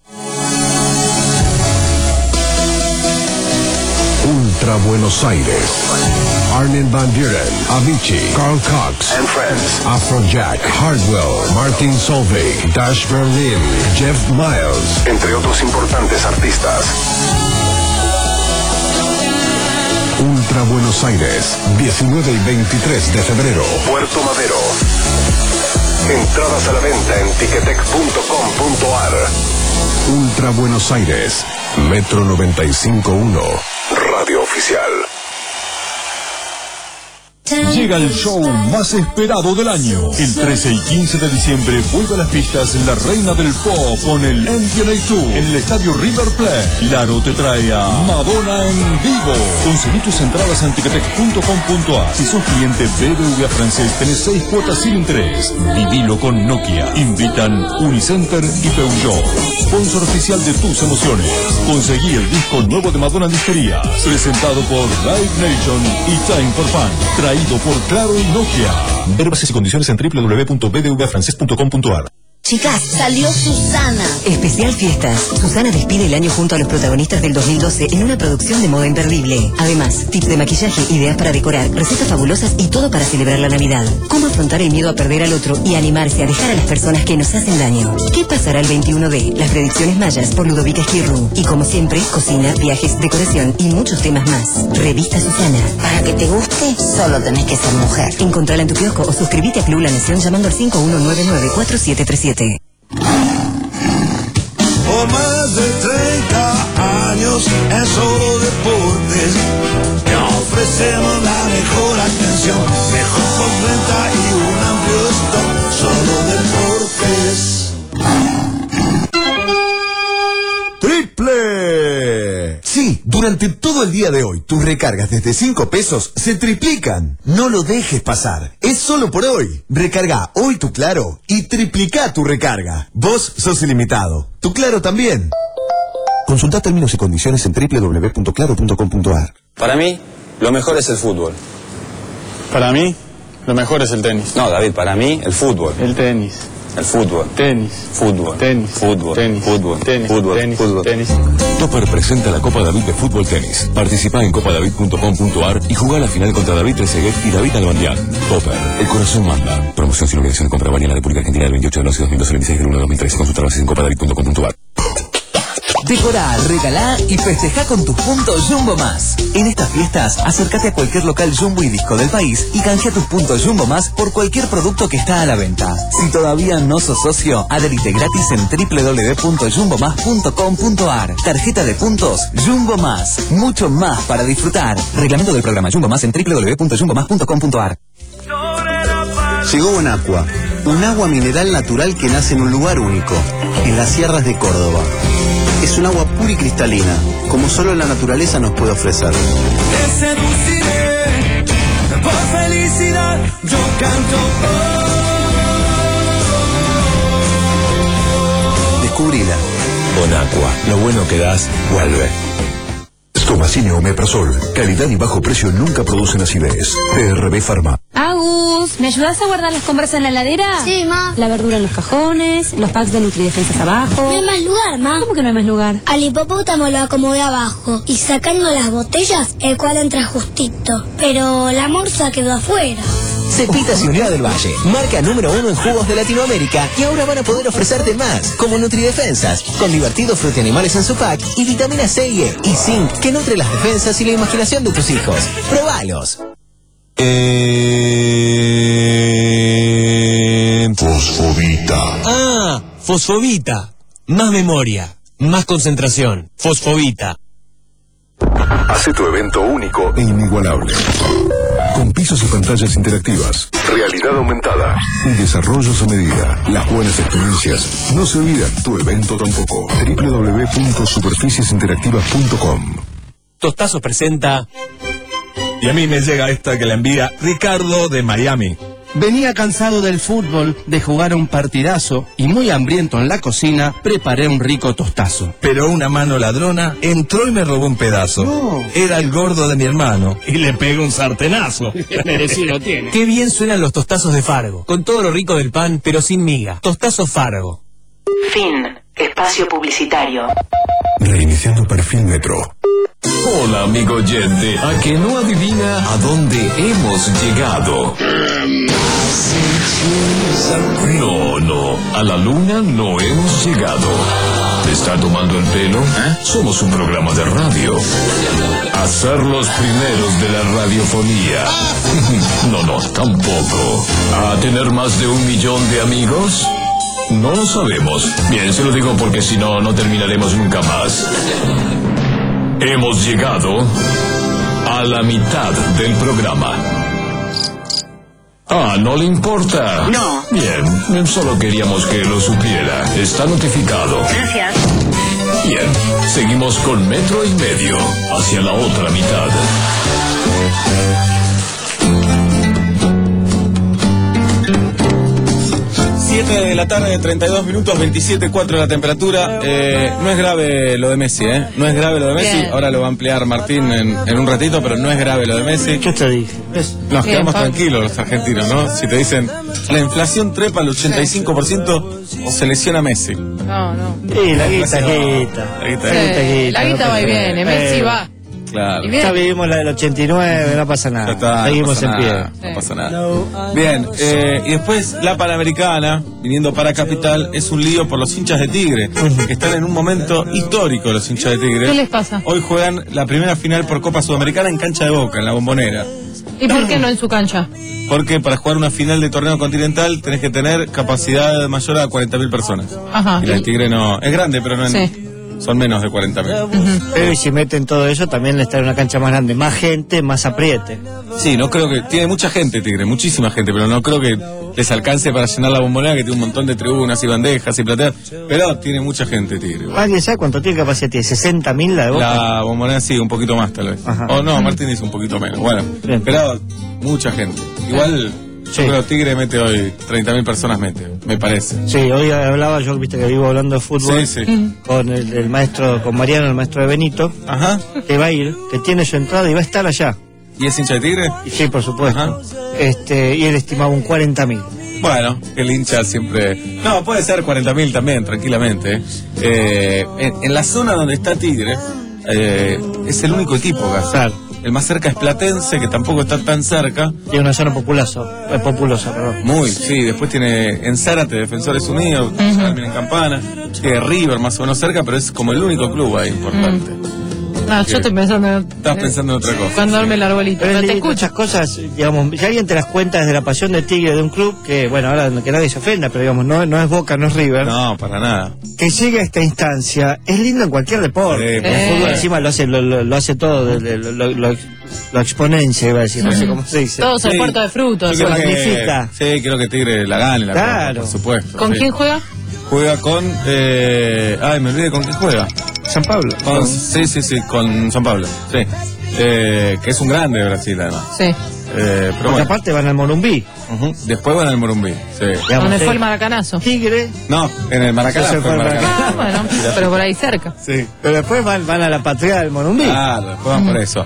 Ultra Buenos Aires. Armin van Buren, Avicii, Carl Cox and Friends, Afrojack, Hardwell, Martin Solveig, Dash Berlin, Jeff Miles, entre otros importantes artistas. Ultra Buenos Aires, diecinueve y veintitrés de febrero, Puerto Madero. Entradas a la venta en ticketek punto com punto ar. Ultra Buenos Aires, Metro noventa y cinco punto uno, Radio Oficial. Llega el show más esperado del año. El trece y quince de diciembre vuelve a las pistas La Reina del Pop con el M D N A Tour en el estadio River Plate. Laro te trae a Madonna en vivo. Conseguí tus entradas en ticketek punto com punto ar. Si sos cliente B B V A francés, tenés seis cuotas sin interés. Vivilo con Nokia. Invitan Unicenter y Peugeot. Sponsor oficial de tus emociones. Conseguí el disco nuevo de Madonna en disquerías. Presentado por Live Nation y Time for Fun. Traído por Claro y Nokia. Ver bases y condiciones en doble u doble u doble u punto b d v a francés punto com punto ar. Chicas, salió Susana. Especial Fiestas. Susana despide el año junto a los protagonistas del dos mil doce en una producción de moda imperdible. Además, tips de maquillaje, ideas para decorar, recetas fabulosas y todo para celebrar la Navidad. Cómo afrontar el miedo a perder al otro y animarse a dejar a las personas que nos hacen daño. ¿Qué pasará el veintiuno de? Las predicciones mayas por Ludovica Esquirru. Y como siempre, cocina, viajes, decoración y muchos temas más. Revista Susana. Para que te guste, solo tenés que ser mujer. Encontrala en tu kiosco o suscríbete a Club La Nación llamando al cinco uno nueve nueve cuatro siete tres siete. Por más de treinta años en solo deportes, te ofrecemos la mejor atención, mejor postventa y un amplio stock. Solo deportes. ¡Triple! Sí, durante todo el día de hoy, tus recargas desde cinco pesos se triplican. No lo dejes pasar. Es solo por hoy. Recarga hoy tu Claro y triplica tu recarga. Vos sos ilimitado. Tu Claro también. Consulta términos y condiciones en doble u doble u doble u punto claro punto com punto ar. Para mí, lo mejor es el fútbol. Para mí, lo mejor es el tenis. No, David, para mí, el fútbol. El tenis. El fútbol. Tenis. Fútbol. Tenis. Fútbol. Tenis. Fútbol. Tenis. Fútbol. Tenis. Fútbol. Tenis. Topper presenta la Copa David de Fútbol Tenis. Participa en copa david punto com punto ar y juega la final contra David Trezeguet y David Albandián. Topper, el corazón manda. Promoción sin obligación de compra válida en la República Argentina del veintiocho de once de dos mil doce al veintiséis del uno de dos mil trece. Consulta bases en copa david punto com punto ar. Decorá, regalá y festejá con tus puntos Jumbo Más. En estas fiestas, acércate a cualquier local Jumbo y Disco del país y canjea tus puntos Jumbo Más por cualquier producto que está a la venta. Si todavía no sos socio, adherite gratis en doble u doble u doble u punto jumbo más punto com punto ar. Tarjeta de puntos Jumbo Más. Mucho más para disfrutar. Reglamento del programa Jumbo Más en doble u doble u doble u punto jumbo más punto com punto ar. Llegó Bonaqua, un agua mineral natural que nace en un lugar único, en las sierras de Córdoba. Es un agua pura y cristalina, como solo la naturaleza nos puede ofrecer. Te seduciré, por felicidad yo canto. Descubrila. Bonaqua, lo bueno que das, vuelve. Stomacine Omeprazol. Calidad y bajo precio nunca producen acidez. P R B Pharma. Agus, ¿me ayudas a guardar las compras en la heladera? Sí, ma. La verdura en los cajones, los packs de Nutridefensas abajo. No hay más lugar, ma. ¿Cómo que no hay más lugar? Al hipopótamo lo acomodé abajo y sacando las botellas, el cual entra justito. Pero la morsa quedó afuera. Cepitas y Unidad del Valle, marca número uno en jugos de Latinoamérica y ahora van a poder ofrecerte más, como Nutridefensas, con divertidos frutianimales en su pack y vitamina C y E y zinc que nutre las defensas y la imaginación de tus hijos. ¡Probalos! Eh... Fosfovita. Ah, Fosfovita. Más memoria, más concentración. Fosfovita. Hace tu evento único e inigualable. Con pisos y pantallas interactivas, realidad aumentada y desarrollos a medida. Las buenas experiencias no se olvidan, tu evento tampoco. doble u doble u doble u punto superficies interactivas punto com. Tostazo presenta. Y a mí me llega esta que la envía Ricardo de Miami. Venía cansado del fútbol, de jugar un partidazo y muy hambriento en la cocina, preparé un rico tostazo. Pero una mano ladrona entró y me robó un pedazo. No. Era el gordo de mi hermano y le pegó un sartenazo. Merecido tiene. Qué bien suenan los tostazos de Fargo, con todo lo rico del pan, pero sin miga. Tostazo Fargo. Fin. Espacio publicitario. Reiniciando perfil Metro. Hola, amigo oyente. ¿A que no adivina a dónde hemos llegado? No, no. A la luna no hemos llegado. ¿Te está tomando el pelo? ¿Eh? Somos un programa de radio. A ser los primeros de la radiofonía. No, no, tampoco. ¿A tener más de un millón de amigos? No lo sabemos. Bien, se lo digo porque si no, no terminaremos nunca más. Hemos llegado a la mitad del programa. Ah, ¿no le importa? No. Bien, solo queríamos que lo supiera. Está notificado. Gracias. Bien, seguimos con metro y medio hacia la otra mitad. siete de la tarde, treinta y dos minutos, veintisiete punto cuatro la temperatura. Eh, no es grave lo de Messi, ¿eh? No es grave lo de Messi. Bien. Ahora lo va a ampliar Martín en, en un ratito, pero no es grave lo de Messi. ¿Qué te dije? Nos Bien, quedamos Pablo. tranquilos los argentinos, ¿no? Si te dicen, la inflación trepa al ochenta y cinco por ciento, se lesiona Messi. No, no. Sí, la guita, inflación- guita. La guita, Sí, guita. la guita va y viene, Messi Eh, va. Claro. Y bien. Ya vivimos la del ochenta y nueve, no pasa Ya nada. está, Seguimos no pasa en pie. nada, no pasa nada. Bien, eh, y después la Panamericana, viniendo para Capital, es un lío por los hinchas de Tigre, que están en un momento histórico los hinchas de Tigre. ¿Qué les pasa? Hoy juegan la primera final por Copa Sudamericana en cancha de Boca, en la Bombonera. ¿Y por qué no en su cancha? Porque para jugar una final de torneo continental tenés que tener capacidad mayor a cuarenta mil personas. Ajá. Y la de Tigre no, es grande, pero no en- Sí. son menos de cuarenta mil. Pero y si meten todo eso, también está en una cancha más grande, más gente, más apriete. Sí, no creo que. Tiene mucha gente Tigre, muchísima gente, pero no creo que les alcance para llenar la Bombonera, que tiene un montón de tribunas y bandejas y plateas. Pero tiene mucha gente Tigre. igual. ¿Alguien sabe cuánto tiene capacidad? ¿Tiene sesenta mil la de Boca? La Bombonera sí, un poquito más tal vez. Ajá. O no, Martín dice un poquito menos. Bueno, Bien. pero mucha gente. Igual Yo creo que Tigre mete hoy, treinta mil personas mete, me parece. Sí, hoy hablaba, yo viste que vivo hablando de fútbol Sí, sí. con el, el maestro, con Mariano, el maestro de Benito, Ajá. que va a ir, que tiene su entrada y va a estar allá. ¿Y es hincha de Tigre? Y sí, por supuesto. Este, y él estimaba un cuarenta mil. Bueno, el hincha siempre... No, puede ser cuarenta mil también, tranquilamente. Eh, en, en la zona donde está Tigre, eh, es el único equipo acá. Claro. El más cerca es Platense, que tampoco está tan cerca. Tiene una zona populosa, eh, populosa, perdón. Muy, sí. Después tiene en Zárate, Defensores Unidos, también en Campana. Tiene River más o menos cerca, pero es como el único club ahí importante. No, yo estoy pensando en... Estás pensando en otra cosa. Cuando arme el arbolito. Pero Pero es te lindo, escucho. muchas cosas, digamos, si alguien te las cuenta desde la pasión de Tigre de un club, que bueno, ahora que nadie se ofenda, pero digamos, no, no es Boca, no es River. No, para nada. Que llegue a esta instancia, es lindo en cualquier deporte. Sí, el por fútbol supuesto. encima lo hace, lo, lo, lo hace todo, de- de- lo, lo, lo exponencia, iba a decir, no sé cómo se dice. Todos al Sí. puerto de frutos. Yo creo que- magnifica. Sí, creo que Tigre la gane, la Claro. Copa, por supuesto. ¿Con sí. quién juega? Juega con... Eh, ay, me olvidé con quién juega. San Pablo. Con, sí, sí, sí, con San Pablo. Sí. Eh, que es un grande de Brasil, además. Sí. Eh, pero Porque bueno. aparte van al Morumbí. Ujú. Después van al Morumbí. Sí. Digamos, ¿Dónde sí. fue el maracanazo? Tigre. No, en el Maracaná. Sí, se fue el fue al Maracaná. Ah, bueno, pero por ahí cerca. Sí. Pero después van, van a la patria del Morumbí. Claro, después van por eso.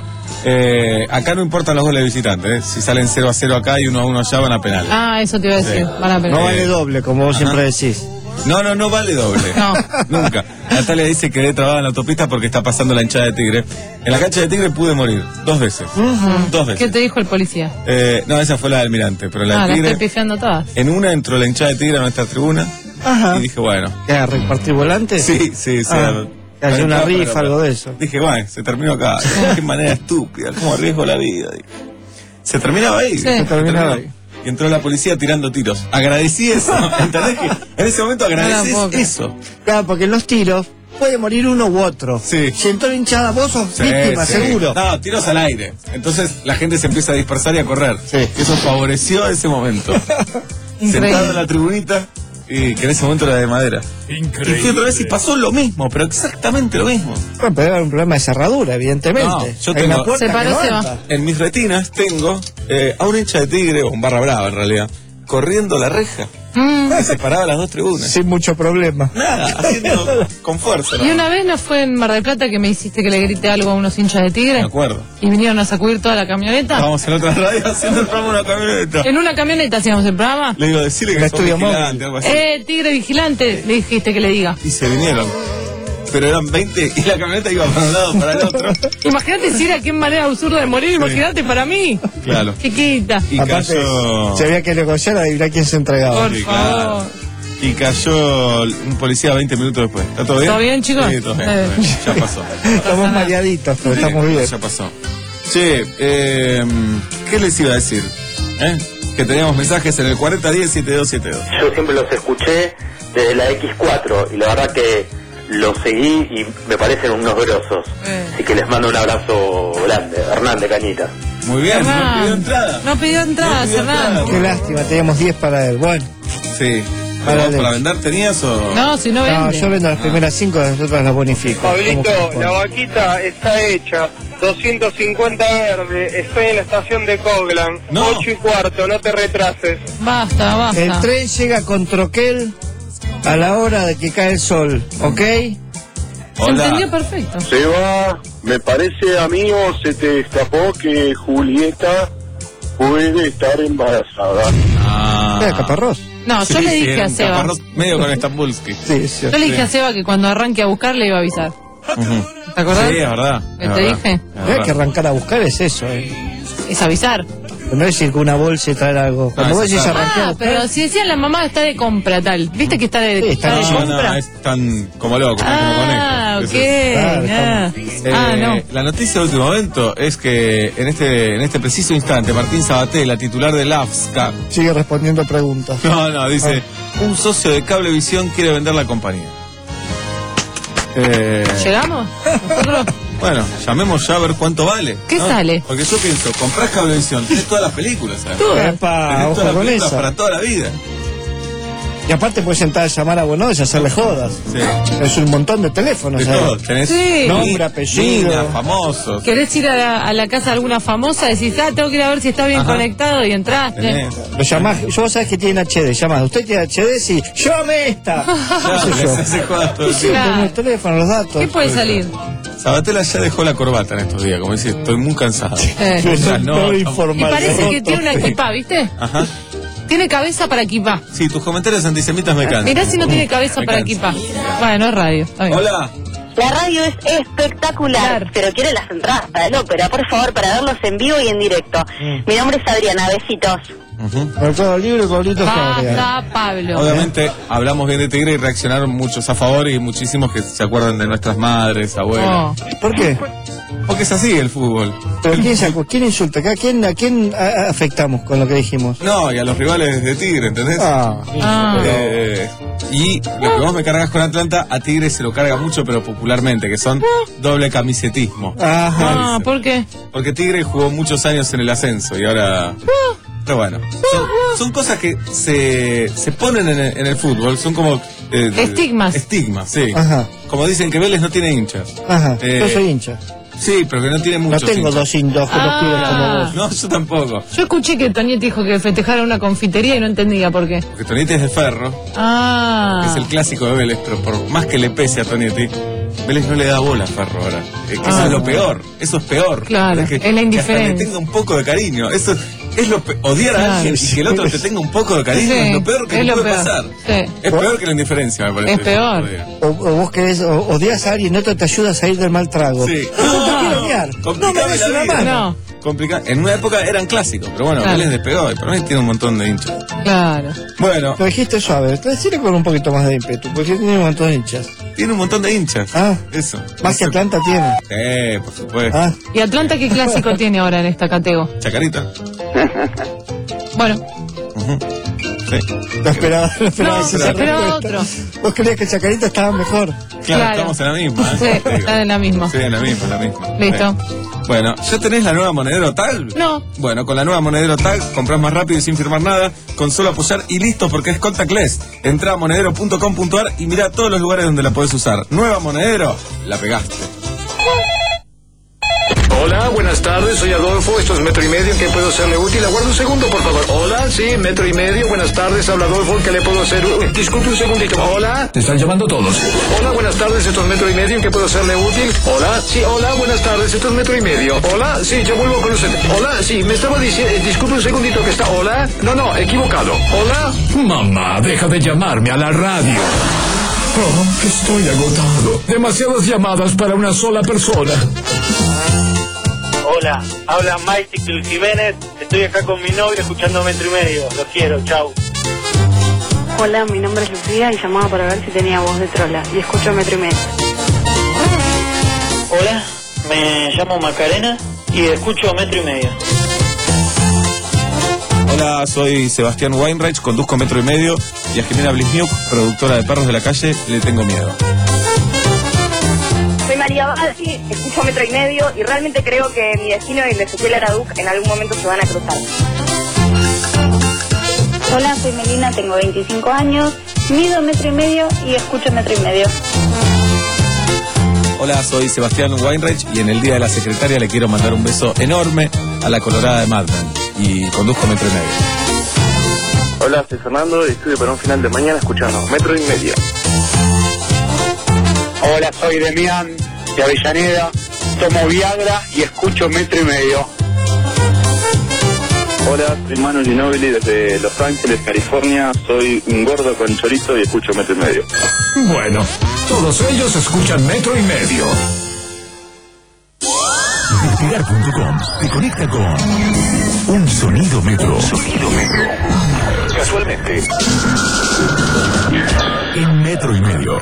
Eh, acá no importan los goles de visitantes. ¿eh? Si salen cero a cero acá y uno a uno allá, van a penal. Ah, eso te iba a decir. Sí. Van a No pelear. vale doble, como vos Ajá. siempre decís. No, no, no vale doble. No. Nunca. Natalia dice que quedé trabada en la autopista porque está pasando la hinchada de Tigre. En la cancha de Tigre pude morir. Dos veces. Dos veces. ¿Qué te dijo el policía? Eh, no, esa fue la del Almirante, pero la Ah, de la Tigre. estoy pifiando todas. En una entró la hinchada de Tigre a nuestra tribuna. Ajá. Y dije, bueno. ¿Qué, a repartir volantes? Sí, sí, sí. Ah, que haya una rifa, algo de eso. Dije, bueno, se terminó acá. Qué manera estúpida, cómo arriesgo la vida. Dije. Se terminaba ahí. Sí. Se Se terminaba ahí. Y entró la policía tirando tiros. Agradecí eso. ¿Entendés que en ese momento agradeces No la puedo eso? Claro, porque en los tiros puede morir uno u otro. Sí. Si entró hinchada, vos sos Sí, víctima, sí. seguro. No, tiros al aire. Entonces la gente se empieza a dispersar y a correr. Sí. Eso favoreció ese momento. Increíble. Sentado en la tribunita, y que en ese momento era de madera. Increíble. Y fui otra vez y pasó lo mismo, pero exactamente lo mismo. Bueno, pero era un problema de cerradura, evidentemente. No, yo Hay tengo- una puerta Se paró, que se no va. entra. En mis retinas tengo eh, a un hincha de Tigre, o un barra brava en realidad, corriendo la reja. Mm. Que separaba las dos tribunas. Sin mucho problema. Nada, haciendo con fuerza. Y una vez no fue en Mar del Plata que me hiciste que le grité algo a unos hinchas de Tigre Me acuerdo. y vinieron a sacudir toda la camioneta. Estábamos en otra radio haciendo el programa en una camioneta. En una camioneta hacíamos el programa. Le digo, decirle El que sos estudio vigilante, móvil. algo así. Eh, Tigre vigilante, le dijiste que le diga. Y se vinieron. Pero eran veinte y la camioneta iba para un lado, para el otro. Imagínate si era qué manera absurda de morir, imagínate para mí. Claro. Chiquita. Y Aparte, cayó. si había que negociar, adivinar quién se entregaba. Por Sí, favor. claro. Y cayó un policía veinte minutos después. ¿Está todo bien? ¿Todo bien, chicos? Sí, todo bien. Eh. todo bien. Ya pasó. Estamos mareaditos, pero estamos bien. Ya pasó. Che, eh, ¿qué les iba a decir? ¿Eh? Que teníamos mensajes en el cuarenta diez setenta y dos setenta y dos. Yo siempre los escuché desde la equis cuatro y la verdad que los seguí y me parecen unos grosos. Eh. Así que les mando un abrazo grande. Hernán de Cañita. Muy bien, no Hernán. pidió entrada. No pidió entrada, No pidió Hernán. entrada. Qué lástima, teníamos diez para él. Bueno, Sí. Para ¿Para, Alex. para vender tenías o...? No, si no no, vende. yo vendo las primeras cinco, las otras las bonifico. Pablito, ¿Cómo corresponde? la vaquita está hecha. doscientos cincuenta verde. Estoy en la estación de Coglan. No. ocho y cuarto, no te retrases. Basta, basta. El tren llega con troquel a la hora de que cae el sol, ¿ok? Se entendió perfecto. Seba, me parece, amigo, se te escapó que Julieta puede estar embarazada. Ah. Era Caparrós. No, yo Sí, le sí, dije era a un Seba. caparrós medio con Estambulski. Sí, sí. Yo le dije a Seba que cuando arranque a buscar le iba a avisar. Ujú. ¿Te acordás? Sí, es verdad. ¿Qué es te verdad, dije? es Hay verdad. que arrancar a buscar es eso, eh. Es avisar. No es decir que una bolsa y traer algo. Cuando Ah, vos eso decís está. arrancar a Ah, buscar, pero si decían la mamá está de compra tal. ¿Viste que está de, Sí, está está de bien. No, compra? no, es tan como loco, no como Ah, conecta. ok. Eso es. ah. Eh, Ah, no. La noticia de último momento es que en este en este preciso instante Martín Sabaté, titular del A F S C A, sigue respondiendo preguntas. no, no, dice, un socio de Cablevisión quiere vender la compañía. Eh, ¿Llegamos? ¿Nosotros? bueno, llamemos ya a ver cuánto vale. ¿Qué ¿no? sale? Porque yo pienso, comprás Cablevisión, tenés todas las películas, ¿sabes? Todas. Epa, Tenés ojo todas las con películas esa. para toda la vida. Y aparte puedes entrar a llamar a Buenos y hacerle jodas. Sí. Es un montón de teléfonos. De ahí. todo. Tenés Sí. Nombre, apellido. Nina, famosos. ¿Querés ir a la, a la casa de alguna famosa? Decís, ah, tengo que ir a ver si está bien Ajá. conectado y entraste. Tenés. Lo llamás, yo vos sabés que tienen H D, llamás, usted tiene H D, sí, llame esta. Claro, ¿Qué sé yo? les hace jodas todo el Sí, tiempo. pongo el teléfono, los datos. ¿Qué puede salir? Sabatella ya dejó la corbata en estos días, como dice, estoy muy cansado. Eh. O sea, no, Y estamos- parece que tiene una equipa, ¿viste? Ajá. Tiene cabeza para equipa. Sí, tus comentarios antisemitas me cansan. Mirá si no tiene cabeza Me para cansan. equipa. Bueno, es radio. está bien. Hola. La radio es espectacular, pero quiero las entradas para el ópera, por favor, para verlos en vivo y en directo. Mi nombre es Adriana, besitos. Mercado Libre, Pablito Fabria. Basta, Pablo. Obviamente hablamos bien de Tigre y reaccionaron muchos a favor y muchísimos que se acuerdan de nuestras madres, abuelas. Oh. ¿Por qué? Porque es así el fútbol. ¿Pero quién, se acu- quién insulta? ¿A quién, a quién a- afectamos con lo que dijimos? No, y a los rivales de Tigre, ¿entendés? Ah. Ah. Eh, y lo que vos me cargas con Atlanta, a Tigre se lo carga mucho, pero popularmente, que son doble camisetismo. Ah, ¿por qué? Porque Tigre jugó muchos años en el ascenso y ahora... Pero bueno, son, son cosas que se, se ponen en el, en el fútbol, son como... eh, Estigmas. Estigmas, sí. Ajá. Como dicen que Vélez no tiene hinchas. Ajá, Eh, yo soy hincha. Sí, pero que no tiene No muchos tengo hinchas. dos hinchas, dos Ah. pibes como vos. No, yo tampoco. Yo escuché que Toñetti dijo que festejaron una confitería y no entendía por qué. Porque Tonietti es de Ferro, Ah. que es el clásico de Vélez, pero por más que le pese a Tonietti, Vélez no le da bola a Ferro ahora. Eh, que eso Ah. es lo peor, eso es peor. Claro, que, es la que hasta indiferencia. le tenga un poco de cariño. Eso es lo pe- odiar Claro. a alguien y que el otro te tenga un poco de cariño Sí, es lo peor que es le lo puede peor. pasar. Sí. Es peor que la indiferencia, me parece. Es peor. O, o vos querés, o, odias a alguien y otro te ayuda a salir del mal trago. Sí. No, te quiero odiar. No Complicame merece la una vida. mano. No, Complica- En una época eran clásicos, pero bueno, Claro. Vélez despegó y para mí tiene un montón de hinchas. claro. Bueno, Lo dijiste suave, decirle con un poquito más de ímpetu, porque tiene un montón de hinchas. tiene un montón de hinchas. Ah, Eso. más que Atlanta tiene. Eh, por supuesto. Ah, ¿Y Atlanta qué clásico tiene ahora en esta catego? Chacarita. Bueno, Ujú. Sí. lo esperaba, lo esperaba No, esa pero esperaba respuesta. otro. Vos creías que Chacarita estaba mejor. Claro, Claro. estamos en la misma. ¿eh? sí, Te digo. está en la misma. Sí, en la misma, en la misma. Listo. Sí. Bueno, ¿ya tenés la nueva Monedero Tag? No. Bueno, con la nueva Monedero Tag compras más rápido y sin firmar nada, con solo apoyar y listo porque es contactless. Entra a monedero punto com punto ar y mira todos los lugares donde la podés usar. Nueva Monedero, la pegaste. Hola, buenas tardes, soy Adolfo, esto es Metro y Medio, ¿en qué puedo serle útil? Aguarda un segundo, por favor. Hola, sí, Metro y Medio, buenas tardes, habla Adolfo, ¿en qué le puedo hacer? Uy, disculpe un segundito, hola. Te están llamando todos. Hola, buenas tardes, esto es Metro y Medio, ¿en qué puedo serle útil? Hola, sí, hola, buenas tardes, esto es Metro y Medio. Hola, sí, yo vuelvo con usted. Hola, sí, me estaba diciendo, eh, disculpe un segundito que está, hola. No, no, equivocado. Hola. Mamá, deja de llamarme a la radio. Oh, estoy agotado. Demasiadas llamadas para una sola persona. Hola, habla Michael Jiménez, estoy acá con mi novia escuchando Metro y Medio, los quiero, chau. Hola, mi nombre es Lucía y llamaba para ver si tenía voz de trola y escucho Metro y Medio. Hola, me llamo Macarena y escucho Metro y Medio. Hola, soy Sebastián Weinreich, conduzco Metro y Medio y a Jimena Blisniuk, productora de Perros de la Calle, le tengo miedo. Soy María Balsi, escucho Metro y Medio y realmente creo que mi destino y el de Ezequiel Araduc en algún momento se van a cruzar. Hola, soy Melina, tengo veinticinco años, mido Metro y Medio y escucho Metro y Medio. Hola, soy Sebastián Weinreich y en el Día de la Secretaria le quiero mandar un beso enorme a la Colorada de Mad Men y conduzco Metro y Medio. Hola, soy Fernando y estudio para un final de mañana escuchando Metro y Medio. Hola, soy Demián, de Avellaneda, tomo Viagra y escucho Metro y Medio. Hola, soy Manu Ginóbili desde Los Ángeles, California. Soy un gordo con chorizo y escucho Metro y Medio. Bueno, todos ellos escuchan Metro y Medio. Despegar punto com te conecta con un sonido metro. Sonido metro. Casualmente. En Metro y Medio.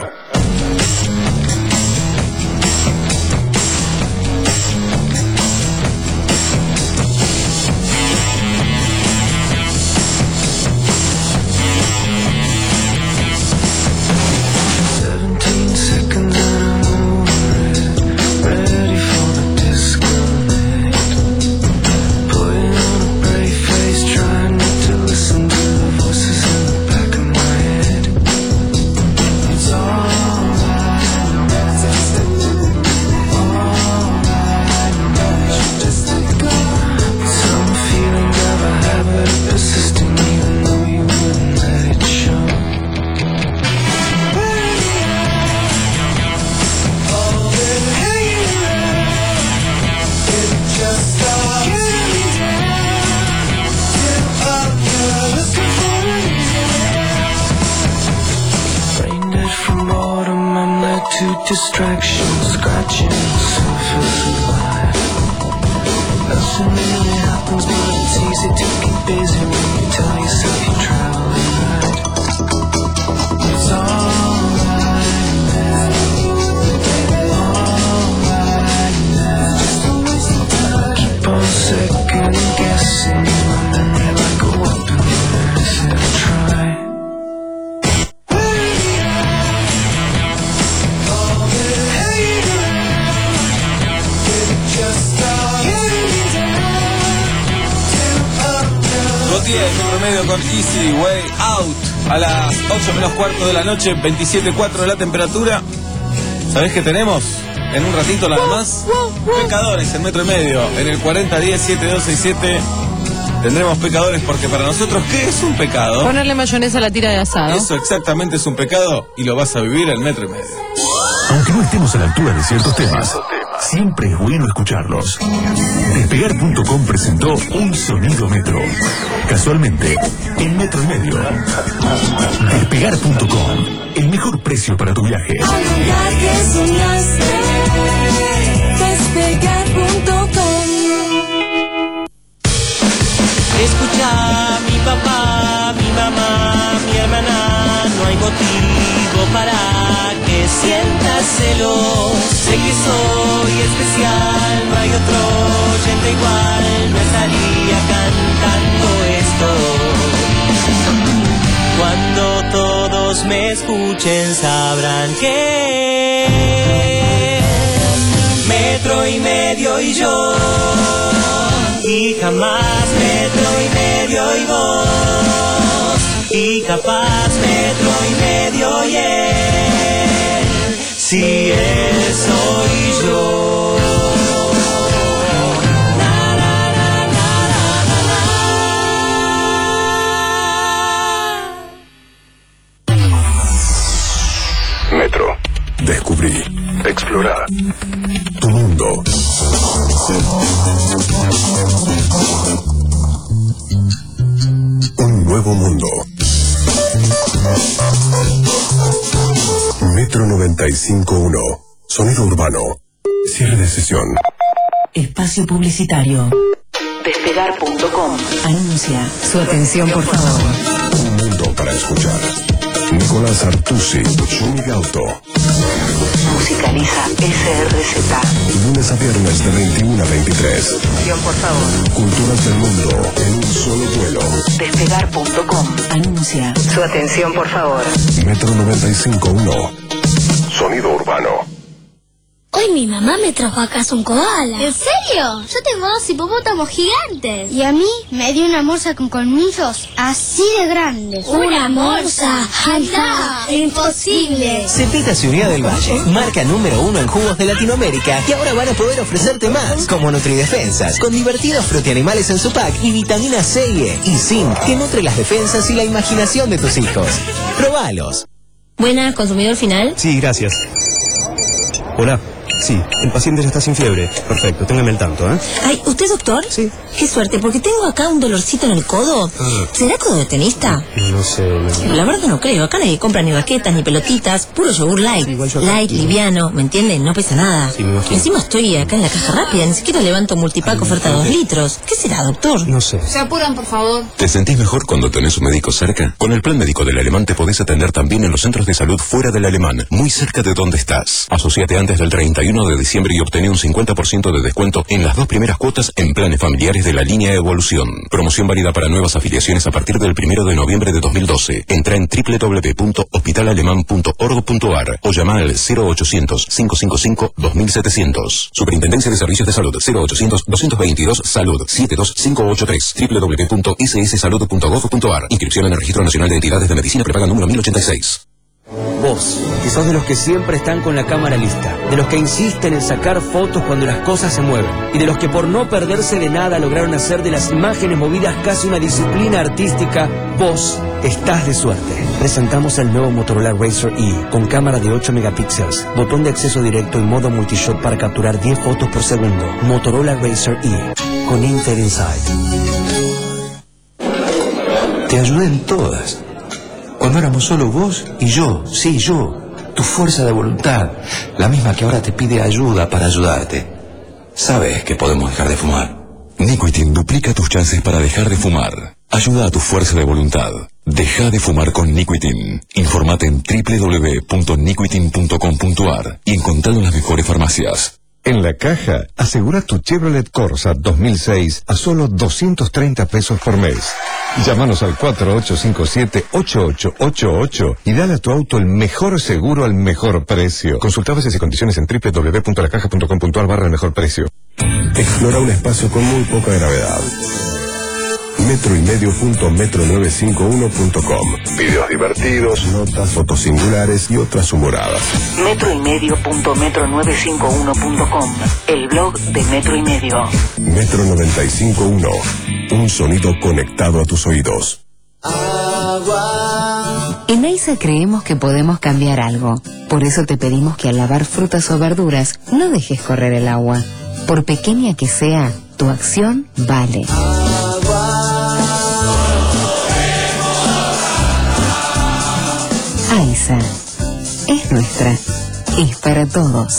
Trying not to listen to the voices in the back of my head. to distraction, scratching the surface of life. Nothing really happens, but it's easy to keep busy when you tell yourself you're traveling right. It's alright now, alright now. Just don't waste your time. Keep on second guessing, running like a weapon instead of trying. Día de Metro Medio con Easy Way Out a las ocho menos cuarto de la noche, veintisiete punto cuatro de la temperatura. ¿Sabés qué tenemos? En un ratito nada más, pecadores en Metro y Medio, en el cuarenta diez setenta y dos sesenta y siete. Tendremos pecadores porque para nosotros, ¿qué es un pecado? Ponerle mayonesa a la tira de asado. Eso exactamente es un pecado y lo vas a vivir en Metro y Medio. Aunque no estemos a la altura de ciertos temas, siempre es bueno escucharlos. Despegar punto com presentó Un Sonido Metro. Casualmente, en Metro y Medio. Despegar punto com, el mejor precio para tu viaje. Despegar punto com. Escucha, mi papá, mi mamá, mi hermana, no hay motivo para que sientas celos. Sé que soy especial, no hay otro oyente igual, no estaría cantando esto. Cuando todos me escuchen sabrán que Metro y Medio y yo, y jamás Metro y Medio y vos, y capaz Metro y Medio y él, si él soy yo. Na, na, na, na, na, na. Metro. Descubrí. Explorar. Tu mundo. Un nuevo mundo. Metro noventa y cinco punto uno. Sonido urbano. Cierre de sesión. Espacio publicitario. Despegar punto com. Anuncia. Su atención, por favor. Un mundo para escuchar. Nicolás Artusi, Shumi Gauto. Musicaliza S R Z. Lunes a viernes de veintiuno a veintitrés. Atención, por favor. Culturas del mundo en un solo vuelo. Despegar punto com. Anuncia. Su atención, por favor. Metro noventa y cinco punto uno. Sonido urbano. Hoy mi mamá me trajo a casa un koala. ¿En serio? Yo tengo dos hipopótamos gigantes. Y a mí me dio una morsa con colmillos así de grandes. ¿Una morsa? ¡Anda! ¡Imposible! Cepita Ciudad del Valle, marca número uno en jugos de Latinoamérica, y ahora van a poder ofrecerte más, como Nutridefensas, con divertidos frutianimales en su pack y vitamina C y E, y zinc, que nutre las defensas y la imaginación de tus hijos. ¡Probalos! Buenas, consumidor final. Sí, gracias. Hola. Sí, el paciente ya está sin fiebre. Perfecto, téngame al tanto, ¿eh? Ay, ¿usted es doctor? Sí. Qué suerte, porque tengo acá un dolorcito en el codo. Ah. ¿Será codo de tenista? No sé. No... La verdad no creo. Acá nadie compra ni baquetas, ni pelotitas. Puro yogur light. Igual yo... Light, liviano, ¿me entienden? No pesa nada. Sí, me imagino. Encima estoy acá en la caja rápida. Ni siquiera levanto multipack oferta dos litros. ¿Qué será, doctor? No sé. ¿Se apuran, por favor? ¿Te sentís mejor cuando tenés un médico cerca? Con el plan médico del Alemán te podés atender también en los centros de salud fuera del Alemán, muy cerca de donde estás. Asociate antes del treinta y uno de diciembre y obtené un cincuenta por ciento de descuento en las dos primeras cuotas en planes familiares de la línea Evolución. Promoción válida para nuevas afiliaciones a partir del primero de noviembre de dos mil doce. Entra en doble u doble u doble u punto hospital alemán punto org punto a r o llama al cero ochocientos, cinco cinco cinco, dos mil setecientos. Superintendencia de Servicios de Salud cero ochocientos, doscientos veintidós Salud siete dos cinco ocho tres. doble u doble u doble u punto s s salud punto gov punto a r. Inscripción en el Registro Nacional de Entidades de Medicina Prepaga número mil ochenta y seis. Vos, que sos de los que siempre están con la cámara lista, de los que insisten en sacar fotos cuando las cosas se mueven, y de los que por no perderse de nada lograron hacer de las imágenes movidas casi una disciplina artística, vos estás de suerte. Presentamos el nuevo Motorola Razr E, con cámara de ocho megapíxeles, botón de acceso directo y modo multishot para capturar diez fotos por segundo. Motorola Razr E, con Intel Inside. Te ayudé en todas. Cuando éramos solo vos y yo, sí, yo. tu fuerza de voluntad, la misma que ahora te pide ayuda para ayudarte. Sabes que podemos dejar de fumar. Nicotin duplica tus chances para dejar de fumar. Ayuda a tu fuerza de voluntad. Deja de fumar con Nicotin. Informate en doble u doble u doble u punto nicotin punto com punto a r y encontralo en las mejores farmacias. En La Caja, asegura tu Chevrolet Corsa dos mil seis a solo doscientos treinta pesos por mes. Llámanos al cuatro ocho cinco siete, ocho ocho ocho ocho y dale a tu auto el mejor seguro al mejor precio. Consulta bases y condiciones en doble u doble u doble u punto la caja punto com punto a r barra el mejor precio. Explora un espacio con muy poca gravedad. metro y medio punto metro novecientos cincuenta y uno punto com. Videos divertidos, notas, fotos singulares y otras humoradas. metro y medio punto metro novecientos cincuenta y uno punto com, el blog de Metro y Medio. Metro noventa y cinco punto uno, un sonido conectado a tus oídos. En AISA creemos que podemos cambiar algo. Por eso te pedimos que al lavar frutas o verduras no dejes correr el agua. Por pequeña que sea, tu acción vale. AISA es nuestra, es para todos.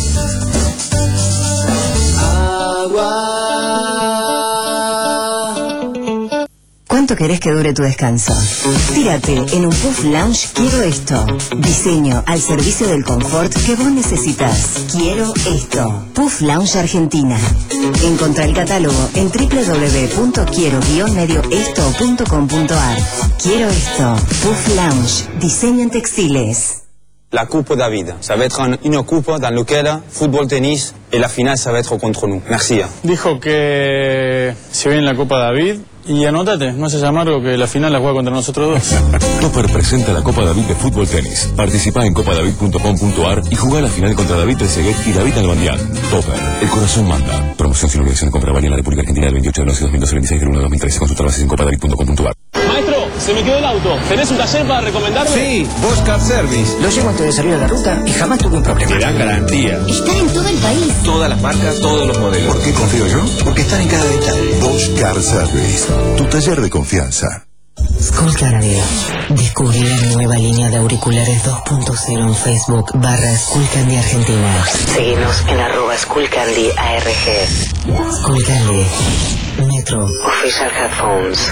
¿Cuánto querés que dure tu descanso? Tírate en un Puff Lounge Quiero Esto. Diseño al servicio del confort que vos necesitas. Quiero esto. Puff Lounge Argentina. Encontrá el catálogo en doble u doble u doble u punto quiero guion medio esto punto com punto a r. Quiero esto. Puff Lounge. Diseño en textiles. La Coupe David, ça va être un, une coupe dans laquelle football, tennis et la finale ça va être contre nous. Merci. Dijo que se viene la Copa David y anótate, no se llamarlo que la final la juega contra nosotros dos. Topper presenta la Copa David de Fútbol Tenis. Participa en copa david punto com punto a r y juega la final contra David Trezeguet y David Albandián. Topper, el corazón manda. Promoción sin obligación de compra válida en la República Argentina del veintiocho de enero de dos mil doce al veintiséis de uno de dos mil trece. Consulta bases en copa david punto com punto a r. Maestro, se me quedó el auto. ¿Tenés un taller para recomendarme? Sí, Bosch Car Service. Lo llevo antes de salir a la ruta y jamás tuve un problema. Te dan garantía. Están en todo el país. Todas las marcas, todos los modelos. ¿Por qué confío yo? Porque están en cada detalle. Bosch Car Service, tu taller de confianza. Skullcandy. Descubrí la nueva línea de auriculares dos punto cero en Facebook barra Skullcandy Argentina. Seguinos en arroba Skullcandy A R G. Skullcandy. Metro Official Headphones.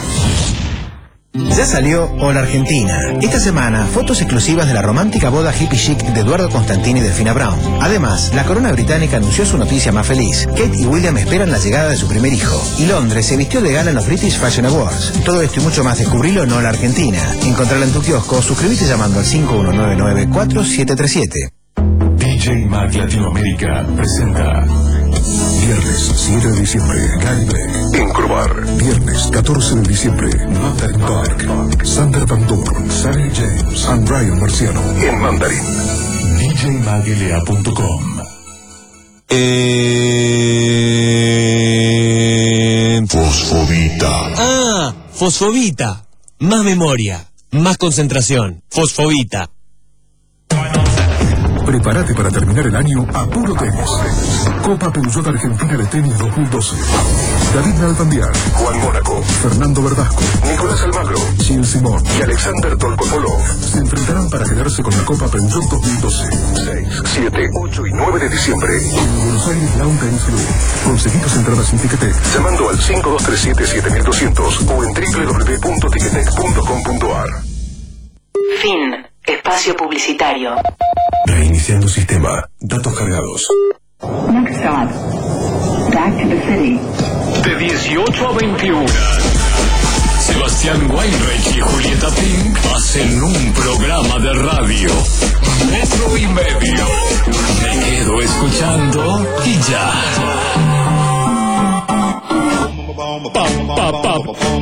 Ya salió Hola Argentina. Esta semana, fotos exclusivas de la romántica boda hippie chic de Eduardo Constantini y Delfina Brown. Además, la corona británica anunció su noticia más feliz. Kate y William esperan la llegada de su primer hijo. Y Londres se vistió de gala en los British Fashion Awards. Todo esto y mucho más descubrilo en Hola Argentina. Encontrarla en tu kiosco, suscríbete llamando al cinco uno nueve nueve cuatro siete tres siete. D J Mag Latinoamérica presenta Viernes siete de diciembre, Caribe, en Crobar. Viernes catorce de diciembre, Mandarin Park, Sander Van Doorn, Sarah James, and Ryan Marciano, en Mandarin. D J mag L A punto com. Eh... Fosfovita. Ah, Fosfovita. Más memoria, más concentración. Fosfovita. Prepárate para terminar el año a puro tenis. Copa Peugeot Argentina de Tenis dos mil doce. David Nalbandián, Juan Mónaco, Fernando Verdasco, Nicolás Almagro, Gil Simón y Alexander Tolkopolov se enfrentarán para quedarse con la Copa Peugeot dos mil doce. seis, siete, ocho y nueve de diciembre en Buenos Aires Mountain Club. Conseguí tus entradas sin Ticketek llamando al cinco dos tres siete, siete mil doscientos o en doble u doble u doble u punto ticketek punto com punto a r. Fin. Espacio publicitario. Reiniciando sistema. Datos cargados. Next stop. Back to the city. De dieciocho a veintiuno. Sebastián Weinreich y Julieta Pink hacen un programa de radio. Metro y Medio. Me quedo escuchando y ya. Pa, pa, pa.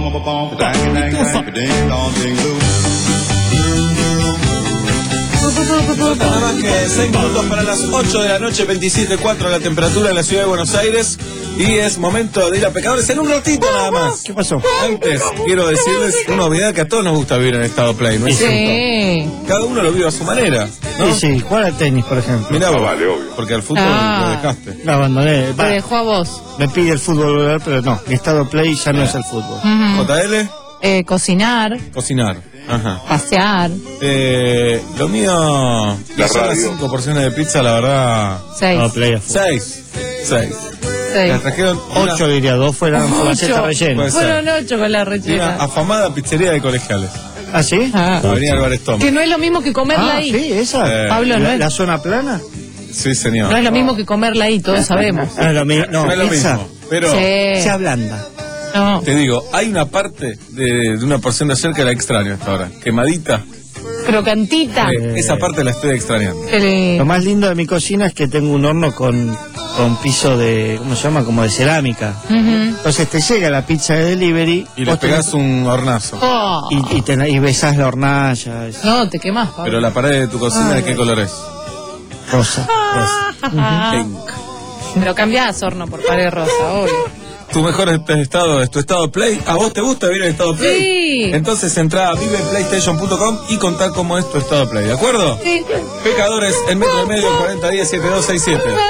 Nada más que seis minutos para las ocho de la noche, veintisiete punto cuatro la temperatura en la ciudad de Buenos Aires. Y es momento de ir a Pecadores en un ratito nada más. ¿Qué pasó? Antes, quiero decirles una obviedad que a todos nos gusta vivir en estado play, ¿no es Sí. cierto? Cada uno lo vive a su manera, ¿no? Sí, sí, jugar al tenis, por ejemplo. Mirá, Ah, vos, vale, obvio. porque al fútbol Ah. lo dejaste. Lo abandoné. Te Va, dejó a vos. me pide el fútbol volver, pero no. Mi estado play ya no es el fútbol. Ujú. J L, Eh, cocinar. cocinar. Ajá. Pasear. Eh, lo mío... La son las radio. cinco porciones de pizza, la verdad... Seis. No, play of- Seis. Seis. Seis. La trajeron una, Ocho diría, dos fueran fugaceta Ocho. rellena. Puede ser. Fueron ocho con la de una rellena. afamada pizzería de colegiales. ¿Ah, sí? Ah. Avenida Álvarez Tomás. Que no es lo mismo que comerla Ah, ahí. sí, esa. Eh, Pablo, no ¿La, es, la zona plana? Sí, señor. no es lo mismo que comerla ahí, todos sabemos. No es lo mismo. No, No es lo pizza mismo. Pero Sí. se ablanda. No. te digo, hay una parte de, de una porción de ayer que la extraño hasta ahora. Quemadita. Crocantita. Eh, esa parte la estoy extrañando. Qué lindo. Lo más lindo de mi cocina es que tengo un horno con, con piso de, ¿cómo se llama? Como de cerámica. Ujú. Entonces te llega la pizza de delivery Y le vos pegás tenés- un hornazo. Oh. y, y, te- y besás la hornalla. Es No, te quemás, Pablo. Pero la pared de tu cocina, ¿de qué color es? rosa. Ah. Pink. Pero cambiás horno por pared rosa, obvio. Tu mejor estado es tu estado Play. ¿A vos te gusta vivir el estado Play? Sí. Entonces entra a vive playstation punto com y contá cómo es tu estado Play, ¿de acuerdo? Sí. Pecadores, el metro de medio, cuarenta diez, setenta y dos sesenta y siete.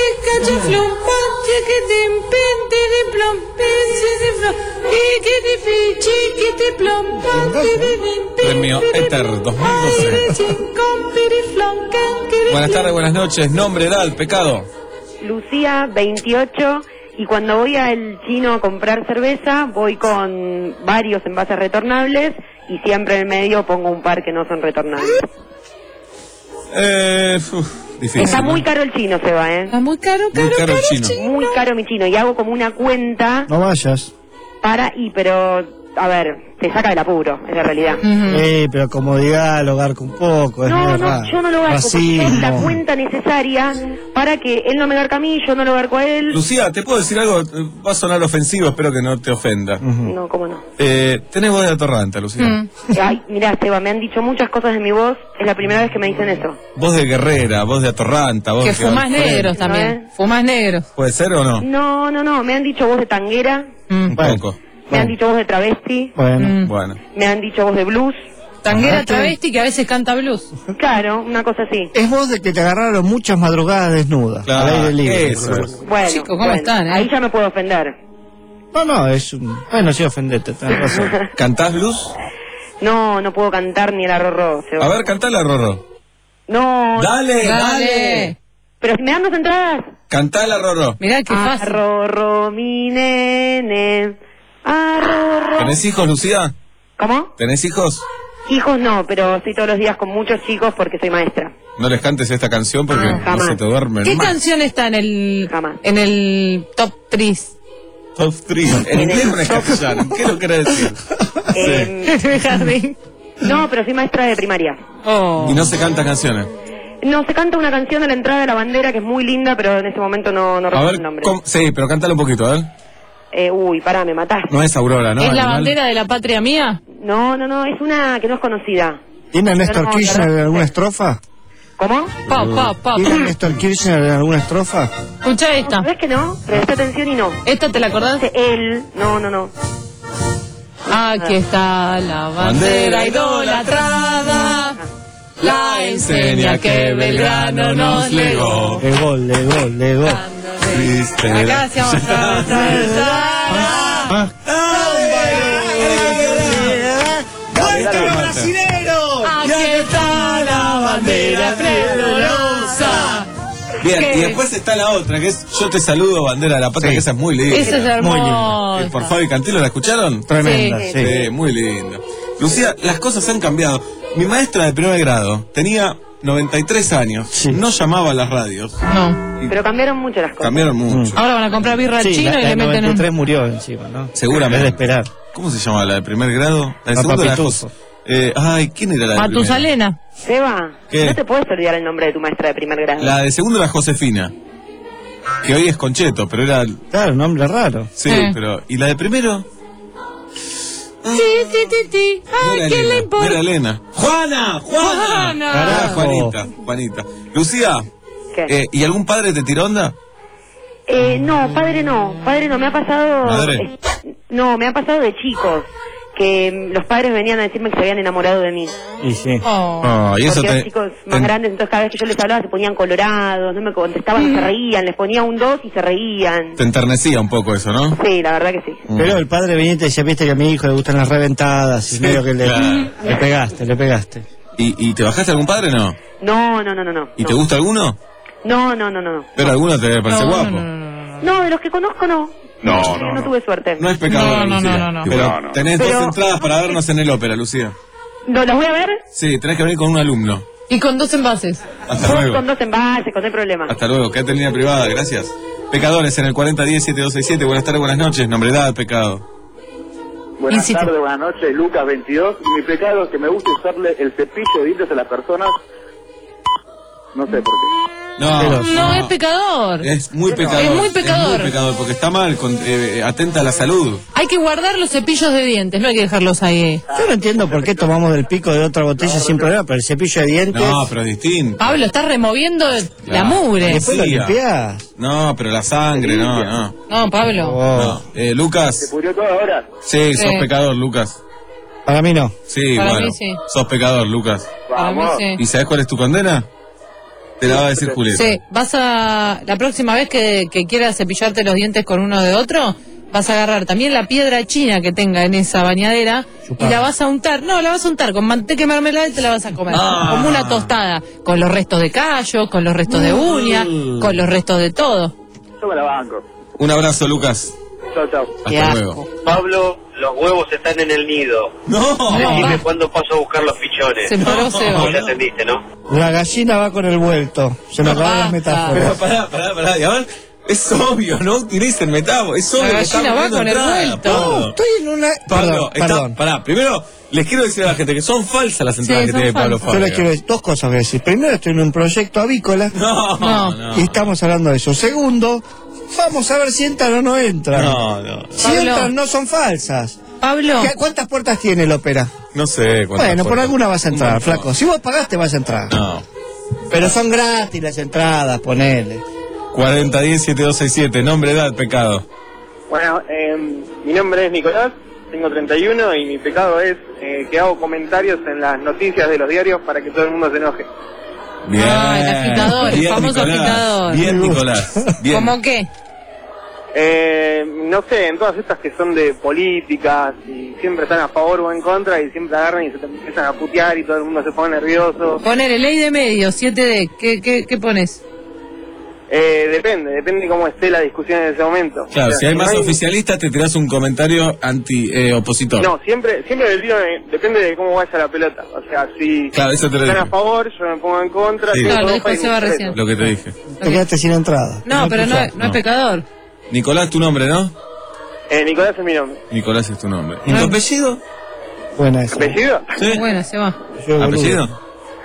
Premio Ether dos mil doce. Buenas tardes, buenas noches. Nombre, edad, pecado. Lucía, veintiocho, y cuando voy al chino a comprar cerveza, voy con varios envases retornables y siempre en medio pongo un par que no son retornables. Eh, uf, difícil. Está muy ¿no? caro el chino, Seba, ¿eh? Está muy caro, Muy caro, caro el caro, chino. Muy caro mi chino, y hago como una cuenta No vayas. para, y pero, a ver, te saca del apuro, es la realidad. Eh, pero comodidad, lo garco un poco. Es No, medio no, raro. yo no lo garco, porque es la Racismo. cuenta necesaria para que él no me garca a mí, yo no lo garco a él. Lucía, ¿te puedo decir algo? Eh, Va a sonar ofensivo, espero que no te ofenda. No, cómo no. Eh, tenés voz de atorrante, Lucía. Ay, mirá, Seba, me han dicho muchas cosas de mi voz, es la primera vez que me dicen eso. Voz de guerrera, voz de atorranta, voz Que de fumás frente. negros también. Fumás negros. ¿Puede ser o no? No, no, no, me han dicho voz de tanguera, Un poco. me han dicho voz de travesti, Bueno. Bueno. me han dicho voz de blues. Tanguera Ajá. travesti que a veces canta blues. Claro, una cosa así. Es vos de que te agarraron muchas madrugadas desnudas. Claro, al aire libre. eso es. Bueno, Chicos, ¿cómo bueno, están, eh? ahí ya me puedo ofender. No, no, es un... Bueno, sí, ofendete, tenés razón. ¿Cantás blues? No, no puedo cantar ni el arrorró, Seba. A ver, cantala, Rorro. No. Dale, Dale. Pero si me dan dos entradas. Cantala, Rorro. Mirá qué fácil. Arrorró mi nene. Arrorró. ¿Tenés hijos, Lucía? ¿Cómo? ¿Tenés hijos? Hijos no, pero estoy todos los días con muchos chicos porque soy maestra. No les cantes esta canción porque Ah, no jamás. se te duermen ¿Qué más. canción está en el Jamás. en el top tres? Top tres. En inglés o en castellano. ¿Qué lo querés decir? Eh, Jardín. no, pero soy maestra de primaria. Oh. Y no se cantan canciones. No, se canta una canción de la entrada de la bandera que es muy linda, pero en ese momento no, no A recuerdo ver, el nombre. ¿cómo? Sí, pero cántala un poquito, a ver. Eh, uy, pará, me mataste. No es Aurora, ¿no? ¿Es la Animal. bandera de la patria mía? No, no, no, es una que no es conocida. ¿Tiene a Néstor No, Kirchner no, en no. alguna estrofa? ¿Cómo? Pa, pa, pa. ¿Tiene a Néstor Kirchner en alguna estrofa? Escucha esta. ¿Ves que no? Presta atención y no. ¿Esta te la acordás? Dice él, no, no, no. Aquí está la bandera idolatrada. La enseña que Belgrano nos legó. De gol, de gol, de gol. Triste. Acá se vamos a... Aquí está la bandera tremolosa. Bien, ¿Qué y es? después está la otra, que es Yo te saludo, bandera de la patria, Sí. que esa es muy linda. Esa es Muy lindo. hermosa. Eh, Por Fabi Cantilo, ¿la escucharon? Tremenda, Sí. sí. Sí, muy lindo. Lucía, las cosas han cambiado. Mi maestra de primer grado tenía noventa y tres años. Sí. No llamaba a las radios. No. Pero cambiaron mucho las cosas. Cambiaron mucho. Ahora van a comprar birra al Sí, chino la, y la le meten noventa y tres un... murió encima, ¿no? Seguramente. Es de esperar. ¿Cómo se llamaba la de primer grado? La de Papá segundo era Pitufo. Jos- eh, Ay, ¿quién era la de primero? Matusalena. Seba, ¿Qué? no te puedes olvidar el nombre de tu maestra de primer grado. La de segundo era Josefina. Que hoy es Concheto, pero era... Claro, un nombre raro. Sí, Sí. pero... ¿Y la de primero? Sí, sí, sí, sí. No ¿A era quién le Elena, no importa? era Elena. ¡Juana! ¡Juana! Juana. Ah, Carajo. Juanita, Juanita. Lucía, ¿Qué? eh, ¿y algún padre te tiró onda? Eh, no, padre no, padre no, me ha pasado... ¿Madre? eh, no, me ha pasado de chicos, que mm, los padres venían a decirme que se habían enamorado de mí. Y sí. Oh. Oh, y eso Porque te, eran chicos más te- grandes, entonces cada vez que yo les hablaba se ponían colorados, no me contestaban, se reían, les ponía un dos y se reían. te enternecía un poco eso, ¿no? Sí, la verdad que sí. Pero el padre venía y te decía, viste que a mi hijo le gustan las reventadas, y Sí, medio que le, claro. le pegaste, le pegaste. ¿Y, ¿Y te bajaste algún padre no? No, no, no, no, no. ¿Y no. te gusta alguno? No, no, no, no, no. Pero alguno te parece No, guapo. no, no, no, no. No, de los que conozco no. No, Sí, no, no, no. tuve suerte. No es pecado, No, no, Lucía. no, no, no. Pero No, no. tenés Pero- dos entradas para vernos en el ópera, Lucía. ¿No las voy a ver? Sí, tenés que venir con un alumno. Y con dos envases. Hasta Voy luego. con dos envases, con no hay problema. Hasta luego. Quédate en línea privada, gracias. Pecadores en el cuarenta diez siete dos seis siete. Buenas tardes, buenas noches. Nombre, edad, pecado. Buenas Insisto. tardes, buenas noches, Lucas veintidós. Y mi pecado es que me gusta usarle el cepillo de dientes a las personas. No sé por qué. No, No, es pecador. Es muy pecador. Es muy pecador. Es muy pecador porque está mal, con- eh, atenta a la salud. Hay que guardar los cepillos de dientes, no hay que dejarlos ahí. Yo no entiendo por qué tomamos del pico de otra botella sin problema, pero el cepillo de dientes... No, pero es distinto. Pablo, estás removiendo la Claro. mugre. Después lo Sí, limpiás. No, pero la sangre, no, no. No, Pablo. Oh, No. Eh, Lucas. ¿Se pudrió todo ahora? Sí, sos Sí. pecador, Lucas. Para mí no. Sí, Para bueno. mí sí. Sos pecador, Lucas. Para mí Vamos. sí. ¿Y sabés cuál es tu condena? Te la va a decir Julieta. Sí, vas a. La próxima vez que, que quieras cepillarte los dientes con uno de otro, vas a agarrar también la piedra china que tenga en esa bañadera y la vas a untar. No, la vas a untar con manteca y mermelada y te la vas a comer. Ah. Como una tostada. Con los restos de callo, con los restos de uña, con los restos de todo. Yo me la banco. Un abrazo, Lucas. Chao, chao. Qué Hasta asco. luego. Pablo, los huevos están en el nido. No. Decime cuándo paso a buscar los pichones. Se paró Seba. Vos ya entendiste, ¿no? La gallina va con el vuelto. Se me acabaron las Basta. Pero metáforas. pará, pará, pará. Y a ver, es obvio, no utilicen metáforas. Es obvio La que estamos gallina va viendo con el entrada, vuelto. Pablo. No, estoy en una... Pablo, Perdón, está- perdón. pará, primero les quiero decir a la gente que son falsas las entradas Sí, que son tiene Pablo falsas. Yo les Fábrega. quiero decir dos cosas que decir. Primero, estoy en un proyecto avícola No, No. no. y estamos hablando de eso. Segundo, vamos a ver si entran o no entran. No, no. Si Pablo. entran, no son falsas. Pablo. ¿Qué- ¿Cuántas puertas tiene el ópera? No sé cuántas Bueno, por puertas. alguna vas a Un entrar, montón. flaco. Si vos pagaste, vas a entrar. No. Pero son gratis las entradas, ponele. cuarenta diez siete dos seis siete. Nombre, edad, pecado. Bueno, eh, mi nombre es Nicolás, tengo treinta y uno y mi pecado es eh, que hago comentarios en las noticias de los diarios para que todo el mundo se enoje. Bien. Ah, el agitador, el Bien, famoso Nicolás. agitador. Bien, Nicolás. Bien. ¿Cómo qué? Eh, no sé, en todas estas que son de políticas y siempre están a favor o en contra y siempre agarran y se te empiezan a putear y todo el mundo se pone nervioso. Poner ley de medios, siete D. ¿Qué, qué, qué pones? Eh, depende, depende cómo esté la discusión en ese momento. Claro, O sea, si hay no más oficialistas te tirás un comentario anti-opositor. No, siempre, siempre el tiro eh, depende de cómo vaya la pelota. O sea, si Claro, eso te lo están dije. a favor, yo me pongo en contra. Sí. si Claro, no, lo dijo hay Seba un recién. respeto. Lo que te dije. Te quedaste sin entrada. No, pero no, es- no es No. pecador. Nicolás, tu nombre, ¿no? Eh, Nicolás es mi nombre. Nicolás es tu nombre. ¿Y tu Ah. apellido? Buena esa. ¿Apellido? ¿Sí? Bueno, se va. Yo, boludo. ¿Apellido?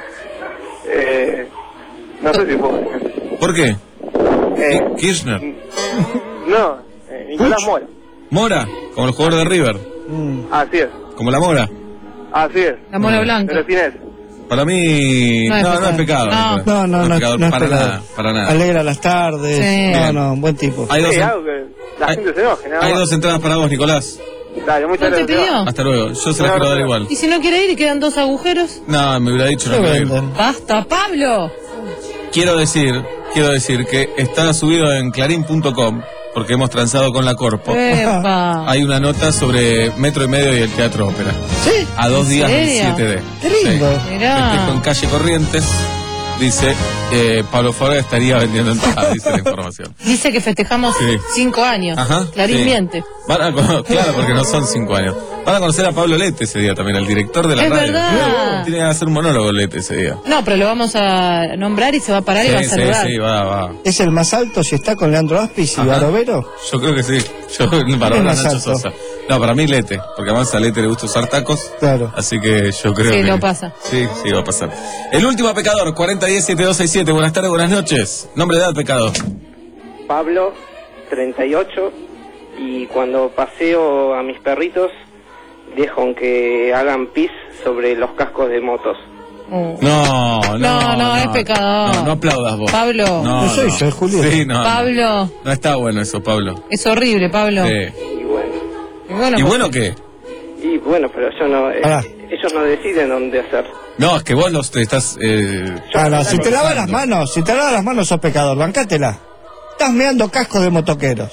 Eh, no sé si puedo decir. ¿Por qué? Eh, Kirchner. no, eh, Nicolás Mora. Mora, como el jugador de River. Mm. Así es, Como la Mora. así es. La mora blanca. Pero sin es. Para mí. No No, es no es pecado. No. Nicolás. No, no, no, es pecador no es para pecado. nada. Para nada. Alegra las tardes. Sí. No, Bien. no, buen tipo. Hay dos, Sí, en- algo que la hay- gente se enoje, nada hay más. dos entradas para vos, Nicolás. Dale, muchas ¿No te gracias. pidió? Hasta luego. Yo se las No, quiero no, dar no. igual. ¿Y si no quiere ir y quedan dos agujeros? No, me hubiera dicho no ¿Qué quiero ir. venden? ¡Basta, Pablo! Quiero decir, quiero decir que está subido en clarín punto com, porque hemos transado con la Corpo. ¡Epa! Hay una nota sobre Metro y Medio y el Teatro Ópera. ¿Sí? A dos ¿En días del serio? siete D. Qué lindo. Sí. Mirá. Festejo en calle Corrientes. Dice, eh, Pablo Fábrega estaría vendiendo entradas, dice la información. Dice que festejamos Sí. cinco años. Ajá. Clarín sí. miente. Van a cono- claro, porque no son cinco años. Van a conocer a Pablo Lete ese día también, el director de la Es radio. verdad. Tiene que hacer un monólogo Lete ese día. No, pero lo vamos a nombrar y se va a parar y va a Sí, sí, saludar. sí, va, va. ¿Es el más alto si está con Leandro Aspis y Ajá. Barovero? Yo creo que sí. Yo, para ¿Quién es ahora más Nacho alto? Sosa. No, para mí Lete, porque además a Lete le gusta usar tacos. Claro. Así que yo creo Sí, que. lo pasa. Sí, sí, va a pasar. El último pecador, cuarenta diez siete dos seis siete. Buenas tardes, buenas noches. Nombre, edad, pecado. Pablo, treinta y ocho, y cuando paseo a mis perritos, dejo que hagan pis sobre los cascos de motos. Oh. No, no. No, no, es pecador. No, no aplaudas vos. Pablo. No, No soy yo, es Julián. Sí, no, no. Pablo. No está bueno eso, Pablo. Es horrible, Pablo. Sí. Y bueno, Y bueno, ¿Y pues- bueno qué? Y bueno, pero yo no, eh, Ah. ellos no deciden dónde hacer. No, es que vos los te estás... Eh, Ah, no, si te lavas las manos, si te lavas las manos sos pecador, bancátela. Estás meando cascos de motoqueros.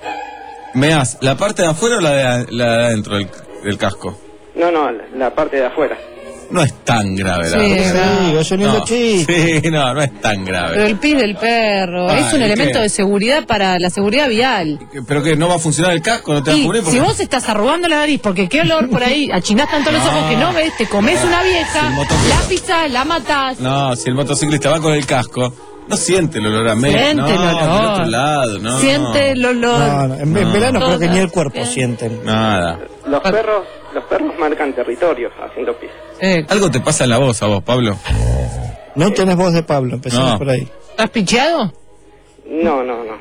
¿Meás la parte de afuera o la de, la de adentro del, del casco? No, no, la, la parte de afuera. No es tan grave, la Sí, verdad. Sí, es un lindo No, chiste. sí, no, no es tan grave. Pero el pis del perro Ah, es un ¿y elemento qué? de seguridad para la seguridad vial. ¿Pero que no va a funcionar el casco? ¿No te va a Y cubrir? si vos estás arrugando la nariz porque qué olor por ahí, achinás tanto los No. ojos que no ves, te comes una vieja, Si el motoquero- la pisás, la matás. No, si el motociclista va con el casco, no siente el olor a meo. Siente no, el olor. del otro lado, no. Siente el olor. No, no, en, en No. verano creo que ni el Todas. cuerpo sienten. Nada. Los perros, los perros marcan territorio haciendo pis. Eh, Algo te pasa en la voz a vos, Pablo. No tenés voz de Pablo, empezamos No. por ahí. ¿Estás picheado? No, no, no.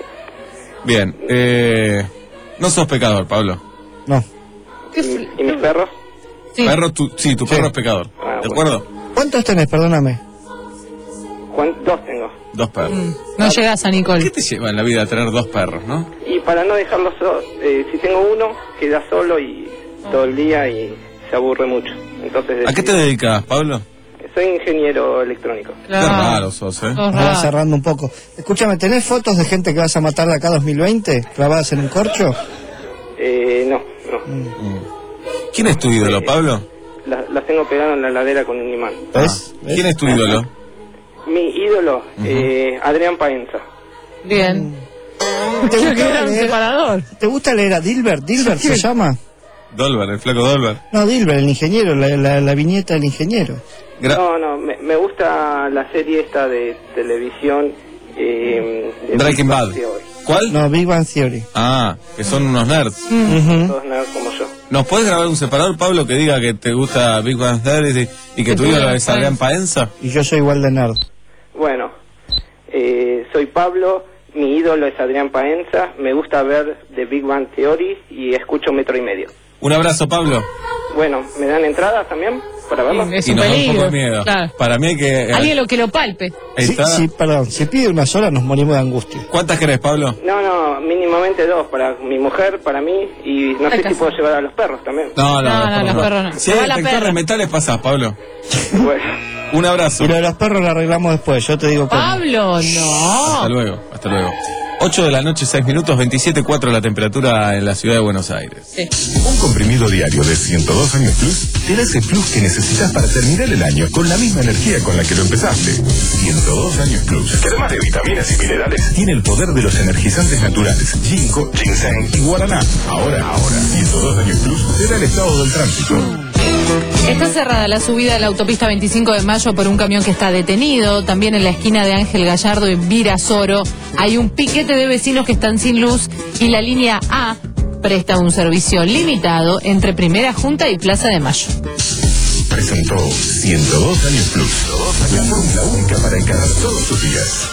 Bien, eh... No sos pecador, Pablo. No. ¿Y, y mis perros? Sí. Perro, tu, sí, tu perro es pecador. Ah, ¿De bueno. acuerdo? ¿Cuántos tenés? Perdóname. ¿Cuán- Dos tengo. Dos perros. No llegas a Nicole. ¿Qué te lleva en la vida a tener dos perros, no? Y para no dejarlos, so- eh, si tengo uno, queda solo y todo el día y se aburre mucho. Entonces ¿A qué te decidí- dedicas, Pablo? Soy ingeniero electrónico. Qué raro sos, ¿eh? Sos Me va raro. cerrando un poco. Escúchame, ¿tenés fotos de gente que vas a matar de acá a dos mil veinte? ¿Clavadas en un corcho? Eh, no, no. ¿Quién es tu ídolo, Pablo? La- las tengo pegadas en la ladera con un imán. ¿Ves? ¿Ves? ¿Quién es tu ídolo? Mi ídolo, eh, Adrián Paenza. Bien. ¿Te Creo gusta que era un leer, separador. ¿te gusta leer a Dilbert? ¿Dilbert se llama? Dolbar, el flaco Dolbar. No, Dilbert, el ingeniero, la, la, la viñeta del ingeniero. Gra- No, no, me, me gusta la serie esta de televisión. Eh, de Breaking Big Bang Bad. Theory. ¿Cuál? No, Big Bang Theory. Ah, que son unos nerds. Ujú. Todos nada como yo. ¿Nos puedes grabar un separador, Pablo, que diga que te gusta Big Bang Theory y, y que tu ídolo es Adrián Paenza? Y yo soy igual de nerd. Bueno, eh, soy Pablo, mi ídolo es Adrián Paenza, me gusta ver The Big Bang Theory y escucho Metro y Medio. Un abrazo, Pablo. Bueno, ¿me dan entradas también para verlo? Es Y un nos da un poco peligro. de miedo. Claro. Para mí hay que... eh, Alguien lo que lo palpe. ahí Sí, está. sí, perdón, si pide una sola nos morimos de angustia. ¿Cuántas querés, Pablo? No, no, mínimamente dos, para mi mujer, para mí, y no sé Acá. si puedo llevar a los perros también. No, no, No, no, los perros no. Si Se va hay la detector perra. de metales, pasás, Pablo. Bueno, Un abrazo. Y lo de los perros lo arreglamos después, yo te digo cómo. Pablo, Hasta no. luego, hasta luego. ocho de la noche, seis minutos, veintisiete punto cuatro la temperatura en la ciudad de Buenos Aires. Sí. Un comprimido diario de ciento dos años plus te da ese plus que necesitas para terminar el año con la misma energía con la que lo empezaste. ciento dos años plus, que además de vitaminas y minerales, tiene el poder de los energizantes naturales, ginkgo, ginseng y guaraná. Ahora, ahora, ciento dos años plus te da el estado del tránsito. Está cerrada la subida de la autopista veinticinco de mayo por un camión que está detenido. También en la esquina de Ángel Gallardo y Virasoro hay un piquete de vecinos que están sin luz y la línea A presta un servicio limitado entre Primera Junta y Plaza de Mayo. Presentó ciento dos años plus, la fórmula única para encarar todos sus días.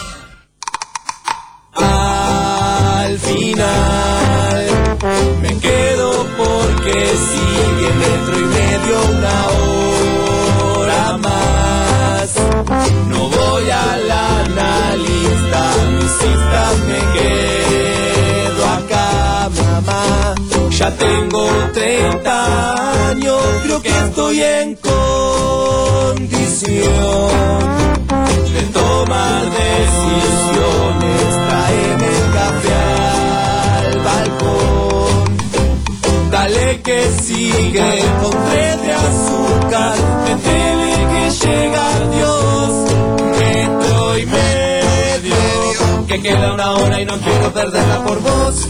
Al final me quedo porque sigue metro y medio una hora más. No voy a la analista, mis citas me quedo acá, mamá. Ya tengo treinta años, creo que estoy en condición de tomar decisiones. Tráeme café al balcón, dale que sigue con tres de azúcar, métele que llega Dios, metro y medio, que queda una hora y no quiero perderla por vos.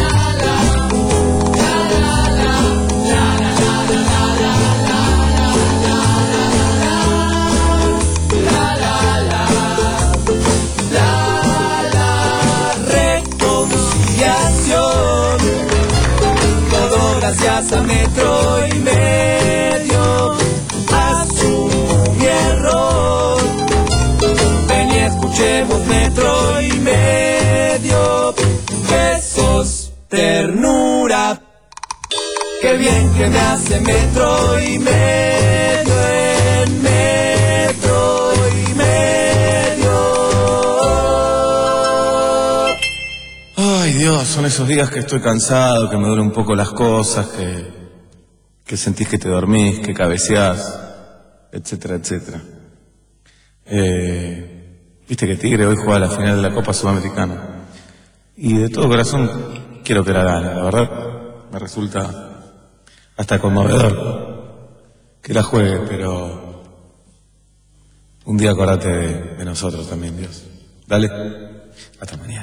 Gracias a metro y medio, asumo mi error. Ven y escuchemos metro y medio, que sos ternura. Qué bien que me hace metro y medio en metro y medio. Ay Dios, son esos días que estoy cansado, que me duelen un poco las cosas, que que sentís que te dormís, que cabeceás, etcétera, etcétera. Eh, Viste que Tigre hoy juega la final de la Copa Sudamericana. Y de todo corazón quiero que la gane. La verdad me resulta hasta conmovedor que la juegue, pero un día acordate de, de nosotros también, Dios. Dale, hasta mañana.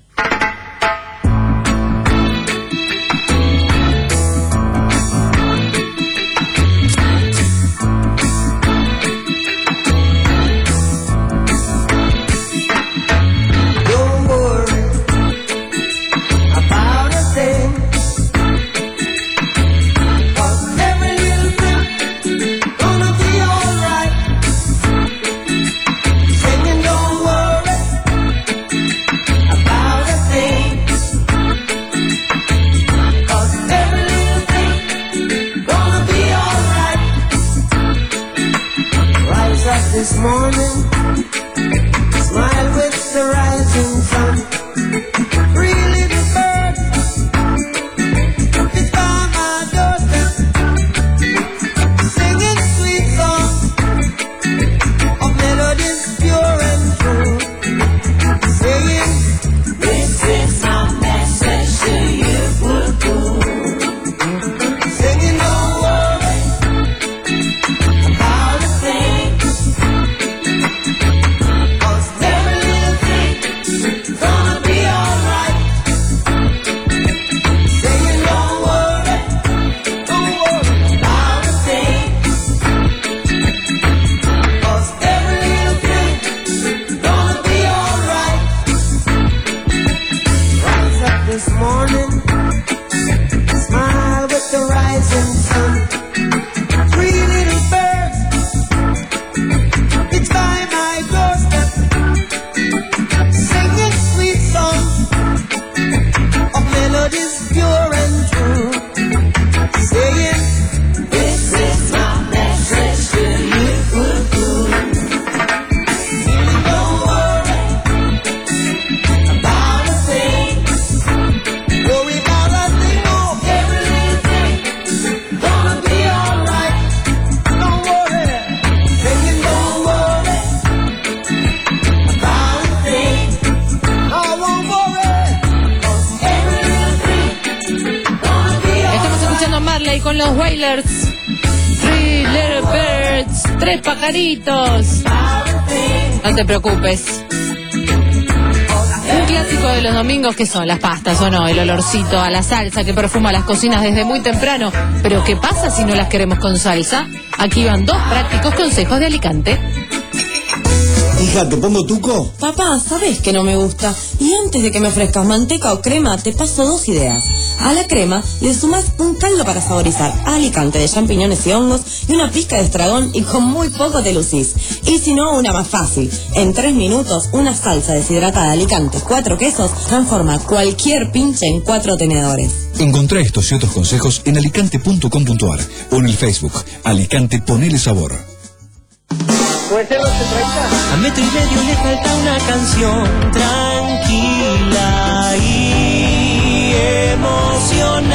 This morning, smile with the rising sun. Three little birds, it's by my doorstep, singing sweet songs of melodies pure and true, saying, this is my message to you, singing, don't worry about a thing. This morning, smile with the rising sun. Three little birds, it's by my doorstep, singing sweet songs of melodies pure and true, saying, this is my message to you. Don't worry about a thing. Worry about a thing, oh, every little thing gonna be alright. Don't worry, singing, don't worry about a thing. I won't worry, 'cause every little thing gonna be alright. Estamos escuchando a Marley con los Wailers. Three little birds, tres pajaritos. No te preocupes. Un clásico de los domingos que son las pastas, ¿o no? El olorcito a la salsa que perfuma las cocinas desde muy temprano. Pero ¿qué pasa si no las queremos con salsa? Aquí van dos prácticos consejos de Alicante. Hija, ¿te pongo tuco? Papá, ¿sabes que no me gusta? Y antes de que me ofrezcas manteca o crema, te paso dos ideas. A la crema le sumas un caldo para saborizar Alicante de champiñones y hongos y una pizca de estragón y con muy poco te lucís. Y si no, una más fácil. En tres minutos, una salsa deshidratada de Alicante, cuatro quesos, transforma cualquier pinche en cuatro tenedores. Encontrá estos y otros consejos en alicante punto com punto ar o en el Facebook Alicante Ponele Sabor. ¿Puede ser los treinta? A metro y medio le falta una canción tranquila y emocionante.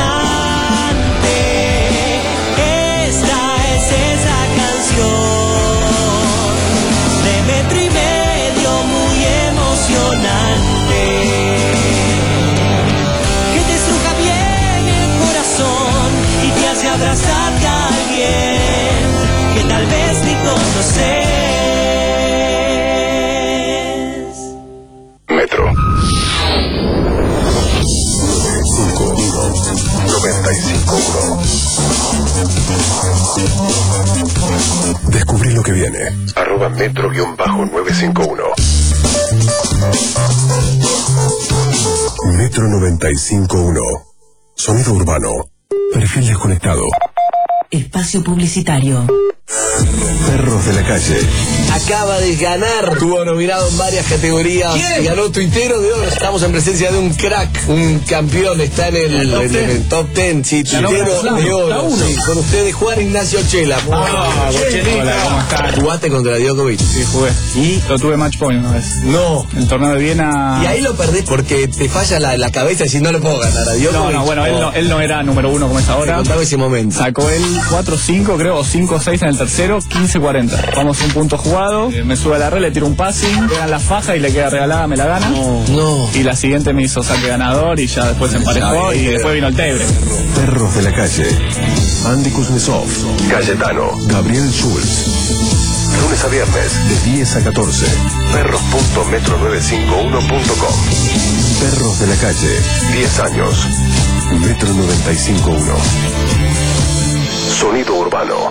Esta es esa canción de metro y medio muy emocionante, que te estruja bien el corazón y te hace abrazarte a alguien que tal vez ni conoces. Metro noventa y cinco uno. Descubrí lo que viene. Arroba metro nueve cinco uno. Metro noventa y cinco uno. Sonido urbano. Perfil desconectado. Espacio publicitario. Perros de la calle. acaba de ganar. Estuvo nominado en varias categorías. ¿Quién? Ganó Tuitero de Oro. Estamos en presencia de un crack, un campeón. Está en el, el, en el top ten, sí, Tuitero de Oro. Sí, con ustedes Juan Ignacio Chela. Ah, Hola, ¿cómo estás? ¿Jugaste contra Djokovic? Sí, jugué. ¿Y? Lo tuve match point una vez. No. El torneo de Viena. Y ahí lo perdés porque te falla la, la cabeza y si no le puedo ganar a Djokovic. No, no, bueno, oh. él, no, él no era número uno como es ahora. Contame ese momento. Sacó él cuatro cinco, creo, o cinco seis en el tercero, quince cuarenta. Vamos un punto jugado, eh, me sube a la red, le tiro un passing, pega en la faja y le queda regalada, me la gana. No. no. Y la siguiente me hizo saque ganador y ya después se emparejó y después vino el Tebre. Perros de la calle. Andy Kuznetsov, Cayetano, Gabriel Schulz. Lunes a viernes, de diez a catorce. perros punto metro novecientos cincuenta y uno punto com. Perros de la calle, diez años. Metro noventa y cinco punto uno. Sonido urbano.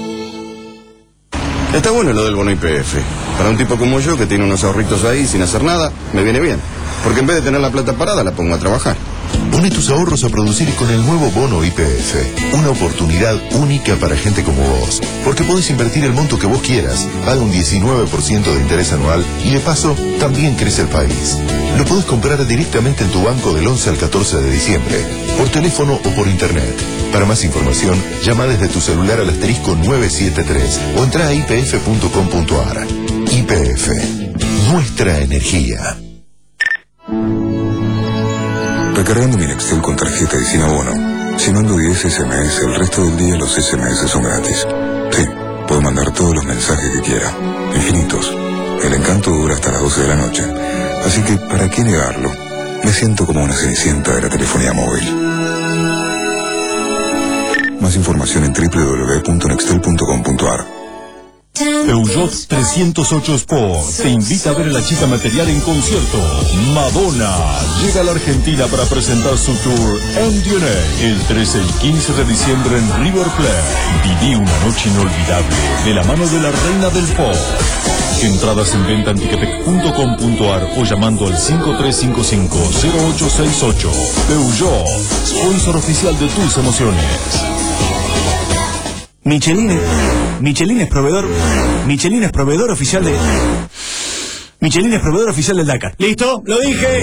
Está bueno lo del bono I P F. Para un tipo como yo que tiene unos ahorritos ahí sin hacer nada, me viene bien. Porque en vez de tener la plata parada, la pongo a trabajar. Pone tus ahorros a producir con el nuevo bono I P F. Una oportunidad única para gente como vos. Porque podés invertir el monto que vos quieras, paga un diecinueve por ciento de interés anual y de paso también crece el país. Lo podés comprar directamente en tu banco del once al catorce de diciembre, por teléfono o por internet. Para más información, llama desde tu celular al asterisco nueve siete tres o entra a i p f punto com punto a r. I P F. Nuestra energía. Recargando mi Nextel con tarjeta y sin abono. Si mando diez ese eme ese, el resto del día los ese eme ese son gratis. Sí, puedo mandar todos los mensajes que quiera. Infinitos. El encanto dura hasta las doce de la noche. Así que, ¿para qué negarlo? Me siento como una cenicienta de la telefonía móvil. Más información en doble u doble u doble u punto nextel punto com punto a r. Peugeot trescientos ocho Sport te invita a ver a la chica material en concierto. Madonna llega a la Argentina para presentar su tour M D N A el trece y quince de diciembre en River Plate. Viví una noche inolvidable de la mano de la reina del pop. Entradas en venta en ticketek punto com punto a r o llamando al cinco tres cinco cinco cero ocho seis ocho. Peugeot, sponsor oficial de tus emociones. Michelin es, Michelin es proveedor, Michelin es proveedor oficial de, Michelin es proveedor oficial del Dakar. ¿Listo? ¡Lo dije!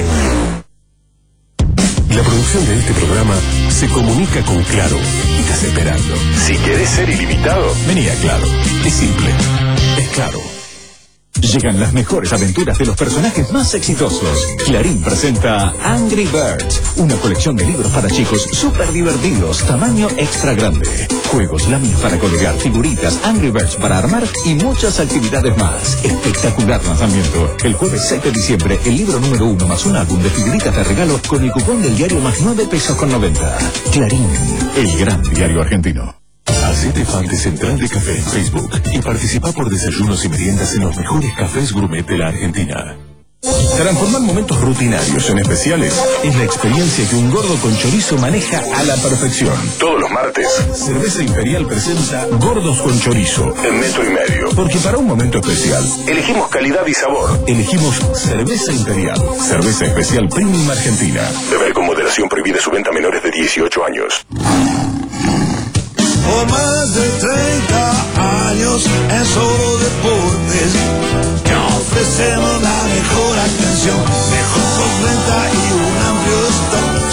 La producción de este programa se comunica con Claro y te hace esperando. Si querés ser ilimitado, vení a Claro. Es simple. Es Claro. Llegan las mejores aventuras de los personajes más exitosos. Clarín presenta Angry Birds, una colección de libros para chicos súper divertidos, tamaño extra grande. Juegos, láminas para colgar, figuritas, Angry Birds para armar y muchas actividades más. Espectacular lanzamiento. El jueves siete de diciembre, el libro número uno más un álbum de figuritas de regalo con el cupón del diario más nueve pesos con noventa. Clarín, el gran diario argentino. Hacete fan de Central de Café en Facebook y participa por desayunos y meriendas en los mejores cafés gourmet de la Argentina. Transformar momentos rutinarios en especiales es la experiencia que un gordo con chorizo maneja a la perfección. Todos los martes, Cerveza Imperial presenta Gordos con Chorizo en metro y medio. Porque para un momento especial Elegimos calidad y sabor. elegimos Cerveza Imperial, cerveza especial premium argentina. Beber con moderación, prohibida su venta a menores de dieciocho años. Por más de treinta años en Solo Deportes, te ofrecemos la mejor atención, mejor postventa y un amplio stock.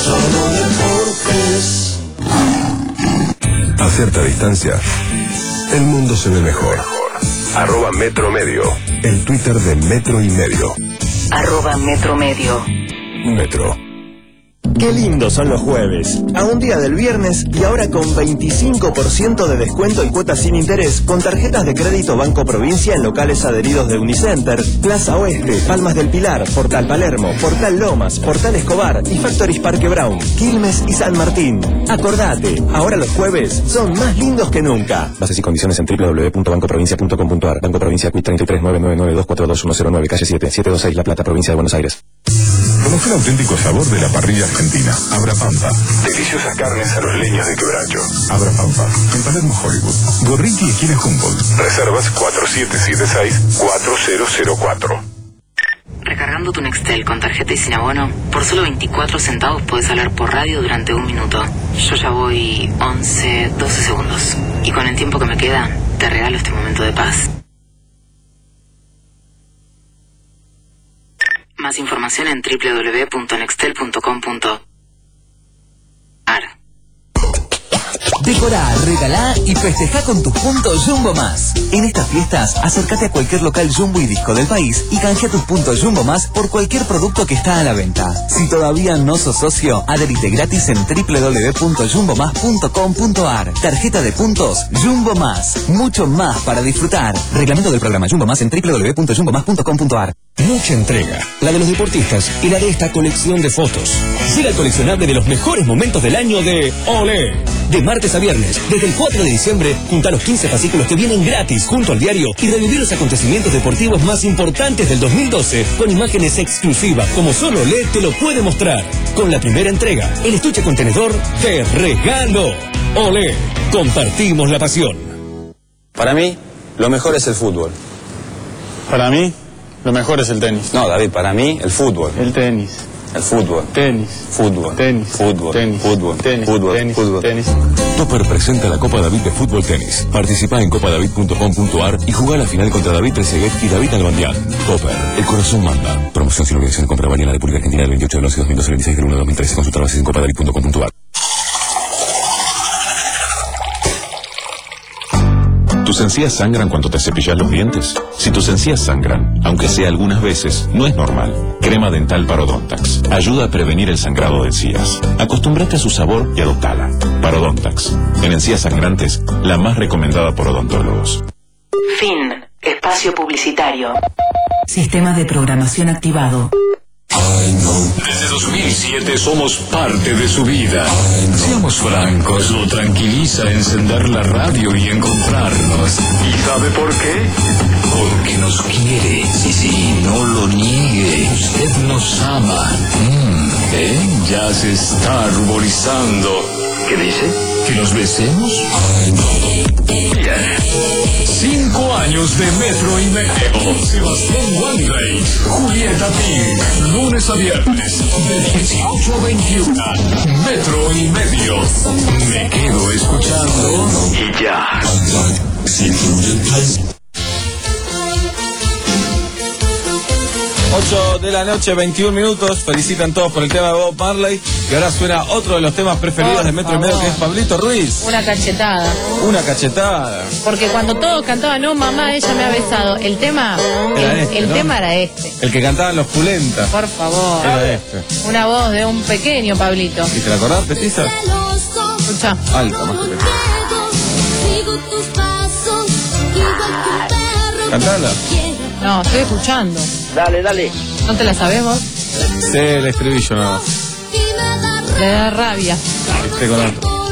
Solo Deportes. A cierta distancia, el mundo se ve mejor. Arroba Metro Medio. El Twitter de Metro y Medio. Arroba Metro Medio. Metro. Qué lindos son los jueves. A un día del viernes y ahora con veinticinco por ciento de descuento y cuotas sin interés con tarjetas de crédito Banco Provincia en locales adheridos de Unicenter, Plaza Oeste, Palmas del Pilar, Portal Palermo, Portal Lomas, Portal Escobar y Factories Parque Brown, Quilmes y San Martín. Acordate, ahora los jueves son más lindos que nunca. Bases y condiciones en doble u doble u doble u punto banco provincia punto com punto a r. Banco Provincia, Q I treinta y tres nueve nueve nueve dos cuatro dos uno cero nueve, calle siete, siete dos seis, La Plata, Provincia de Buenos Aires. Conoce el auténtico sabor de la parrilla argentina. Abra Pampa. Deliciosas carnes a los leños de quebracho. Abra Pampa. En Palermo, Hollywood. Gorriti, esquina Humboldt. Reservas cuatro siete siete seis cuatro cero cero cuatro. Recargando tu Nextel con tarjeta y sin abono, por solo veinticuatro centavos puedes hablar por radio durante un minuto. Yo ya voy once, doce segundos. Y con el tiempo que me queda, te regalo este momento de paz. Más información en doble u doble u doble u punto nextel punto com punto ar. Decorá, regalá y festejá con tus puntos Jumbo Más. En estas fiestas, acércate a cualquier local Jumbo y Disco del país y canjea tus puntos Jumbo Más por cualquier producto que está a la venta. Si todavía no sos socio, adherite gratis en doble u doble u doble u punto jumbo más punto com punto ar. Tarjeta de puntos Jumbo Más. Mucho más para disfrutar. Reglamento del programa Jumbo Más en doble u doble u doble u punto jumbo más punto com punto ar. Mucha entrega, la de los deportistas y la de esta colección de fotos. Llega el coleccionable de los mejores momentos del año de Olé. De martes a viernes, desde el cuatro de diciembre, junta los quince fascículos que vienen gratis junto al diario y revivir los acontecimientos deportivos más importantes del dos mil doce con imágenes exclusivas como solo Olé te lo puede mostrar. Con la primera entrega, el estuche contenedor te regalo. Olé, compartimos la pasión. Para mí, lo mejor es el fútbol. Para mí, lo mejor es el tenis. No, David, para mí, el fútbol. El tenis. El fútbol. Tenis. Fútbol. Tenis. Fútbol. Tenis. Fútbol. Tenis. Fútbol. Tenis. Fútbol. Tenis. Topper presenta la Copa David de Fútbol Tenis. Participa en copa david punto com punto ar y juega la final contra David Trezeguet y David Albandián. Topper, el corazón manda. Promoción sin obligación de compra válida en la República Argentina del veintiocho de once de dos mil doce al veintiséis del uno de dos mil trece. Consulta bases en copa david punto com punto ar. ¿Tus encías sangran cuando te cepillas los dientes? Si tus encías sangran, aunque sea algunas veces, no es normal. Crema dental Parodontax ayuda a prevenir el sangrado de encías. Acostúmbrate a su sabor y adoptala. Parodontax, en encías sangrantes, la más recomendada por odontólogos. Fin. Espacio publicitario. Sistema de programación activado. Desde dos mil siete somos parte de su vida. Seamos francos, lo tranquiliza encender la radio y encontrarnos. ¿Y sabe por qué? Porque nos quiere. Y si no lo niegue, usted nos ama. Mm, ¿eh? Ya se está ruborizando. ¿Qué dice? ¿Que nos besemos? Bien. Cinco años de Metro y Medio. Sebastián Wangley, Julieta Pig, lunes a viernes, de dieciocho a veintiuno. Metro y Medio. Me quedo escuchando y ya. ocho de la noche, veintiún minutos. Felicitan todos por el tema de Bob Marley. Y ahora suena otro de los temas preferidos Por de Metro y Medio, que es Pablito Ruiz. Una cachetada. Una cachetada. Porque cuando todos cantaban, no, mamá, ella me ha besado. El tema, Era el, este, el ¿no? tema era este. El que cantaban los Pulentas. Por favor. Era este. Una voz de un pequeño Pablito. ¿Y te la acordás, Petiza? Escucha. Alta, más que Petiza. Cantala. No, estoy escuchando. Dale, dale. ¿No te la sabemos? Sé el estribillo nada más. Le da rabia. Esté con otro.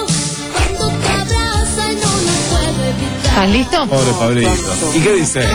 ¿Estás listo? Pobre Pablito. ¿Y qué dice?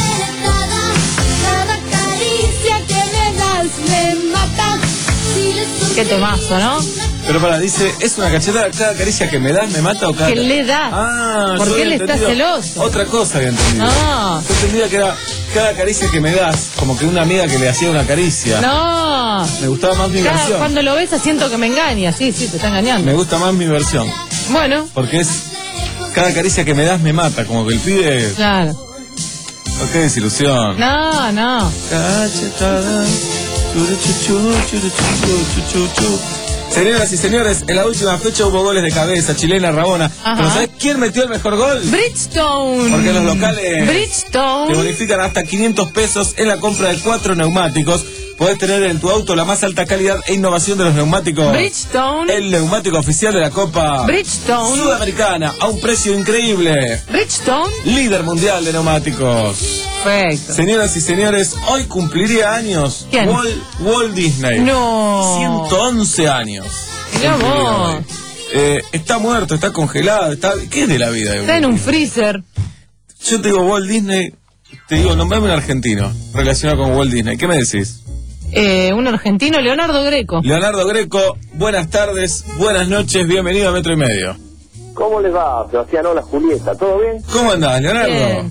Qué temazo, ¿no? Pero para, dice, es una cachetada, cada caricia que me das me mata o cada... Que le da. Ah, ¿Por yo qué había él está entendido celoso? Otra cosa había entendido. No. Yo entendía que era cada caricia que me das, como que una amiga que le hacía una caricia. No. Me gustaba más mi Cada- versión. cuando lo ves siento que me engaña. Sí, sí, te está engañando. Me gusta más mi versión. Bueno. Porque es, cada caricia que me das me mata, como que el pibe... Claro. Oh, qué desilusión. No, no. Cachetada. Churuchuchu, churuchuchu, churuchuchu. Señoras y señores, en la última fecha hubo goles de cabeza, chilena, Rabona. Ajá. ¿Pero sabes quién metió el mejor gol? Bridgestone. Porque los locales Bridgestone. te bonifican hasta quinientos pesos en la compra de cuatro neumáticos. Podés tener en tu auto la más alta calidad e innovación de los neumáticos. Bridgestone. El neumático oficial de la Copa Bridgestone. Sudamericana a un precio increíble. Bridgestone. Líder mundial de neumáticos. Perfecto. Señoras y señores, hoy cumpliría años ¿Quién? Walt, Walt Disney. No. ciento once años. Mirá Cumpliría vos. hoy. Eh, está muerto, está congelado, está... ¿Qué es de la vida de Está Walt en un Disney? freezer. Yo te digo Walt Disney, te digo, nombrame un argentino relacionado con Walt Disney. ¿Qué me decís? Eh, un argentino, Leonardo Greco. Leonardo Greco, buenas tardes, buenas noches, bienvenido a Metro y Medio. ¿Cómo les va, Sebastián? Hola, Julieta, ¿todo bien? ¿Cómo andás, Leonardo? Bien.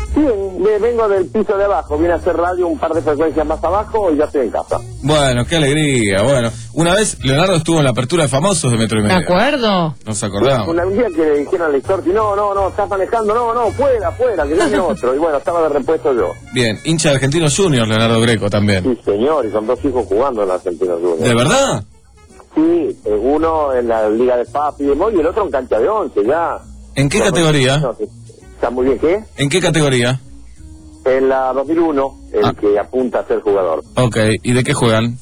Bien, me- vengo del piso de abajo, vine a hacer radio un par de frecuencias más abajo y ya estoy en casa. Bueno, qué alegría. Bueno, una vez Leonardo estuvo en la apertura de Famosos de Metro y ¿De Medio. acuerdo? Nos acordamos. Una- Un día que le dijeron al Storti, no, no, no, estás manejando, no, no, fuera, fuera, que viene otro. Y bueno, estaba de repuesto yo. Bien, hincha de Argentinos Juniors, Leonardo Greco también. Sí, señor, y con dos hijos jugando en la Argentina Juniors. ¿De verdad? Sí, eh, uno en la Liga de Papi y el otro en cancha de once, ya. ¿En qué Bueno, categoría? no, sí, está muy bien, ¿qué? ¿En qué categoría? En la dos mil uno, el Ah. que apunta a ser jugador. Ok, ¿y de qué juegan?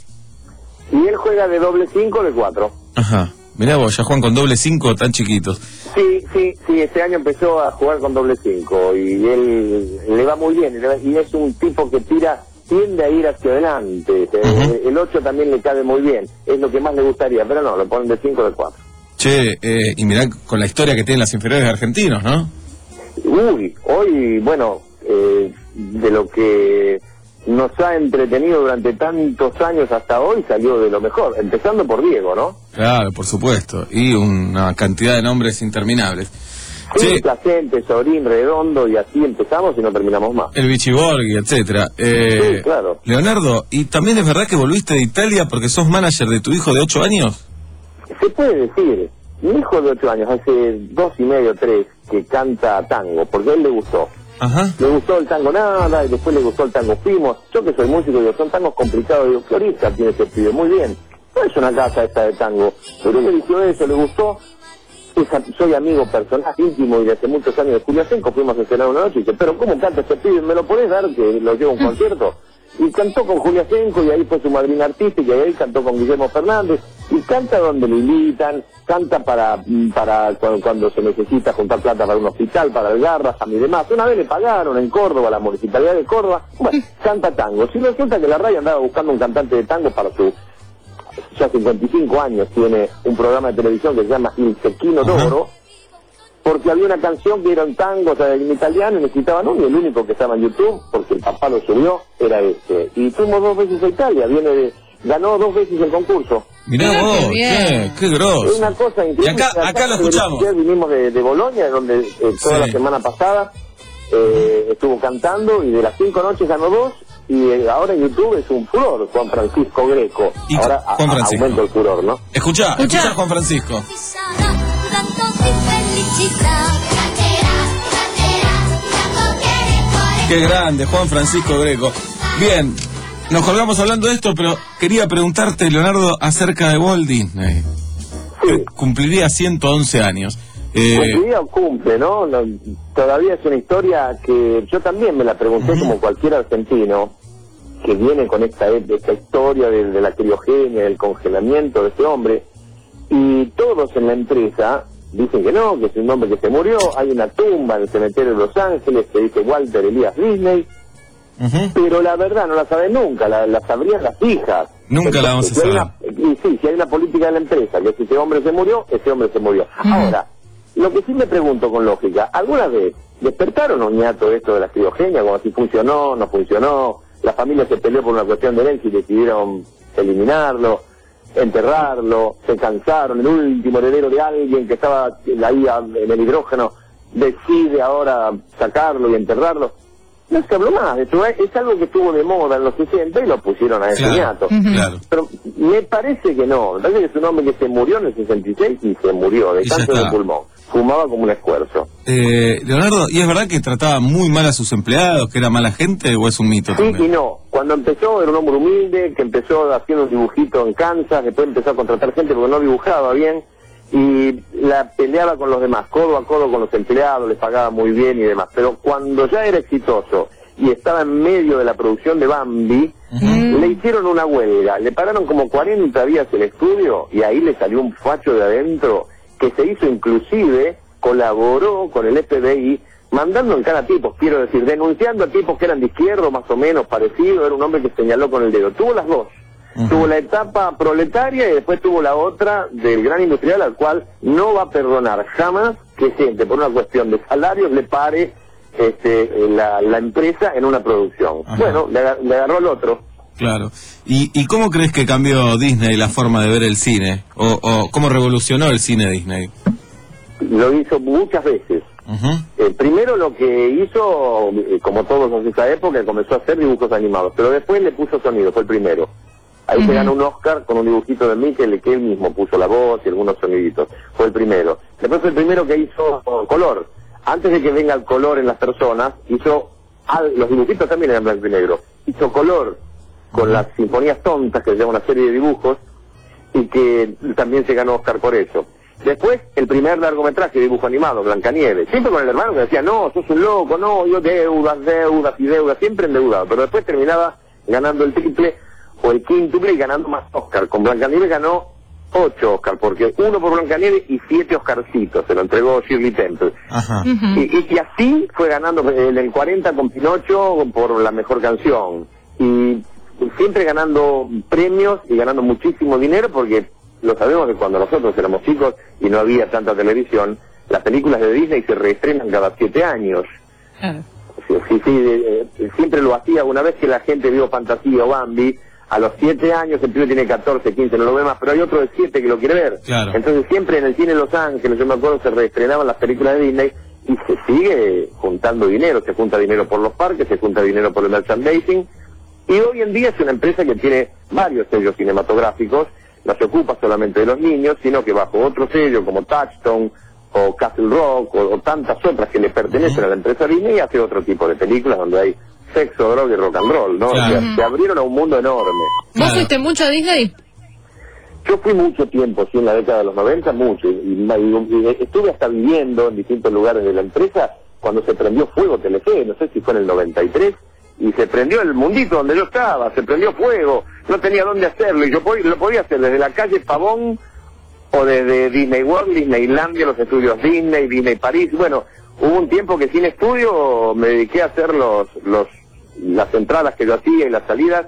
Y él juega de doble cinco de cuatro. Ajá. Mirá vos, ya juegan con doble cinco tan chiquitos. Sí, sí, sí, este año empezó a jugar con doble cinco y él le va muy bien. y le va- Y es un tipo que tira, tiende a ir hacia adelante. Eh, El ocho también le cabe muy bien. Es lo que más le gustaría, pero no, lo ponen de cinco de cuatro. Che, eh, y mirá con la historia que tienen las inferiores de argentinos, ¿no? Uy, hoy, bueno, eh, de lo que nos ha entretenido durante tantos años hasta hoy, salió de lo mejor, empezando por Diego, ¿no? Claro, por supuesto. Y una cantidad de nombres interminables. Sí, Placente, Sorín, Redondo, y así empezamos y no terminamos más. El Bichiborghi, etcétera. Eh, Sí, claro. Leonardo, ¿y también es verdad que volviste de Italia porque sos manager de tu hijo de ocho años? Se puede decir, mi hijo de ocho años, hace dos y medio, tres, que canta tango, porque a él le gustó. Ajá. Le gustó el tango nada, y después le gustó el tango fuimos. Yo que soy músico, digo, son tangos complicados, digo, ¿qué orista tiene ese pibe? Muy bien. No es una casa esta de tango. Pero él le dijo eso, le gustó. Esa- soy amigo personal, íntimo, y de hace muchos años de Julio Senco, fuimos a cenar una noche y dice, pero ¿cómo canta ese pibe? ¿Me lo podés dar que lo llevo a un concierto? Y cantó con Julia Senco, y ahí fue su madrina artística, y ahí cantó con Guillermo Fernández, y canta donde lo invitan, canta para, para cuando, cuando se necesita juntar plata para un hospital, para el Garraham y demás. Una vez le pagaron en Córdoba, la Municipalidad de Córdoba, bueno, canta tango. Si resulta que la radio andaba buscando un cantante de tango para su, ya cincuenta y cinco años, tiene un programa de televisión que se llama Il Cecchino d'Oro, porque había una canción que era un tango, o sea, en italiano, y necesitaban uno, y el único que estaba en YouTube, porque el papá lo subió, era este. Y fuimos dos veces a Italia, viene de, ganó dos veces el concurso. Mirá Mirá vos, qué bien. che, qué Es grosso. una cosa increíble. Y acá- acá lo escuchamos. Ayer vinimos de, de Bolonia, donde eh, toda Sí. la semana pasada eh, estuvo cantando, y de las cinco noches ganó dos, y eh, ahora en YouTube es un furor, Juan Francisco Greco. Y Ahora a- Juan a- Francisco. aumenta el furor, ¿no? Escuchá, Escuchá. escuchá a Juan Francisco. Qué grande, Juan Francisco Greco. Bien, nos colgamos hablando de esto, pero quería preguntarte, Leonardo, acerca de Walt Disney. Que cumpliría ciento once años. Eh, Cumplía o cumple, ¿no? No, Todavía es una historia que yo también me la pregunté como cualquier argentino que viene con esta, esta historia de, de la criogenia, del congelamiento de ese hombre, y todos en la empresa dicen que no, que es un hombre que se murió. Hay una tumba en el cementerio de Los Ángeles que dice Walter Elías Disney, pero la verdad no la saben nunca, la, la sabrían las hijas. Nunca la vamos a si hay saber. una- y sí, si hay una política de la empresa, que si ese hombre se murió, ese hombre se murió. Ahora, lo que sí me pregunto con lógica, ¿alguna vez despertaron un ñato esto de la criogenia, como si funcionó, no funcionó? La familia se peleó por una cuestión de ley y decidieron eliminarlo, enterrarlo, se cansaron, el último heredero de alguien que estaba ahí a- en el hidrógeno decide ahora sacarlo y enterrarlo. No se habló más de eso, es, es algo que estuvo de moda en los sesenta y lo pusieron a ese Claro, ñato. ujú. Claro. Pero me parece que no, me parece que es un hombre que se murió en el sesenta y seis y se murió de Y ya cáncer de está. pulmón. Fumaba como un esfuerzo. eh, Leonardo, ¿y es verdad que trataba muy mal a sus empleados, que era mala gente, o es un mito Sí también? y no. Cuando empezó era un hombre humilde, que empezó haciendo un dibujito en Kansas, después empezó a contratar gente porque no dibujaba bien, y la peleaba con los demás, codo a codo con los empleados, les pagaba muy bien y demás. Pero cuando ya era exitoso y estaba en medio de la producción de Bambi, le hicieron una huelga, le pararon como cuarenta días el estudio, y ahí le salió un facho de adentro que se hizo inclusive, colaboró con el F B I, mandando en cara a tipos, quiero decir, denunciando a tipos que eran de izquierdo, más o menos parecido. Era un hombre que señaló con el dedo. Tuvo las dos. Tuvo la etapa proletaria y después tuvo la otra del gran industrial, al cual no va a perdonar jamás que gente, por una cuestión de salarios, le pare este, la, la empresa en una producción. Ajá. Bueno, le, aga- le agarró el otro. Claro. ¿Y, ¿Y cómo crees que cambió Disney la forma de ver el cine? ¿O, o cómo revolucionó el cine Disney? Lo hizo muchas veces. Ujú. Eh, primero lo que hizo, eh, como todos en esa época, comenzó a hacer dibujos animados, pero después le puso sonido, fue el primero. Ahí se ganó un Oscar con un dibujito de Mickey, que él mismo puso la voz y algunos soniditos. Fue el primero. Después fue el primero que hizo color. Antes de que venga el color en las personas, hizo, al, los dibujitos también eran blanco y negro, hizo color con las sinfonías tontas, que se llama una serie de dibujos, y que también se ganó Oscar por eso. Después, el primer largometraje de dibujo animado, Blancanieves, siempre con el hermano que decía, no, sos un loco, no, yo deudas, deudas y deudas, siempre endeudado, pero después terminaba ganando el triple o el quíntuple y ganando más Oscar. Con Blancanieves ganó ocho Oscar, porque uno por Blancanieves y siete Oscarcitos, se lo entregó Shirley Temple. Ajá. Y, y, y así fue ganando en el cuarenta con Pinocho por la mejor canción. Y siempre ganando premios y ganando muchísimo dinero, porque lo sabemos que cuando nosotros éramos chicos y no había tanta televisión, las películas de Disney se reestrenan cada siete años. Claro. Sí, sí, sí, eh, eh, siempre lo hacía. Una vez que la gente vio Fantasía o Bambi, a los siete años, el pibe tiene catorce, quince, no lo ve más, pero hay otro de siete que lo quiere ver. Claro. Entonces siempre en el cine Los Ángeles, yo me acuerdo, se reestrenaban las películas de Disney y se sigue juntando dinero. Se junta dinero por los parques, se junta dinero por el merchandising. Y hoy en día es una empresa que tiene varios sellos cinematográficos, no se ocupa solamente de los niños, sino que bajo otro sello como Touchstone o Castle Rock o, o tantas otras que le pertenecen a la empresa Disney, hace otro tipo de películas donde hay sexo, droga y rock and roll, ¿no? Claro. O sea, se abrieron a un mundo enorme. ¿Vos fuiste mucho a Disney? Yo fui mucho tiempo, sí, en la década de los noventa, mucho, y, y- y estuve hasta viviendo en distintos lugares de la empresa cuando se prendió fuego Telefe, no sé si fue en el noventa y tres, y se prendió el mundito donde yo estaba, se prendió fuego, no tenía dónde hacerlo, y yo po- lo podía hacer desde la calle Pavón o desde Disney World, Disneylandia, los estudios Disney, Disney París. Bueno, hubo un tiempo que sin estudio me dediqué a hacer los, los, las entradas que yo hacía y las salidas,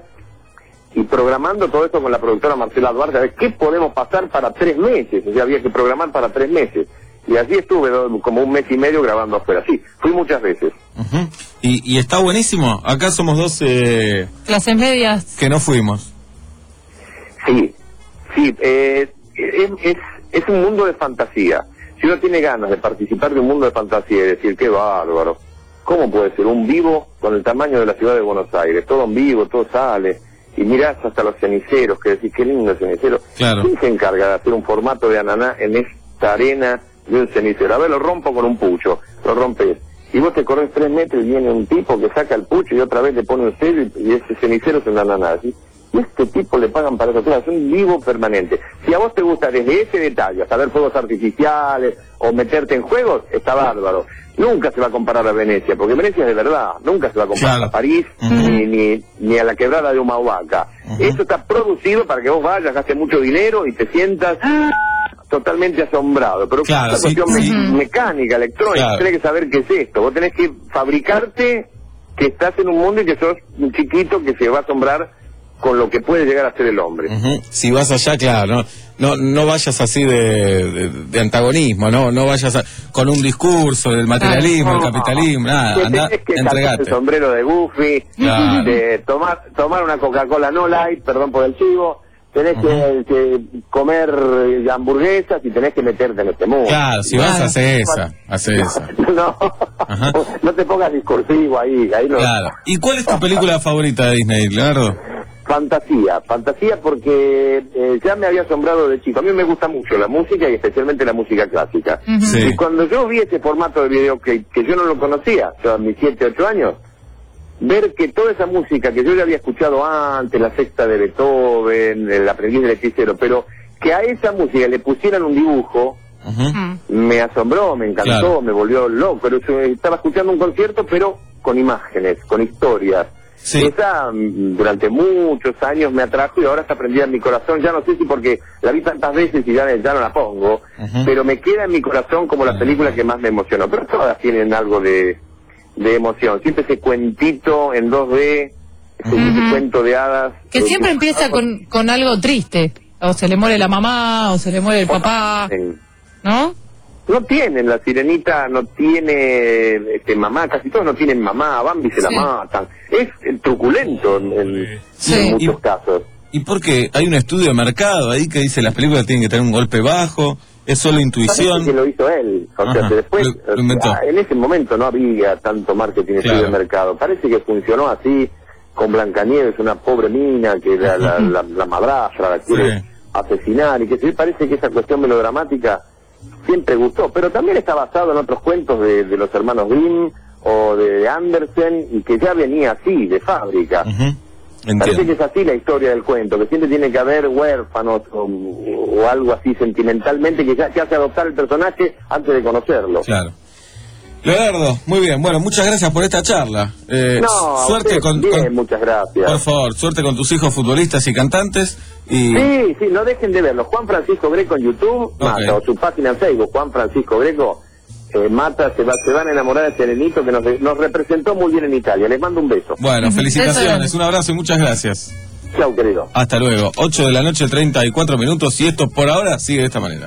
y programando todo esto con la productora Marcela Duarte, a ver qué podemos pasar para tres meses, o sea, había que programar para tres meses. Y así estuve do- como un mes y medio grabando afuera, sí, fui muchas veces. Ujú. y, y está buenísimo. Acá somos dos eh, Clases medias. que no fuimos. Sí, sí, eh, es, es, es un mundo de fantasía. Si uno tiene ganas de participar de un mundo de fantasía y decir, qué bárbaro, ¿cómo puede ser un vivo con el tamaño de la ciudad de Buenos Aires? Todo en vivo, todo sale, y mirás hasta los ceniceros, que decís, qué lindo cenicero. Claro. ¿Quién se encarga de hacer un formato de ananá en esta arena de un cenicero? A ver, lo rompo con un pucho, lo rompes. Y vos te corres tres metros y viene un tipo que saca el pucho y otra vez le pone un sello y, y ese cenicero es un ananá. ¿Sí? Y este tipo le pagan para eso, claro, es un vivo permanente. Si a vos te gusta desde ese detalle, hasta ver fuegos artificiales o meterte en juegos, está bárbaro. Nunca se va a comparar a Venecia, porque Venecia es de verdad, nunca se va a comparar Claro. a París ni, ni, ni a la quebrada de Humahuaca. Eso está producido para que vos vayas, gastes mucho dinero y te sientas totalmente asombrado. Pero Claro, es una sí, cuestión sí. me- mecánica, electrónica, Claro. tenés que saber qué es esto. Vos tenés que fabricarte que estás en un mundo y que sos un chiquito que se va a asombrar con lo que puede llegar a ser el hombre. Ujú. Si vas allá, claro, no, no, no vayas así de, de, de antagonismo, no, no vayas a- con un discurso del materialismo, del capitalismo, nada, Que anda, tenés que sacarte entregate. el sombrero de Goofy, Claro. de tomar tomar una Coca-Cola no light, perdón por el chivo, tenés que, que comer eh, hamburguesas y tenés que meterte en este mundo. Claro, si vas, hace esa, hace esa. No, no te pongas discursivo ahí, ahí no. Claro. ¿Y cuál es tu película favorita de Disney, Leonardo? Fantasía, fantasía porque eh, ya me había asombrado de chico. A mí me gusta mucho la música y especialmente la música clásica. Sí. Y cuando yo vi ese formato de video que, que yo no lo conocía, yo a mis siete, ocho años, ver que toda esa música que yo ya había escuchado antes, la sexta de Beethoven, el aprendiz del hechicero, pero que a esa música le pusieran un dibujo, me asombró, me encantó, Claro. me volvió loco. Pero yo estaba escuchando un concierto, pero con imágenes, con historias. Esa mm, durante muchos años me atrajo y ahora está prendida en mi corazón. Ya no sé si porque la vi tantas veces y ya, ya no la pongo, pero me queda en mi corazón como la película que más me emocionó. Pero todas tienen algo de, de emoción. Siempre ese cuentito en dos D, ese, ese cuento de hadas. Que eh, siempre empieza con, con algo triste. O se le muere la mamá, o se le muere el papá, ¿no? No tienen, la sirenita no tiene este, mamá, casi todos no tienen mamá, a Bambi se la Sí. matan. Es eh, truculento en, en- en muchos casos. ¿Y por qué? Hay un estudio de mercado ahí que dice las películas tienen que tener un golpe bajo ¿Es solo intuición? Parece que lo hizo él. O sea, Ajá, que después, lo- lo inventó. ah, en ese momento no había tanto marketing Claro. en el mercado. Parece que funcionó así con Blancanieves, una pobre mina que la, la, la, la madrastra la quiere Sí. asesinar y que sí, parece que esa cuestión melodramática siempre gustó. Pero también está basado en otros cuentos de, de los hermanos Grimm o de Andersen y que ya venía así, de fábrica. Parece que es así la historia del cuento, que siempre tiene que haber huérfanos o, o algo así sentimentalmente que ya que hace adoptar el personaje antes de conocerlo. Claro. Leonardo, muy bien. Bueno, muchas gracias por esta charla. Eh, No, a suerte ustedes con, bien, con- muchas gracias. Por favor, suerte con tus hijos futbolistas y cantantes. Y Sí, sí, no dejen de verlo. Juan Francisco Greco en YouTube, Mata, o su página en Facebook, Juan Francisco Greco, eh, Mata, se, va, se van a enamorar de Serenito, que nos, nos representó muy bien en Italia. Les mando un beso. bueno, felicitaciones, un abrazo y muchas gracias. Chau, querido. Hasta luego. ocho de la noche, treinta y cuatro minutos. Y esto por ahora sigue de esta manera.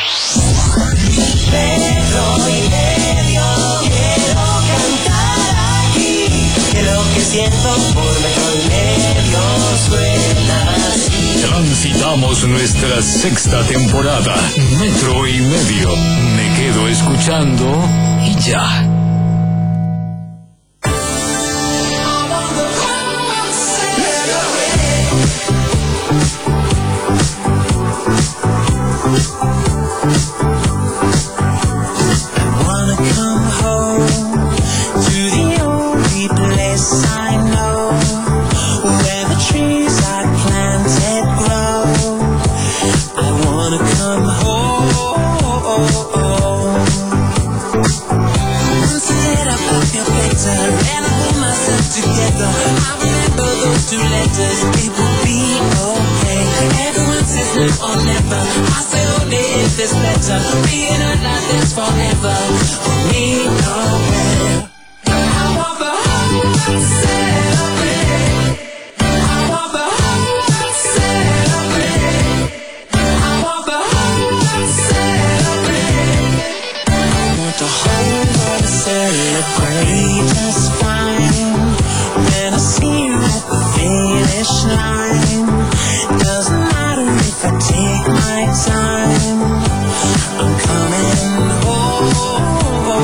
Que lo que siento por metro y medio suena así. Transitamos nuestra sexta temporada. Metro y medio. Me quedo escuchando y ya. Wanna come home to the only place I know, where the trees I planted grow. I wanna come home. Once I lit up, I feel better, and I pull myself together. I remember those two letters, it will be okay. Everyone says now or never, I say only if it's better. Being alive is forever, for me nowhere. I want the whole world to celebrate. I want the whole world to celebrate. I want the whole world to celebrate. I want the whole world to celebrate just fine. When I see you at the finish line, doesn't matter if I take my time, I'm coming home.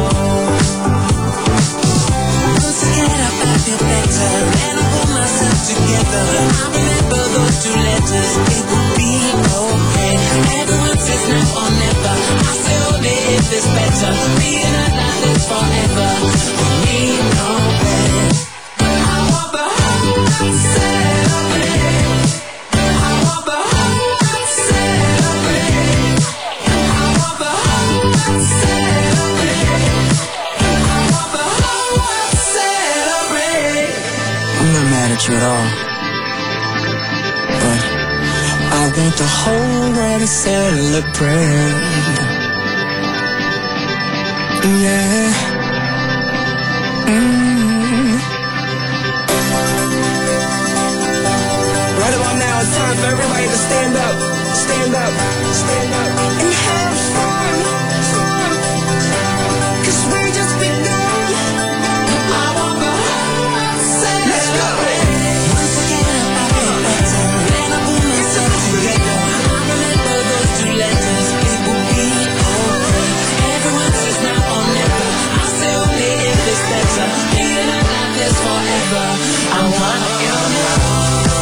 Once I get up, I feel better, and I pull myself together. I remember those two letters, it will be okay. Everyone says now or never, I say only if it's better. Being alive is forever, for me nowhere. I want the whole world to celebrate. I want the whole world to celebrate. I want the whole world to celebrate. I want the whole world to celebrate. I'm not mad at you at all, but I want the whole world to celebrate. Yeah. Mm. Right about now, it's time for everybody to stand up, stand up, stand up, and have fun, fun. 'Cause we just begun. I want the whole world to celebrate. Once I get up, I feel better, and I pull myself together. I remember those two letters, it will be okay. Everyone says now or never, I say only if it's better. Being alive is forever. I wanna come home.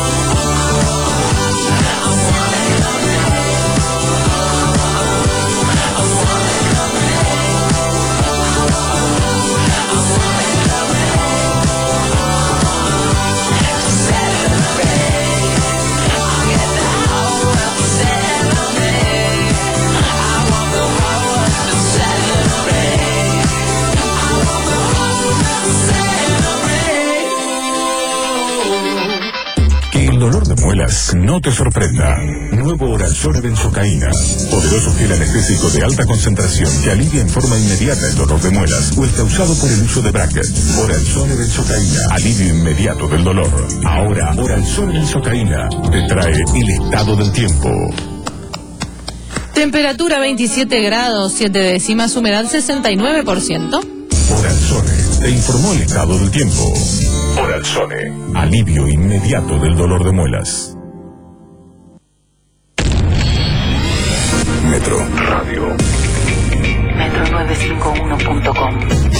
Que el dolor de muelas no te sorprenda. Nuevo Oralzone benzocaína. Poderoso gel anestésico de alta concentración que alivia en forma inmediata el dolor de muelas o el causado por el uso de bracket. Oralzone benzocaína. Alivio inmediato del dolor. Ahora, Oralzone benzocaína te trae el estado del tiempo. Temperatura veintisiete grados, siete décimas, humedad sesenta y nueve por ciento. Oralzone te informó el estado del tiempo. Oralzone. Alivio inmediato del dolor de muelas. Metro. Radio. metro novecientos cincuenta y uno punto com.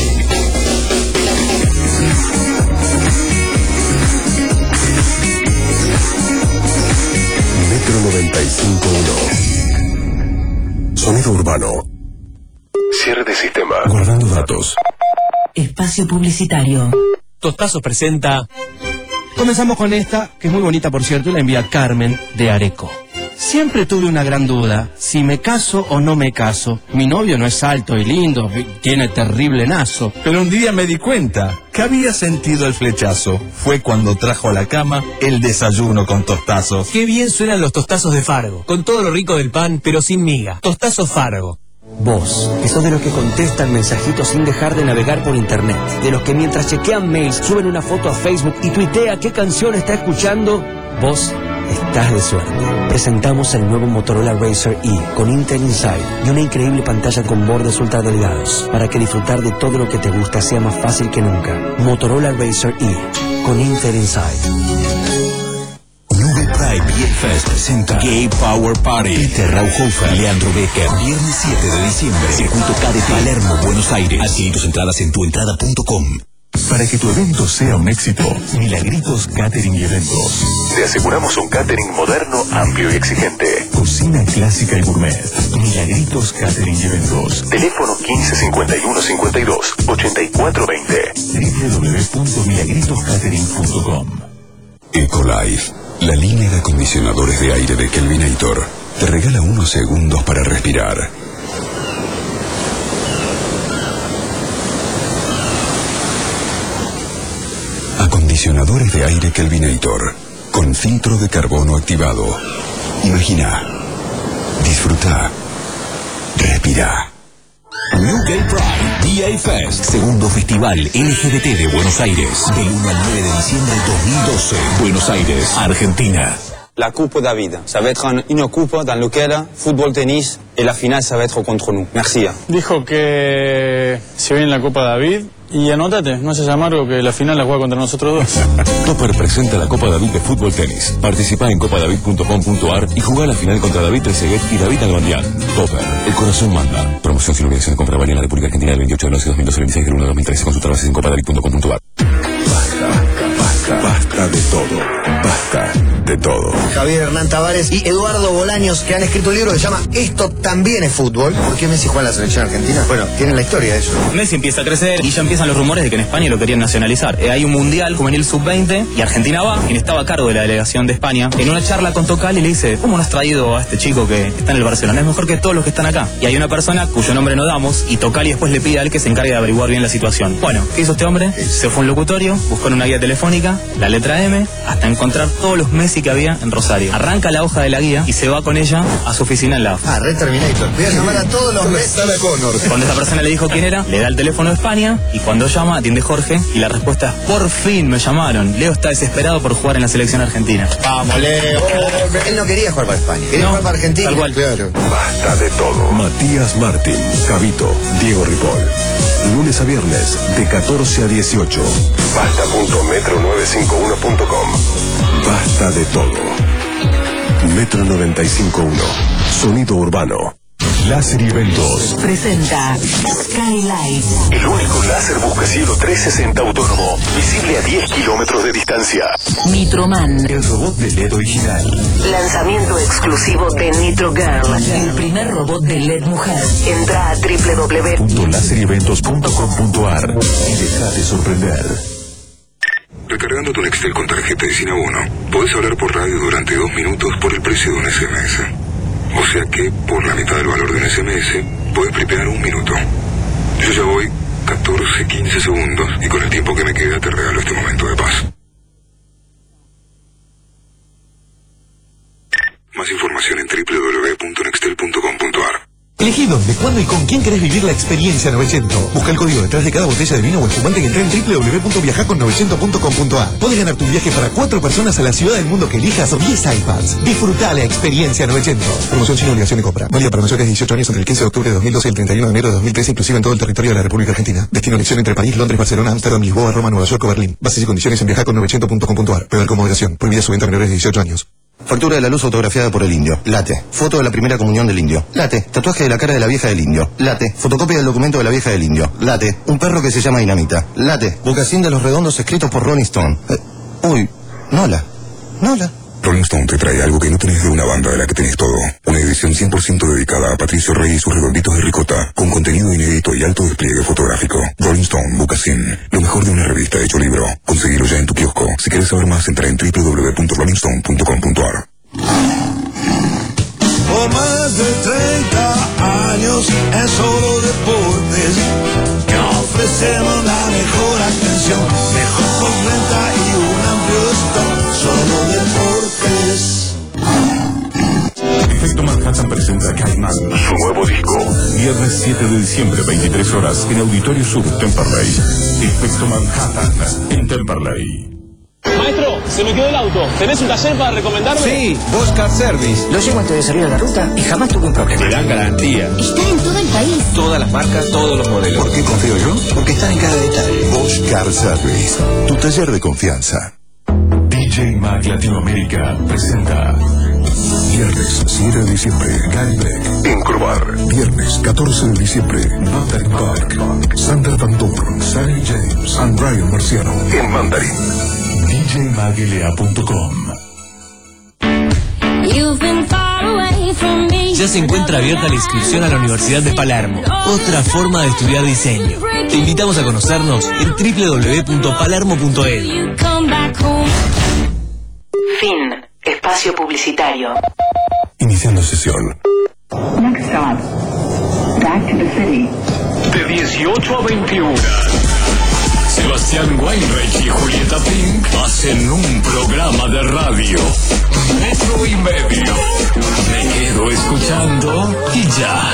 Metro noventa y cinco punto uno. Sonido urbano. Cierre de sistema. Guardando datos. Espacio publicitario. Tostazo presenta. Comenzamos con esta, que es muy bonita por cierto, y la envía Carmen de Areco. Siempre tuve una gran duda, si me caso o no me caso. Mi novio no es alto y lindo, tiene terrible nazo. Pero un día me di cuenta que había sentido el flechazo. Fue cuando trajo a la cama el desayuno con tostazos. Qué bien suenan los tostazos de Fargo, con todo lo rico del pan, pero sin miga. Tostazos Fargo. Vos, que sos de los que contestan mensajitos sin dejar de navegar por internet, de los que mientras chequean mails suben una foto a Facebook y tuitea qué canción está escuchando, vos estás de suerte. Presentamos el nuevo Motorola Razr E con Intel Inside y una increíble pantalla con bordes ultra delgados para que disfrutar de todo lo que te gusta sea más fácil que nunca. Motorola Razr E con Intel Inside. Nube Pride Beer Fest presenta Gay Power Party. Peter Rauhofer, Leandro Becker. Viernes siete de diciembre. Circuito K D Palermo, Buenos Aires. Adquirí tus entradas en tuentrada punto com. Para que tu evento sea un éxito, Milagritos Catering y Eventos. Te aseguramos un catering moderno, amplio y exigente. Cocina clásica y gourmet. Milagritos Catering y Eventos. Teléfono quince cincuenta y uno cincuenta y dos ochenta y cuatro veinte. doble u doble u doble u punto milagritos catering punto com. Ecolife, la línea de acondicionadores de aire de Kelvinator, te regala unos segundos para respirar. Acondicionadores de aire Kelvinator, con filtro de carbono activado. Imagina, disfruta, respira. New Gay Pride D A Fest, segundo festival L G B T de Buenos Aires, del uno al nueve de diciembre de dos mil doce. Buenos Aires, Argentina. La Coupe David, ça va être une coupe dans laquelle football, tennis et la finale ça va être contre nous. Merci. Dijo que se viene la Copa David y anótate, no seas amargo que la final la juega contra nosotros dos. Topper presenta la Copa David de Fútbol Tenis. Participa en copa david punto com punto ar y juega la final contra David Trezeguet y David Albandián. Topper, el corazón manda. Promoción sin obligación de compra válida en la República Argentina del veintiocho de enero de dos mil doce al veintiséis del uno de dos mil trece. Consulta bases en copa david punto com punto ar. Basta, basta de todo. Basta de todo. Javier Hernán Tavares y Eduardo Bolaños, que han escrito un libro que se llama Esto también es fútbol. ¿Por qué Messi juega en la selección argentina? Bueno, tienen la historia de eso. Messi empieza a crecer y ya empiezan los rumores de que en España lo querían nacionalizar. Eh, hay un mundial juvenil sub veinte y Argentina va, quien estaba a cargo de la delegación de España, en una charla con Tocali le dice: ¿cómo no has traído a este chico que está en el Barcelona? Es mejor que todos los que están acá. Y hay una persona cuyo nombre no damos y Tocali después le pide a él que se encargue de averiguar bien la situación. Bueno, ¿qué hizo este hombre? Se fue a un locutorio, buscó en una guía telefónica la letra M hasta encontrar todos los Messi que había en Rosario. Arranca la hoja de la guía y se va con ella a su oficina en la A F A. Ah, Red Terminator. Voy a llamar a todos los Messi. Cuando esta persona le dijo quién era, le da el teléfono de España y cuando llama atiende Jorge y la respuesta es: por fin me llamaron. Leo está desesperado por jugar en la selección argentina. Vamos, Leo. Él no quería jugar para España, quería No, jugar para Argentina. tal cual. Claro. Basta de todo. Matías Martín, Javito, Diego Ripoll. Lunes a viernes, de catorce a dieciocho. Basta punto metro novecientos cincuenta y uno punto com. Basta de todo. Metro noventa y cinco punto uno. Sonido urbano. Láser y Eventos. Presenta Skylight. El único láser buscacielo trescientos sesenta autónomo, visible a diez kilómetros de distancia. Nitroman. El robot de L E D original. Lanzamiento exclusivo de Nitro Girl, el primer robot de L E D mujer. Entra a doble u doble u doble u punto láser y eventos punto com punto ar y déjate sorprender. Recargando tu Nextel con tarjeta de Sinabono, podés hablar por radio durante dos minutos por el precio de un S M S. O sea que, por la mitad del valor de un S M S, podés prepear un minuto. Yo ya voy catorce, quince segundos y con el tiempo que me queda te regalo este momento de paz. Más información en doble u doble u doble u punto nextel punto com punto ar. Elegí dónde, cuándo y con quién querés vivir la experiencia novecientos. Busca el código detrás de cada botella de vino o espumante que entra en doble u doble u doble u punto viajar con novecientos punto com punto ar. Podés ganar tu viaje para cuatro personas a la ciudad del mundo que elijas o diez iPads. Disfrutá la experiencia novecientos. Promoción sin obligación de compra. Válida para mayores de dieciocho años entre el quince de octubre de dos mil doce y el treinta y uno de enero de dos mil trece, inclusive en todo el territorio de la República Argentina. Destino elección entre París, Londres, Barcelona, Ámsterdam, Lisboa, Roma, Nueva York o Berlín. Bases y condiciones en viajar con novecientos punto com punto ar. Pedal con moderación. Prohibida su venta a menores de dieciocho años. Factura de la luz autografiada por el indio. Late. Foto de la primera comunión del indio. Late. Tatuaje de la cara de la vieja del indio. Late. Fotocopia del documento de la vieja del indio. Late. Un perro que se llama Dinamita. Late. Vocacín de los redondos escritos por Rolling Stone. Eh, uy, Nola. Nola. Rolling Stone te trae algo que no tenés de una banda de la que tenés todo. Una edición cien por ciento dedicada a Patricio Rey y sus redonditos de ricota, con contenido inédito y alto despliegue fotográfico. Rolling Stone, Bucasín, lo mejor de una revista hecho libro. Conseguilo ya en tu kiosco. Si querés saber más, entra en doble u doble u doble u punto rolling stone punto com punto a r. Por más de treinta años en solo deportes, que ofrecemos la mejor atención, mejor postventa y un amplio stock. Solo deportes. Efecto Manhattan presenta Caimán, su nuevo disco. Viernes siete de diciembre, veintitrés horas, en Auditorio Sur, Temperley. Efecto Manhattan, en Temperley. Maestro, se me quedó el auto. ¿Tenés un taller para recomendarme? Sí, Bosch Car Service. Lo llevo antes de salir a la ruta y jamás tuve un problema. Te dan garantía. Está en todo el país. Todas las marcas, todos los modelos. ¿Por qué confío yo? Porque están en cada detalle. Bosch Car Service, tu taller de confianza. D J Mag Latinoamérica presenta Viernes siete de diciembre, Gary Beck en Crobar. Viernes catorce de diciembre, Mandarin Park, Sandra Tantor, Sammy James and Brian Marciano en Mandarin. D J mag L A punto com. Ya se encuentra abierta la inscripción a la Universidad de Palermo, otra forma de estudiar diseño. Te invitamos a conocernos en doble u doble u doble u punto palermo punto e d u. Fin. Espacio publicitario. Iniciando sesión. Next stop. Back to the city. De dieciocho a veintiuno. Sebastián Weinreich y Julieta Pink hacen un programa de radio. Metro y medio. Me quedo escuchando y ya.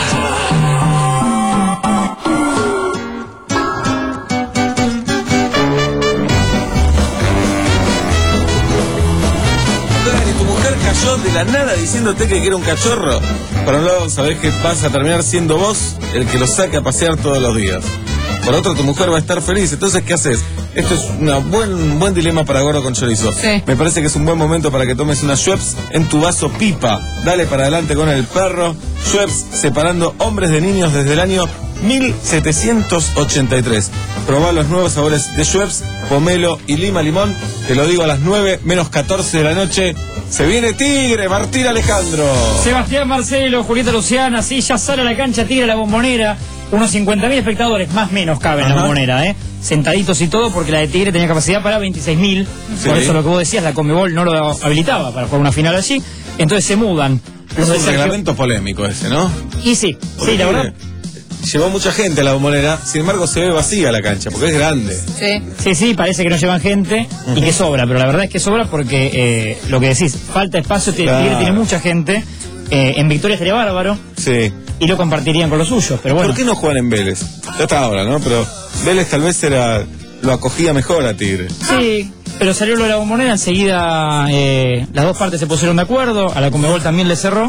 Cayó de la nada diciéndote que era un cachorro. Por un lado, sabés que vas a terminar siendo vos el que lo saque a pasear todos los días. Por otro, tu mujer va a estar feliz. Entonces, ¿qué haces? Esto es una buen, un buen dilema para gordo con chorizo. Sí. Me parece que es un buen momento para que tomes una Schweppes en tu vaso pipa. Dale para adelante con el perro. Schweppes separando hombres de niños desde el año mil setecientos ochenta y tres. Probá los nuevos sabores de Schweppes, pomelo y lima limón. Te lo digo a las nueve menos catorce de la noche. Se viene Tigre, Martín Alejandro. Sebastián Marcelo, Julieta Luciana, sí, ya sale a la cancha Tigre, la Bombonera. Unos cincuenta mil espectadores, más o menos caben en la Bombonera, ¿eh? Sentaditos y todo, porque la de Tigre tenía capacidad para veintiséis mil. Sí. Por eso lo que vos decías, la Conmebol no lo habilitaba para jugar una final allí. Entonces se mudan. Es un reglamento polémico ese, ¿no? Y sí, porque sí, la verdad. Llevó mucha gente a la Bombonera, sin embargo se ve vacía la cancha, porque es grande. Sí, sí, sí, parece que no llevan gente y que sobra, pero la verdad es que sobra porque eh, lo que decís, falta espacio, claro. Tigre tiene mucha gente, eh, en Victoria estaría bárbaro. Sí. Y lo compartirían con los suyos, pero bueno. ¿Por qué no juegan en Vélez? Ya está ahora, ¿no? Pero Vélez tal vez era, lo acogía mejor a Tigre. Sí, pero salió lo de la Bombonera, enseguida eh, las dos partes se pusieron de acuerdo, a la Conmebol también le cerró.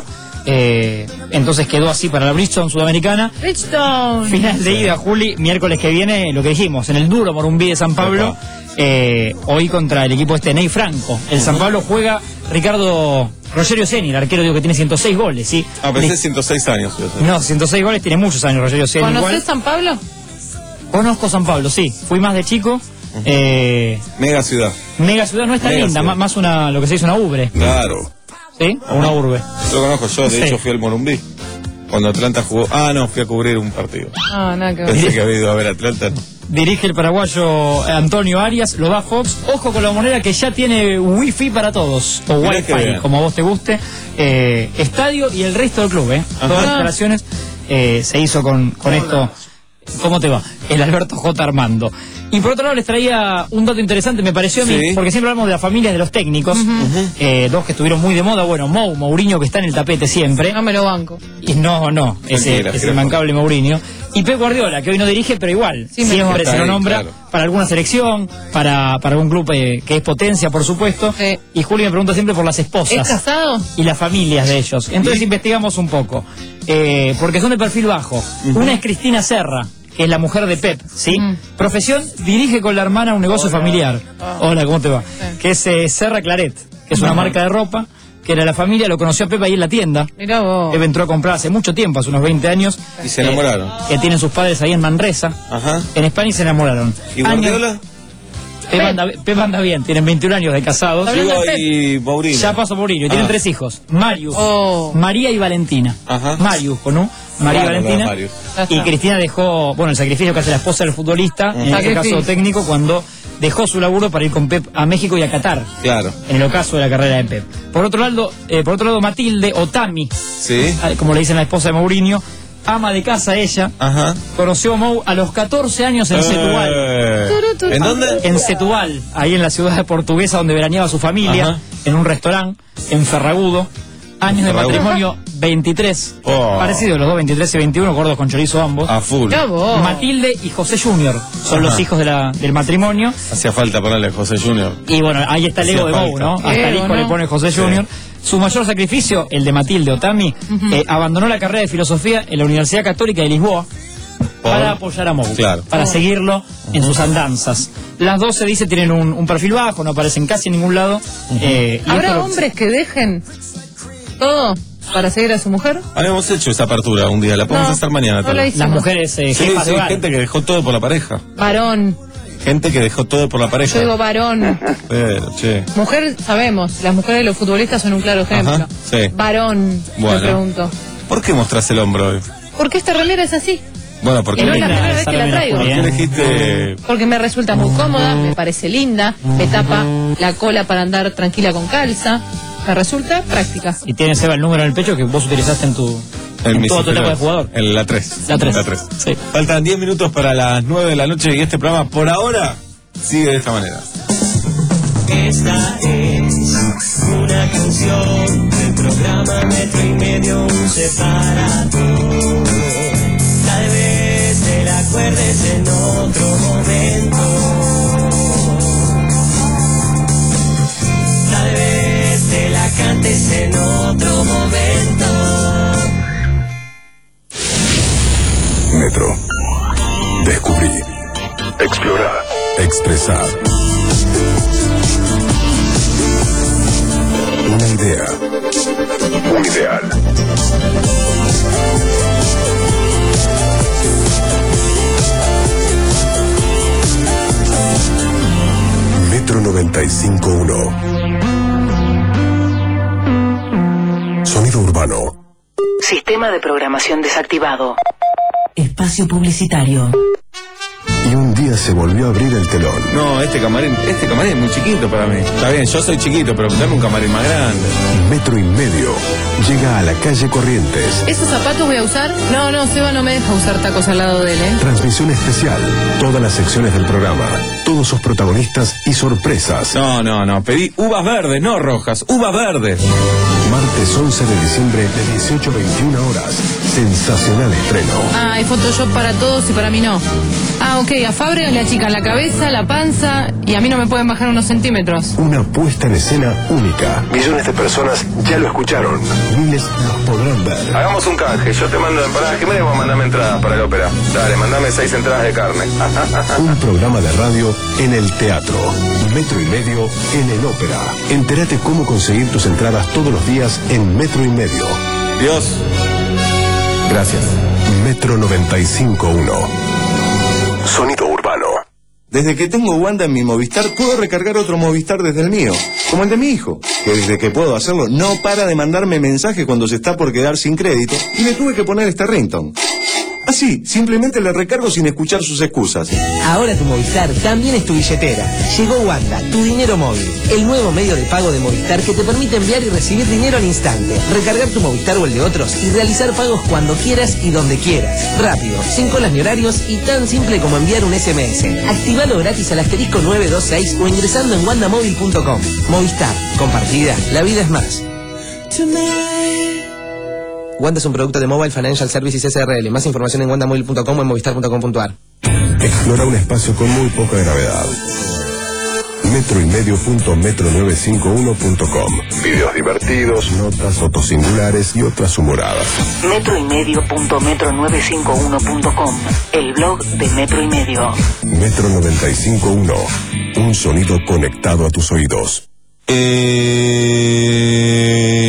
Eh, entonces quedó así para la Bridgestone Sudamericana. Bridgestone. Final de ida, Juli, miércoles que viene, lo que dijimos, en el duro Morumbí de San Pablo, eh, hoy contra el equipo este Ney Franco. El San Pablo juega Ricardo Rogerio Ceni, el arquero digo que tiene ciento seis goles, ¿sí? Ah, pensé ciento seis años. No, ciento seis goles, tiene muchos años Rogerio Ceni. ¿Conoces San Pablo? Conozco San Pablo, sí, fui más de chico. Uh-huh. eh, mega ciudad. Mega ciudad no es tan mega linda, más, más una, lo que se dice una ubre. Claro. ¿Sí? O una urbe. Lo conozco yo, de sí. hecho fui al Morumbí. Cuando Atlanta jugó. Ah, no, fui a cubrir un partido. Ah, nada que ver. Pensé que había ido a ver Atlanta. No. Dirige el paraguayo Antonio Arias, lo va Fox. Ojo con la Bombonera que ya tiene wifi para todos. O wifi, como a vos te guste. Eh, estadio y el resto del club, ¿eh? Ajá. Todas las instalaciones eh, se hizo con, con esto. ¿Cómo te va? El Alberto J. Armando. Y por otro lado les traía un dato interesante, me pareció a mí, sí. Porque siempre hablamos de las familias de los técnicos, uh-huh. eh, dos que estuvieron muy de moda, bueno, Mou, Mourinho que está en el tapete siempre. No me lo banco. Y no, no, ese, ese mancable Mourinho. Y Pep Guardiola, que hoy no dirige, pero igual, sí, siempre se lo ahí, nombra claro. Para alguna selección, para, para algún club eh, que es potencia, por supuesto. Sí. Y Julio me pregunta siempre por las esposas. ¿Es casado? Y las familias de ellos. Entonces ¿sí? Investigamos un poco, eh, porque son de perfil bajo. Uh-huh. Una es Cristina Serra, que es la mujer de Pep, ¿sí? Mm. Profesión, dirige con la hermana un negocio Hola. familiar. Ah. Hola, ¿cómo te va? Sí. Que es eh, Serra Claret, que es una uh-huh. marca de ropa. que era la familia, lo conoció a Pepe ahí en la tienda. Mirá vos. Pepe entró a comprar hace mucho tiempo, hace unos veinte años. Y se enamoraron. Eh, que tienen sus padres ahí en Manresa. Ajá. En España y se enamoraron. ¿Y Guardiola? Años... Pepe anda, Pepe anda bien, tienen veintiún años de casados. Y Mourinho. Ya pasó Mourinho, y tienen Ah. tres hijos. Marius, Oh. María y Valentina. Ajá. Marius, con un María y Claro, Valentina. no, Marius. Y Cristina dejó, bueno, el sacrificio que hace la esposa del futbolista, en este Sacrificio. caso técnico, cuando dejó su laburo para ir con Pep a México y a Qatar. Claro. En el ocaso de la carrera de Pep. Por otro lado, eh, por otro lado Matilde, o Tami, Sí. como le dicen la esposa de Mourinho, ama de casa ella, Ajá. conoció a Mou a los catorce años en Setúbal. Eh. ¿En dónde? En Setúbal, ahí en la ciudad portuguesa donde veraneaba su familia, Ajá. en un restaurante, en Ferragudo. Años de Ferragudo. matrimonio, veintitrés. Oh. Parecidos los dos, veintitrés y veintiuno, gordos con chorizo ambos. A full. Ya vos. Matilde y José Junior son Ajá. los hijos de la, del matrimonio. Hacía falta ponerle José Junior. Y bueno, ahí está el Hacía ego de Mou, falta. ¿no? Hasta Ego, el hijo ¿no? le pone José Sí. Junior. Su mayor sacrificio, el de Matilde o Tami, eh, abandonó la carrera de filosofía en la Universidad Católica de Lisboa para apoyar a Mou, Claro. para seguirlo en sus andanzas. Las dos, se dice, tienen un, un perfil bajo, no aparecen casi en ningún lado. eh, y esto ¿Habrá lo- hombres que dejen todo para seguir a su mujer? Habíamos hecho esa apertura un día, la podemos No, hacer mañana. no tal la vez. hicimos. Las mujeres eh, Sí, jefas sí, de hogar. gente que dejó todo por la pareja. Varón. Gente que dejó todo por la pareja. Yo digo varón. Pero, che. Mujer, sabemos, las mujeres de los futbolistas son un claro ejemplo. Ajá, sí. Varón, Bueno. me pregunto. ¿Por qué mostrás el hombro hoy? ¿Por qué esta remera es así? Bueno, porque Y no es la linda, primera vez esa que la remera traigo. ¿por qué elegiste? Porque me resulta muy cómoda, me parece linda, me tapa la cola para andar tranquila con calza. Me resulta práctica. Y tiene, Seba, el número en el pecho que vos utilizaste en tu, En en mi toda tu etapa de jugador. En la tres. La tres. La tres. Sí. Faltan diez minutos para las nueve de la noche y este programa, por ahora, sigue de esta manera. Esta es una canción del programa Metro y Medio, un separador. Tal vez te la acuerdes en otro momento. Tal vez te la cantes en otro momento. Metro. Descubrí. Explorar. Expresar. Una idea. Un ideal. Metro noventa y cinco punto uno. Sonido urbano. Sistema de programación desactivado. Espacio publicitario. Y un día se volvió a abrir el telón. No, este camarín, este camarín es muy chiquito para mí. Está bien, yo soy chiquito, pero dame un camarín más grande. Metro y Medio llega a la calle Corrientes. ¿Esos zapatos voy a usar? No, no, Seba no me deja usar tacos al lado de él, ¿eh? Transmisión especial. Todas las secciones del programa. Todos sus protagonistas y sorpresas. No, no, no. Pedí uvas verdes, no rojas. Uvas verdes. Martes once de diciembre de dieciocho a veintiuna horas. Sensacional estreno. Ah, hay Photoshop para todos y para mí no. Ah, ok, a Fabre le achican la cabeza, la panza y a mí no me pueden bajar unos centímetros. Una puesta en escena única. Millones de personas ya lo escucharon. Miles los podrán ver. Hagamos un canje. Yo te mando empanadas Jiménez, vos mandame entradas para la ópera. Dale, mandame seis entradas de carne. Un programa de radio en el teatro. Metro y Medio en el ópera. Entérate cómo conseguir tus entradas todos los días en Metro y Medio. Dios. Gracias. Metro noventa y cinco punto uno. Sonido urbano. Desde que tengo Wanda en mi Movistar, puedo recargar otro Movistar desde el mío, como el de mi hijo, que desde que puedo hacerlo no para de mandarme mensaje cuando se está por quedar sin crédito, y le tuve que poner este ringtone. Así, simplemente le recargo sin escuchar sus excusas. Ahora tu Movistar también es tu billetera. Llegó Wanda, tu dinero móvil, el nuevo medio de pago de Movistar que te permite enviar y recibir dinero al instante, recargar tu Movistar o el de otros y realizar pagos cuando quieras y donde quieras. Rápido, sin colas ni horarios y tan simple como enviar un S M S. Activalo gratis al asterisco nueve dos seis o ingresando en wandamóvil punto com. Movistar, compartida, la vida es más. Wanda es un producto de Mobile Financial Services S R L. Más información en wandamóvil punto com o en movistar punto com punto a r. Explora un espacio con muy poca gravedad. Metro y medio punto metro novecientos cincuenta y uno punto com. Videos divertidos, notas, fotos singulares y otras humoradas. Metro y medio punto metro novecientos cincuenta y uno punto com. El blog de Metro y Medio. Metro noventa y cinco punto uno. Un sonido conectado a tus oídos. Eh...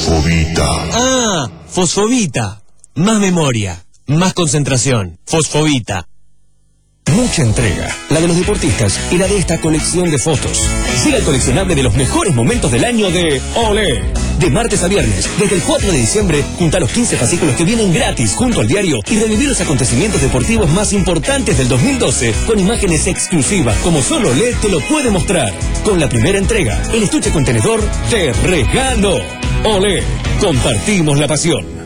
Fosfovita. Ah, Fosfovita. Más memoria, más concentración. Fosfovita. Mucha entrega, la de los deportistas y la de esta colección de fotos. Siga el coleccionable de los mejores momentos del año de Olé. De martes a viernes, desde el cuatro de diciembre, junta los quince fascículos que vienen gratis junto al diario y revivir los acontecimientos deportivos más importantes del dos mil doce con imágenes exclusivas como solo Olé te lo puede mostrar. Con la primera entrega, el estuche contenedor te regalo. Olé, compartimos la pasión.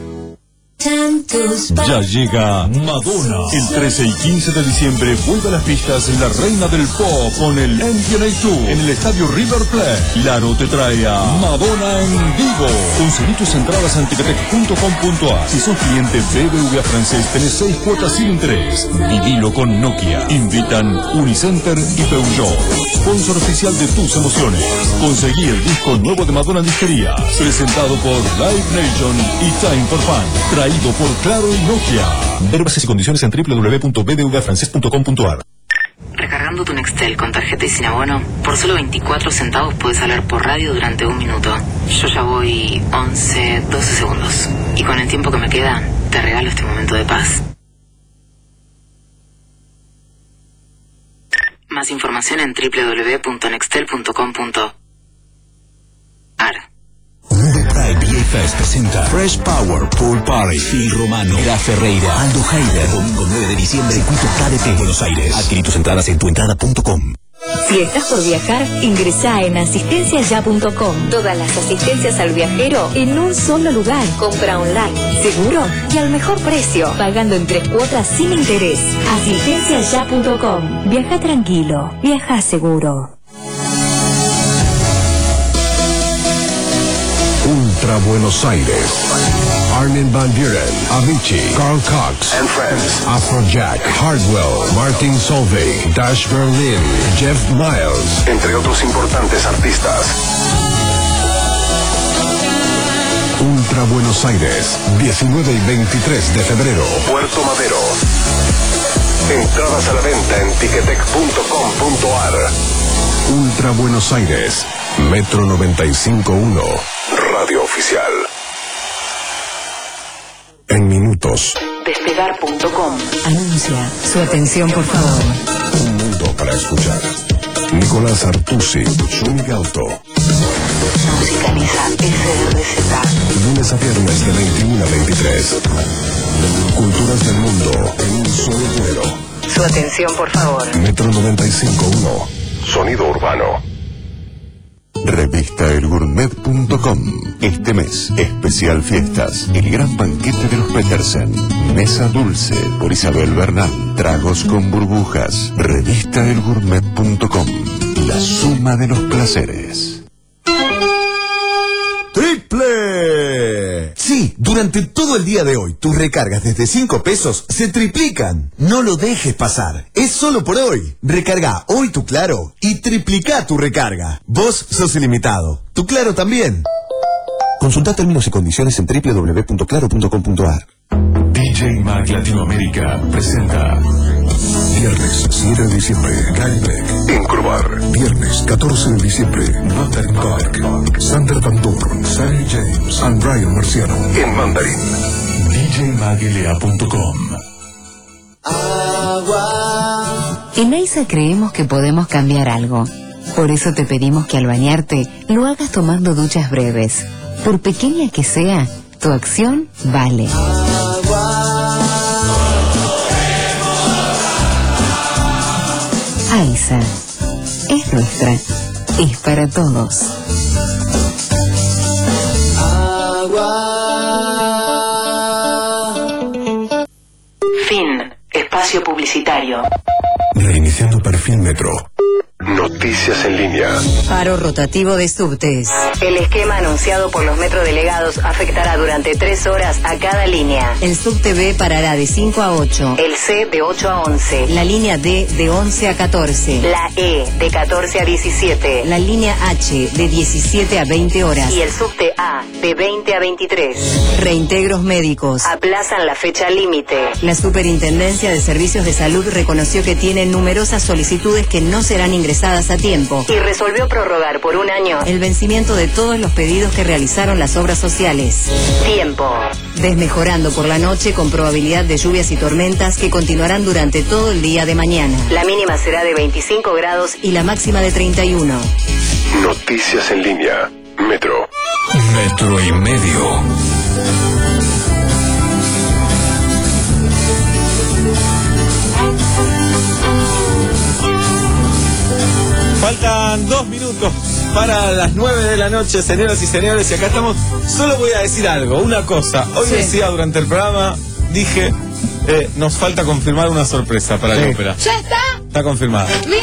Ya llega Madonna. El trece y quince de diciembre vuelve a las pistas en la reina del pop con el M D N A Tour en el estadio River Plate. Laro te trae a Madonna en vivo. Conseguí tus entradas en ticketek punto com punto a r. Si sos cliente B B V A francés, tenés seis cuotas sin interés. Vivilo con Nokia. Invitan Unicenter y Peugeot. Sponsor oficial de tus emociones. Conseguí el disco nuevo de Madonna en disquería. Presentado por Live Nation y Time for Fun. Traído por Claro y Nokia. Ver bases y condiciones en doble u doble u doble u punto b d v a francés punto com punto a r. Recargando tu Nextel con tarjeta y sin abono, por solo veinticuatro centavos puedes hablar por radio durante un minuto. Yo ya voy once, doce segundos. Y con el tiempo que me queda, te regalo este momento de paz. Más información en doble u doble u doble u punto nextel punto com punto a r. Nube Pride D J Fest presenta Fresh Power Pool Party. Phil Romano, Era Ferreira, Aldo Heider. Domingo nueve de diciembre, circuito K D T, Buenos Aires. Adquirí tus entradas en tuentrada punto com. Si estás por viajar, ingresá en asistencia ya punto com. Todas las asistencias al viajero en un solo lugar. Compra online, seguro y al mejor precio, pagando en tres cuotas sin interés. asistencia ya punto com. Viaja tranquilo, viaja seguro. Ultra Buenos Aires. Armin van Buren, Avicii, Carl Cox and Friends, Afrojack, Hardwell, Martin Solveig, Dash Berlin, Jeff Miles, entre otros importantes artistas. Ultra Buenos Aires, diecinueve y veintitrés de febrero, Puerto Madero. Entradas a la venta en ticketek punto com punto a r. Ultra Buenos Aires, Metro noventa y cinco punto uno, Radio Oficial. En minutos. Despegar punto com anuncia. Su atención, por favor. Un mundo para escuchar. Nicolás Artusi, Zúñiga Auto. Musicaliza S R Z. Lunes a viernes de veintiuno a veintitrés. Culturas del mundo en un solo vuelo. Su atención, por favor. Metro noventa y cinco punto uno. Sonido urbano. Revista el gourmet punto com. Este mes, especial fiestas. El gran banquete de los Petersen. Mesa dulce por Isabel Bernal. Tragos con burbujas. Revista el gourmet punto com. La suma de los placeres. ¡Triple! Sí, durante todo el día de hoy, tus recargas desde cinco pesos se triplican. No lo dejes pasar. Es solo por hoy. Recarga hoy tu Claro y triplica tu recarga. Vos sos ilimitado. Tu Claro también. Consulta términos y condiciones en doble u doble u doble u punto claro punto com punto a r. D J Mag Latinoamérica presenta viernes siete de diciembre, Gaibeck, en Crobar. Viernes catorce de diciembre, Mandarin Park, Sander Van Doorn, Sammy James, and Brian Marciano, en Mandarin. D J mag L A punto com. En AISA creemos que podemos cambiar algo. Por eso te pedimos que al bañarte lo hagas tomando duchas breves. Por pequeña que sea, tu acción vale. AISA es nuestra, es para todos. Fin. Espacio publicitario. Reiniciando perfil Metro. Noticias en línea. Paro rotativo de subtes. El esquema anunciado por los metrodelegados afectará durante tres horas a cada línea. El subte B parará de cinco a ocho. El C de ocho a once. La línea D de once a catorce. La E de catorce a diecisiete. La línea H de diecisiete a veinte horas. Y el subte A de veinte a veintitrés. Reintegros médicos. Aplazan la fecha límite. La Superintendencia de Servicios de Salud reconoció que tienen numerosas solicitudes que no serán ingresadas a tiempo y resolvió prorrogar por un año el vencimiento de todos los pedidos que realizaron las obras sociales. Tiempo. Desmejorando por la noche con probabilidad de lluvias y tormentas que continuarán durante todo el día de mañana. La mínima será de veinticinco grados y la máxima de treinta y uno. Noticias en línea. Metro. Metro y medio. Faltan dos minutos para las nueve de la noche, señoras y señores, y acá estamos. Solo voy a decir algo, una cosa. Hoy sí. decía durante el programa, dije, eh, nos falta confirmar una sorpresa para sí. la ópera. ¿Ya está? Está confirmada. ¡Bien!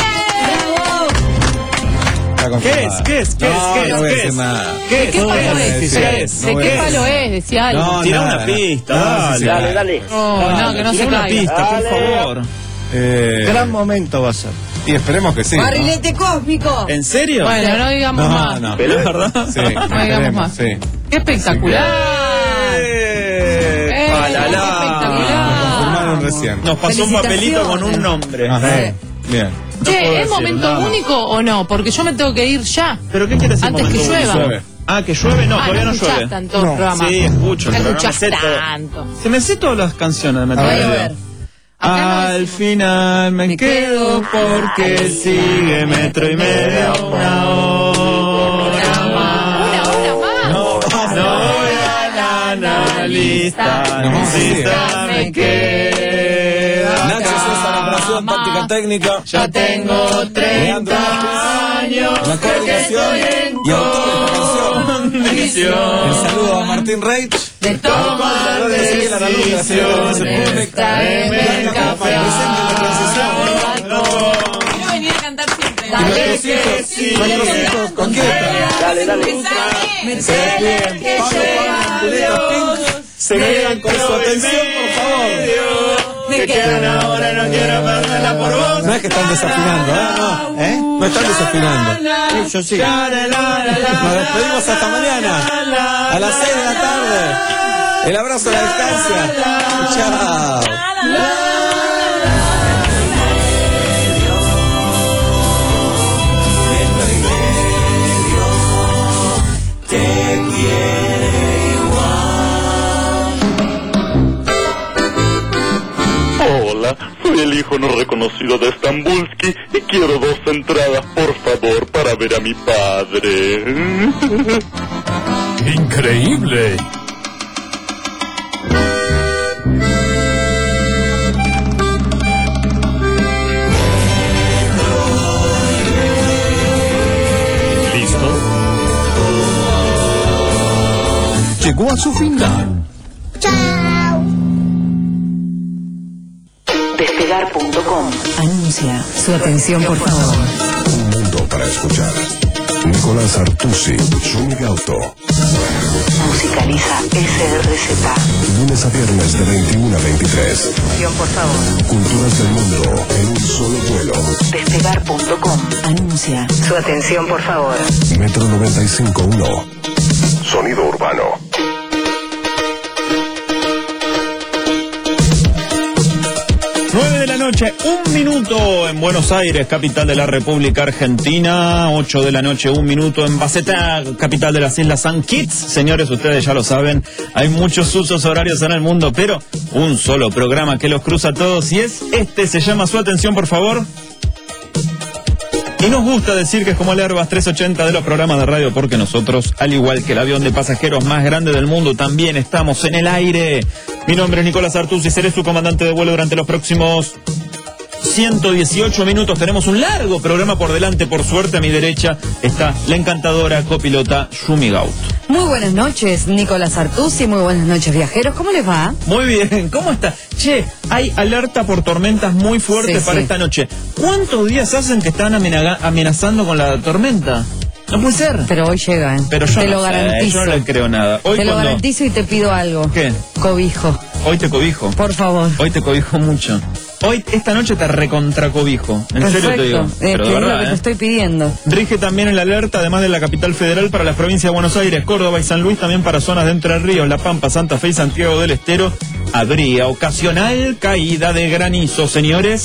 Está confirmada. ¿Qué es? ¿Qué es? ¿Qué es? No, ¿Qué es? no voy a ¿Qué decir es? nada. ¿Qué ¿De qué es? palo es? ¿Qué es? ¿De qué palo es? Decía algo. No, Tira nada, una pista, no, dale, sí, dale, sí. dale. No, Dale, no, que no tira se una caiga. pista, por Dale. favor. Eh, Gran momento va a ser. y esperemos que sí. ¿no? ¡Barrilete cósmico! ¿En serio? Bueno, no digamos No, más. no. ¿Pero es verdad? Sí, No digamos esperemos, más. sí. ¡Qué espectacular! Eh, Eh, ¡Ah, la, qué la! espectacular. Confirmaron recién. Nos pasó un papelito con un nombre. Ajá. Bien. No Che, puedo ¿es decir momento nada. único o no? Porque yo me tengo que ir ya. ¿Pero qué quieres decir? Antes que momento llueva. único? Llueve. Ah, que llueve, no, Ah, todavía no, no escuchás llueve. tanto el programa. Sí, escucho, No pero no me escuchás sé todo. tanto. Se me sé todas las canciones de Metro A ver, Medio. a ver. Acá no Al decimos. final me, Me quedo quedo porque sigue Metro y Medio una hora más. Una hora más. No, no voy a la analista, No, analista me queda Nacho César, operación táctica técnica. Ya tengo treinta años. La coordinación y autor de esta canción. El saludo a Martín Reich. De tomar decisiones, traeme el café al balcón. Quiero venir a cantar siempre. Dale que sí. ¿Con quién? Dale, dale. Me tienen que llevar. Se quedan con su atención, por favor. Me quedan ahora, no quiero perderla por vos. No es que están desafinando, ¿eh? No, ¿eh? No están desafinando. Yo sí. Nos despedimos hasta mañana. A las seis de la tarde. El abrazo a la distancia. Chao. Hola, soy el hijo no reconocido de Stambulski y quiero dos entradas, por favor, para ver a mi padre. Increíble. ¿Listo? Llegó a su final. Despegar punto com anuncia su atención, por favor. Un mundo para escuchar. Nicolás Artusi, Shumi Gauto. Musicaliza S R Z. Lunes a viernes de veintiuno a veintitrés. Atención, por favor. Culturas del mundo en un solo vuelo. Despegar punto com anuncia su atención, por favor. Metro noventa y cinco punto uno. Sonido urbano. nueve de la noche, un minuto en Buenos Aires, capital de la República Argentina. ocho de la noche, un minuto en Bacetá, capital de las Islas San Kitts. Señores, ustedes ya lo saben, hay muchos usos horarios en el mundo, pero un solo programa que los cruza a todos y es este. Se llama Su Atención, por favor. Y nos gusta decir que es como el Airbus trescientos ochenta de los programas de radio, porque nosotros, al igual que el avión de pasajeros más grande del mundo, también estamos en el aire. Mi nombre es Nicolás Artusi y seré su comandante de vuelo durante los próximos ciento dieciocho minutos. Tenemos un largo programa por delante. Por suerte, a mi derecha está la encantadora copilota Shumi Gaut. Muy buenas noches, Nicolás Artusi. Muy buenas noches, viajeros. ¿Cómo les va? Muy bien, ¿cómo está? Che, hay alerta por tormentas muy fuertes Sí, para sí. esta noche. ¿Cuántos días hacen que están amenaga- amenazando con la tormenta? No puede ser. Pero hoy llega, ¿eh? Pero yo te no lo sé, garantizo. yo no le creo nada. Hoy te lo cuando- garantizo y te pido algo. ¿Qué? Cobijo. Hoy te cobijo. Por favor. Hoy te cobijo mucho. Hoy, esta noche te recontracobijo. En Perfecto. serio te digo. Eh, Pero que de es lo verdad, que te ¿eh? estoy pidiendo. Rige también el alerta, además de la capital federal, para las provincias de Buenos Aires, Córdoba y San Luis, también para zonas de Entre Ríos, La Pampa, Santa Fe y Santiago del Estero. Habría ocasional caída de granizo, señores.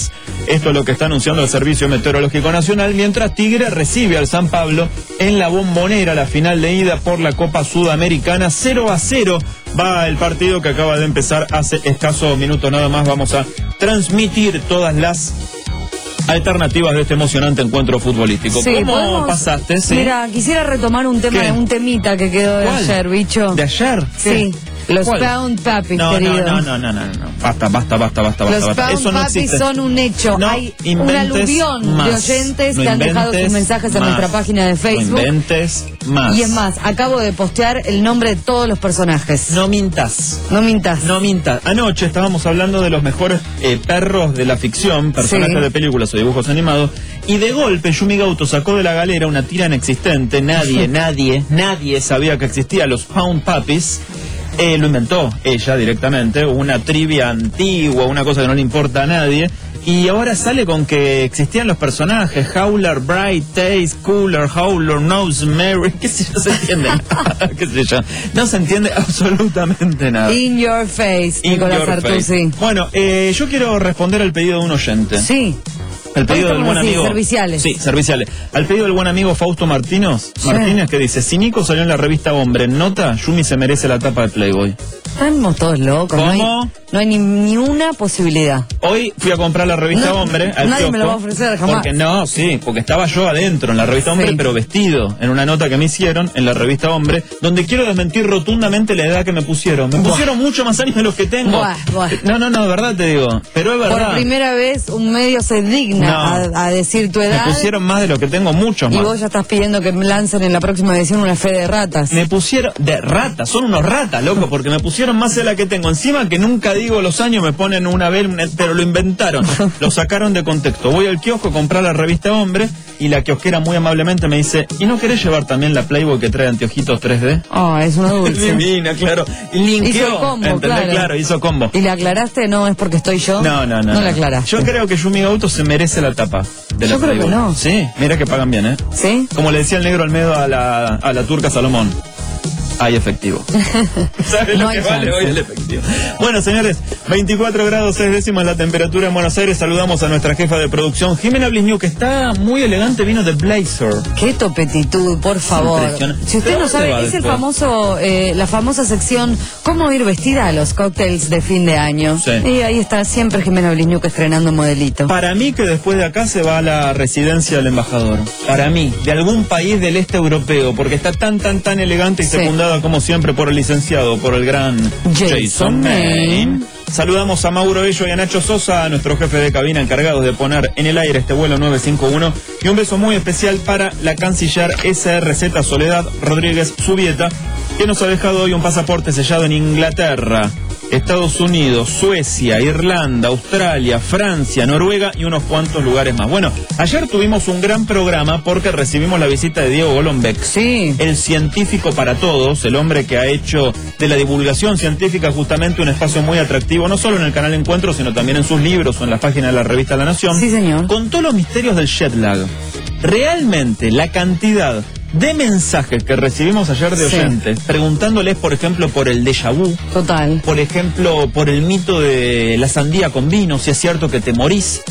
Esto es lo que está anunciando el Servicio Meteorológico Nacional, mientras Tigre recibe al San Pablo en la Bombonera, la final de ida por la Copa Sudamericana. cero a cero va el partido que acaba de empezar hace escasos minutos nada más. Vamos a transmitir todas las alternativas de este emocionante encuentro futbolístico. Sí, ¿Cómo podemos... pasaste? Sí. Mira, quisiera retomar un tema, ¿Qué? un temita que quedó de ¿Cuál? ayer, bicho. ¿De ayer? Sí. Los ¿Cuál? Pound Puppies, No, querido. no, no, no, no, no, no. Basta, basta, basta, basta, Los basta. Pound Eso no Puppies existe. son un hecho. No Hay un inventes aluvión más. de oyentes No que han dejado sus inventes mensajes en más. nuestra página de Facebook. No inventes más. Y es más, acabo de postear el nombre de todos los personajes. No mintas. No mintas. No mintas. Anoche estábamos hablando de los mejores eh, perros de la ficción, personajes Sí. de películas o dibujos animados, y de golpe Yumi Gauto sacó de la galera una tira inexistente. Nadie, nadie, nadie sabía que existían los Pound Puppies. Eh, lo inventó ella directamente, una trivia antigua, una cosa que no le importa a nadie. Y ahora sale con que existían los personajes: Howler, Bright, Taste, Cooler, Howler, Nose, Mary. ¿Qué sé yo? Se entiende nada. ¿Qué sé yo? No se entiende absolutamente nada. In your face, In Nicolás your Artusi. face. Bueno, eh, yo quiero responder al pedido de un oyente. Sí. El pedido Hoy del buen estamos así, amigo. serviciales. Sí, serviciales. Al pedido del buen amigo Fausto Martínez, Sí. Martínez, que dice: si Nico salió en la revista Hombre en nota, Yumi se merece la tapa de Playboy. Estamos todos locos. No hay, ¿Cómo? no hay ni, ni una posibilidad. Hoy fui a comprar la revista No, Hombre al nadie me lo va a kiosco, ofrecer jamás. Porque no, sí, porque estaba yo adentro en la revista Hombre, Sí. pero vestido en una nota que me hicieron en la revista Hombre, donde quiero desmentir rotundamente la edad que me pusieron. Me Buah. pusieron mucho más años de los que tengo. Buah, buah. No, no, no, de verdad te digo. Pero es verdad. Por primera vez un medio se digna No. a, a decir tu Me edad. pusieron más de lo que tengo, muchos Y más. vos ya estás pidiendo que me lancen en la próxima edición una fe de ratas. Me pusieron de ratas, son unos ratas, loco, porque me pusieron más de la que tengo. Encima que nunca digo los años, me ponen una vez, pero lo inventaron, lo sacaron de contexto. Voy al kiosco a comprar la revista Hombre y la kiosquera muy amablemente me dice: ¿y no querés llevar también la Playboy que trae anteojitos tres D? Ah, es una dulce. Divina, claro. Y linkeó, Hizo combo, ¿entendés? claro. Claro, hizo combo. ¿Y le aclaraste? No, es porque estoy yo. No, no, no. No le aclaraste. Yo creo que Yumi Gauto se merece la tapa de la Yo creo que Playboy. no. Sí, mira que pagan bien, ¿eh? ¿Sí? Como le decía el negro Almedo a la, a la turca Salomón. Hay efectivo. ¿Sabes No lo hay que vale chance. hoy el efectivo? Bueno, señores, veinticuatro grados seis décimas la temperatura en Buenos Aires. Saludamos a nuestra jefa de producción, Jimena Blisniu, que está muy elegante, vino de blazer. Qué topetitud, por favor. Impresionante. Si usted ¿Pero no dónde sabe, va es el después? famoso, eh, la famosa sección ¿Cómo ir vestida a los cócteles de fin de año? Sí. Y ahí está siempre Jimena Blisniuk estrenando modelito. Para mí que después de acá se va a la residencia del embajador. Para mí, de algún país del este europeo, porque está tan, tan, tan elegante y Sí. secundada como siempre por el licenciado, por el gran Jason Jason Main. Saludamos a Mauro Bello y a Nacho Sosa, a nuestro jefe de cabina encargados de poner en el aire este vuelo nueve cinco uno. Y un beso muy especial para la canciller S R Z Soledad Rodríguez Zubieta, que nos ha dejado hoy un pasaporte sellado en Inglaterra, Estados Unidos, Suecia, Irlanda, Australia, Francia, Noruega y unos cuantos lugares más. Bueno, ayer tuvimos un gran programa porque recibimos la visita de Diego Golombek. Sí. El científico para todos, el hombre que ha hecho de la divulgación científica justamente un espacio muy atractivo, no solo en el canal Encuentro, sino también en sus libros o en la página de la revista La Nación. Sí, señor. Contó los misterios del jet lag. Realmente la cantidad de mensajes que recibimos ayer de Sí. oyentes, preguntándoles, por ejemplo, por el déjà vu, Total. por ejemplo, por el mito de la sandía con vino, si es cierto que te morís,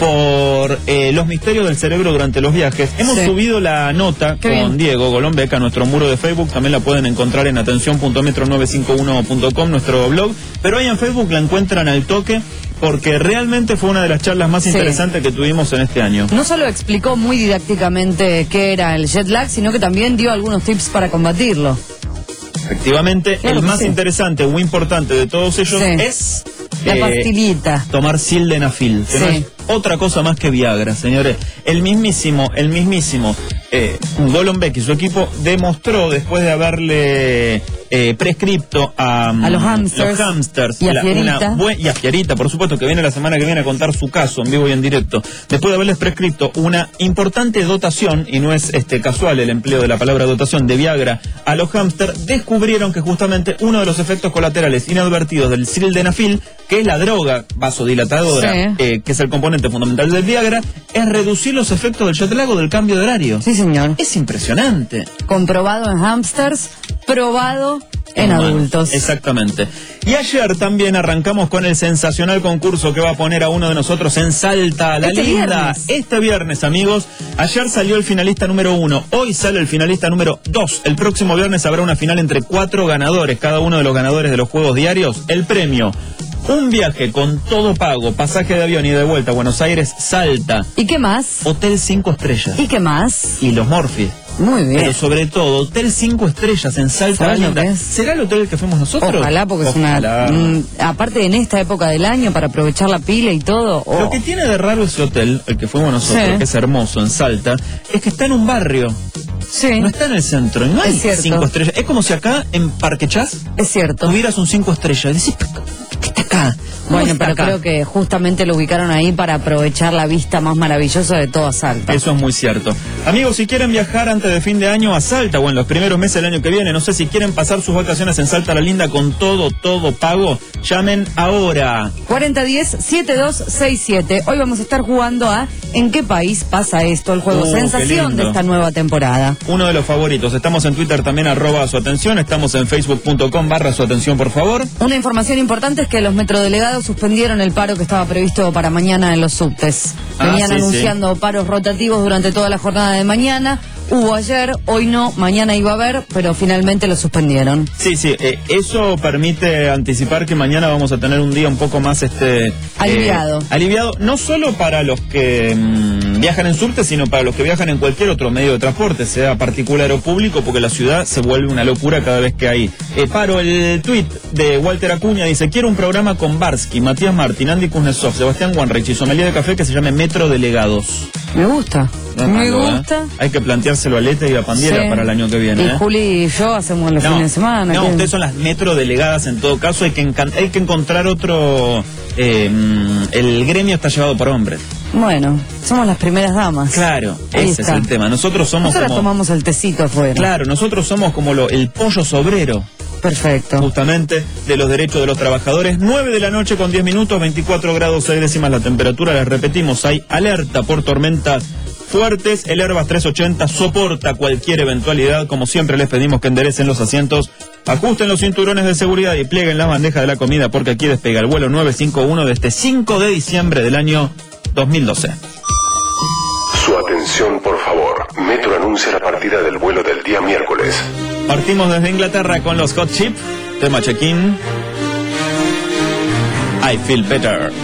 por eh, los misterios del cerebro durante los viajes. Hemos Sí. subido la nota Qué con bien. Diego Golombek a nuestro muro de Facebook, también la pueden encontrar en atención punto metro nueve cinco uno punto com, nuestro blog, pero ahí en Facebook la encuentran al toque, porque realmente fue una de las charlas más Sí. interesantes que tuvimos en este año. No solo explicó muy didácticamente qué era el jet lag, sino que también dio algunos tips para combatirlo. Efectivamente, Claro el que más sí. interesante o importante de todos ellos Sí. es La eh, pastillita. tomar sildenafil, que Sí. no es otra cosa más que Viagra, señores. El mismísimo, el mismísimo eh, Golombek y su equipo demostró, después de haberle eh, prescripto a, A los hamsters. los hamsters Y a la- Fierita. una buen- y a Fierita, por supuesto, que viene la semana que viene a contar su caso en vivo y en directo, después de haberles prescripto una importante dotación, y no es este casual el empleo de la palabra dotación, de Viagra a los hamsters, descubrieron que justamente uno de los efectos colaterales inadvertidos del sildenafil, que es la droga vasodilatadora, Sí. eh, que es el componente fundamental del Viagra, es reducir los efectos del jet lag o del cambio de horario. Sí, señor. Es impresionante. Comprobado en hamsters, probado En adultos. Exactamente. Y ayer también arrancamos con el sensacional concurso que va a poner a uno de nosotros en Salta, La Este Linda. viernes. Este viernes, amigos. Ayer salió el finalista número uno. Hoy sale el finalista número dos. El próximo viernes habrá una final entre cuatro ganadores. Cada uno de los ganadores de los juegos diarios. El premio: un viaje con todo pago, pasaje de avión y de vuelta a Buenos Aires, Salta. ¿Y qué más? Hotel cinco estrellas. ¿Y qué más? Y los Morphy. Muy bien. Pero sobre todo, Hotel cinco estrellas en Salta, La ¿Sabes lo Linda. que es? ¿Será el hotel al que fuimos nosotros? Ojalá, porque Ojalá. es una... mm, aparte en esta época del año, para aprovechar la pila y todo... oh. Lo que tiene de raro ese hotel, el que fuimos nosotros, Sí. que es hermoso, en Salta, es que está en un barrio. Sí. No está en el centro. No hay Es cierto. cinco estrellas. Es como si acá, en Parque Chas, Es cierto. tuvieras un cinco estrellas. Y decís, ¿qué está acá? ¿Cómo Bueno, está pero acá? creo que justamente lo ubicaron ahí para aprovechar la vista más maravillosa de toda Salta. Eso es muy cierto. Amigos, si quieren viajar antes de fin de año a Salta o en los primeros meses del año que viene, no sé si quieren pasar sus vacaciones en Salta La Linda con todo, todo pago, llamen ahora. cuarenta diez, setenta y dos sesenta y siete. Hoy vamos a estar jugando a ¿En qué país pasa esto? El juego Uh, qué sensación lindo. de esta nueva temporada. Uno de los favoritos. Estamos en Twitter también, arroba su atención. Estamos en facebook.com barra su atención, por favor. Una información importante es que los metrodelegados suspendieron el paro que estaba previsto para mañana en los subtes. Ah, Venían sí, anunciando paros rotativos durante toda la jornada de mañana. Hubo ayer, hoy no, mañana iba a haber, pero finalmente lo suspendieron. Sí, sí, eh, eso permite anticipar que mañana vamos a tener un día un poco más este Aliviado. eh, aliviado, no solo para los que mm, viajan en subte, sino para los que viajan en cualquier otro medio de transporte, sea particular o público, porque la ciudad se vuelve una locura cada vez que hay eh, paro. El tuit de Walter Acuña dice: quiero un programa con Barsky, Matías Martín, Andy Kuznetsov, Sebastián Wanreich y Sommelier de Café que se llame Metro Delegados. Me gusta. No, Me no, ¿eh? gusta. Hay que planteárselo a Lete y a Pandiera Sí. para el año que viene. Y ¿eh? Juli y yo hacemos los No, fines de semana. no, ¿qué? ustedes son las metrodelegadas en todo caso. Hay que, encan- hay que encontrar otro... eh, mm, el gremio está llevado por hombres. Bueno, somos las primeras damas. Claro, Ahí ese está. es el tema. Nosotros somos Nosotros como... tomamos el tecito afuera. Claro, nosotros somos como lo, el pollo sobrero. Perfecto. Justamente de los derechos de los trabajadores. nueve de la noche con diez minutos, veinticuatro grados seis décimas la temperatura. Les repetimos, hay alerta por tormentas fuertes. El Airbus trescientos ochenta soporta cualquier eventualidad. Como siempre les pedimos que enderecen los asientos, ajusten los cinturones de seguridad y plieguen las bandejas de la comida, porque aquí despega el vuelo nueve cinco uno de este cinco de diciembre del año dos mil doce. Su atención, por favor. Metro anuncia la partida del vuelo del día miércoles. Partimos desde Inglaterra con los Hot Chip, tema check-in. I feel better.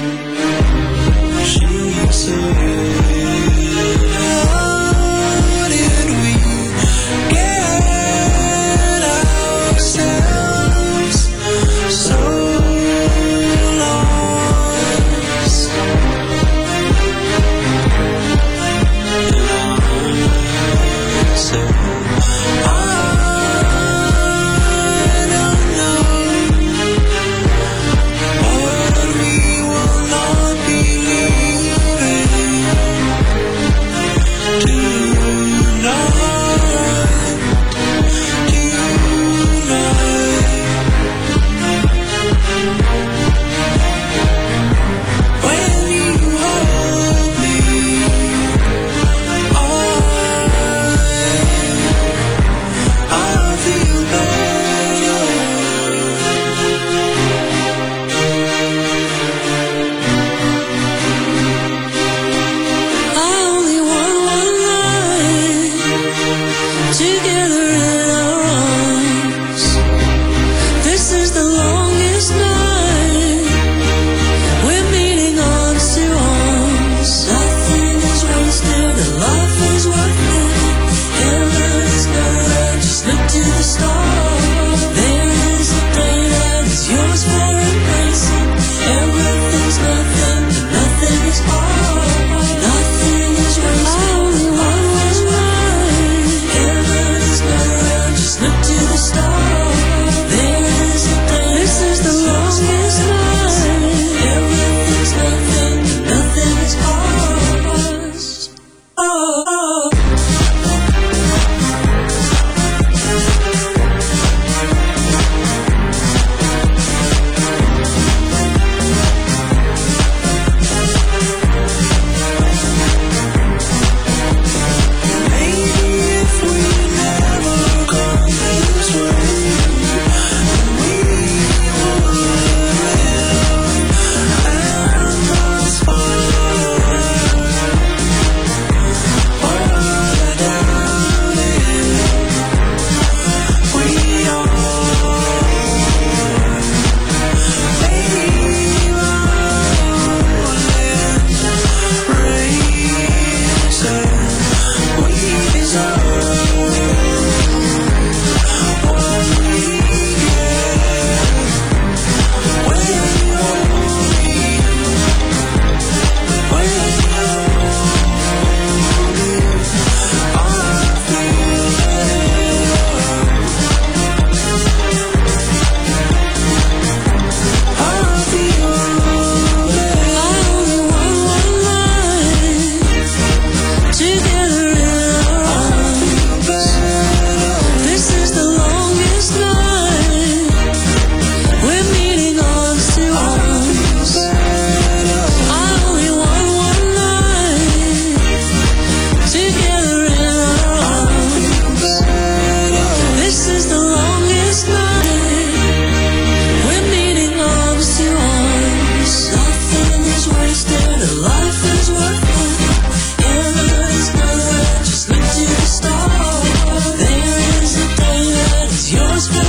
was good.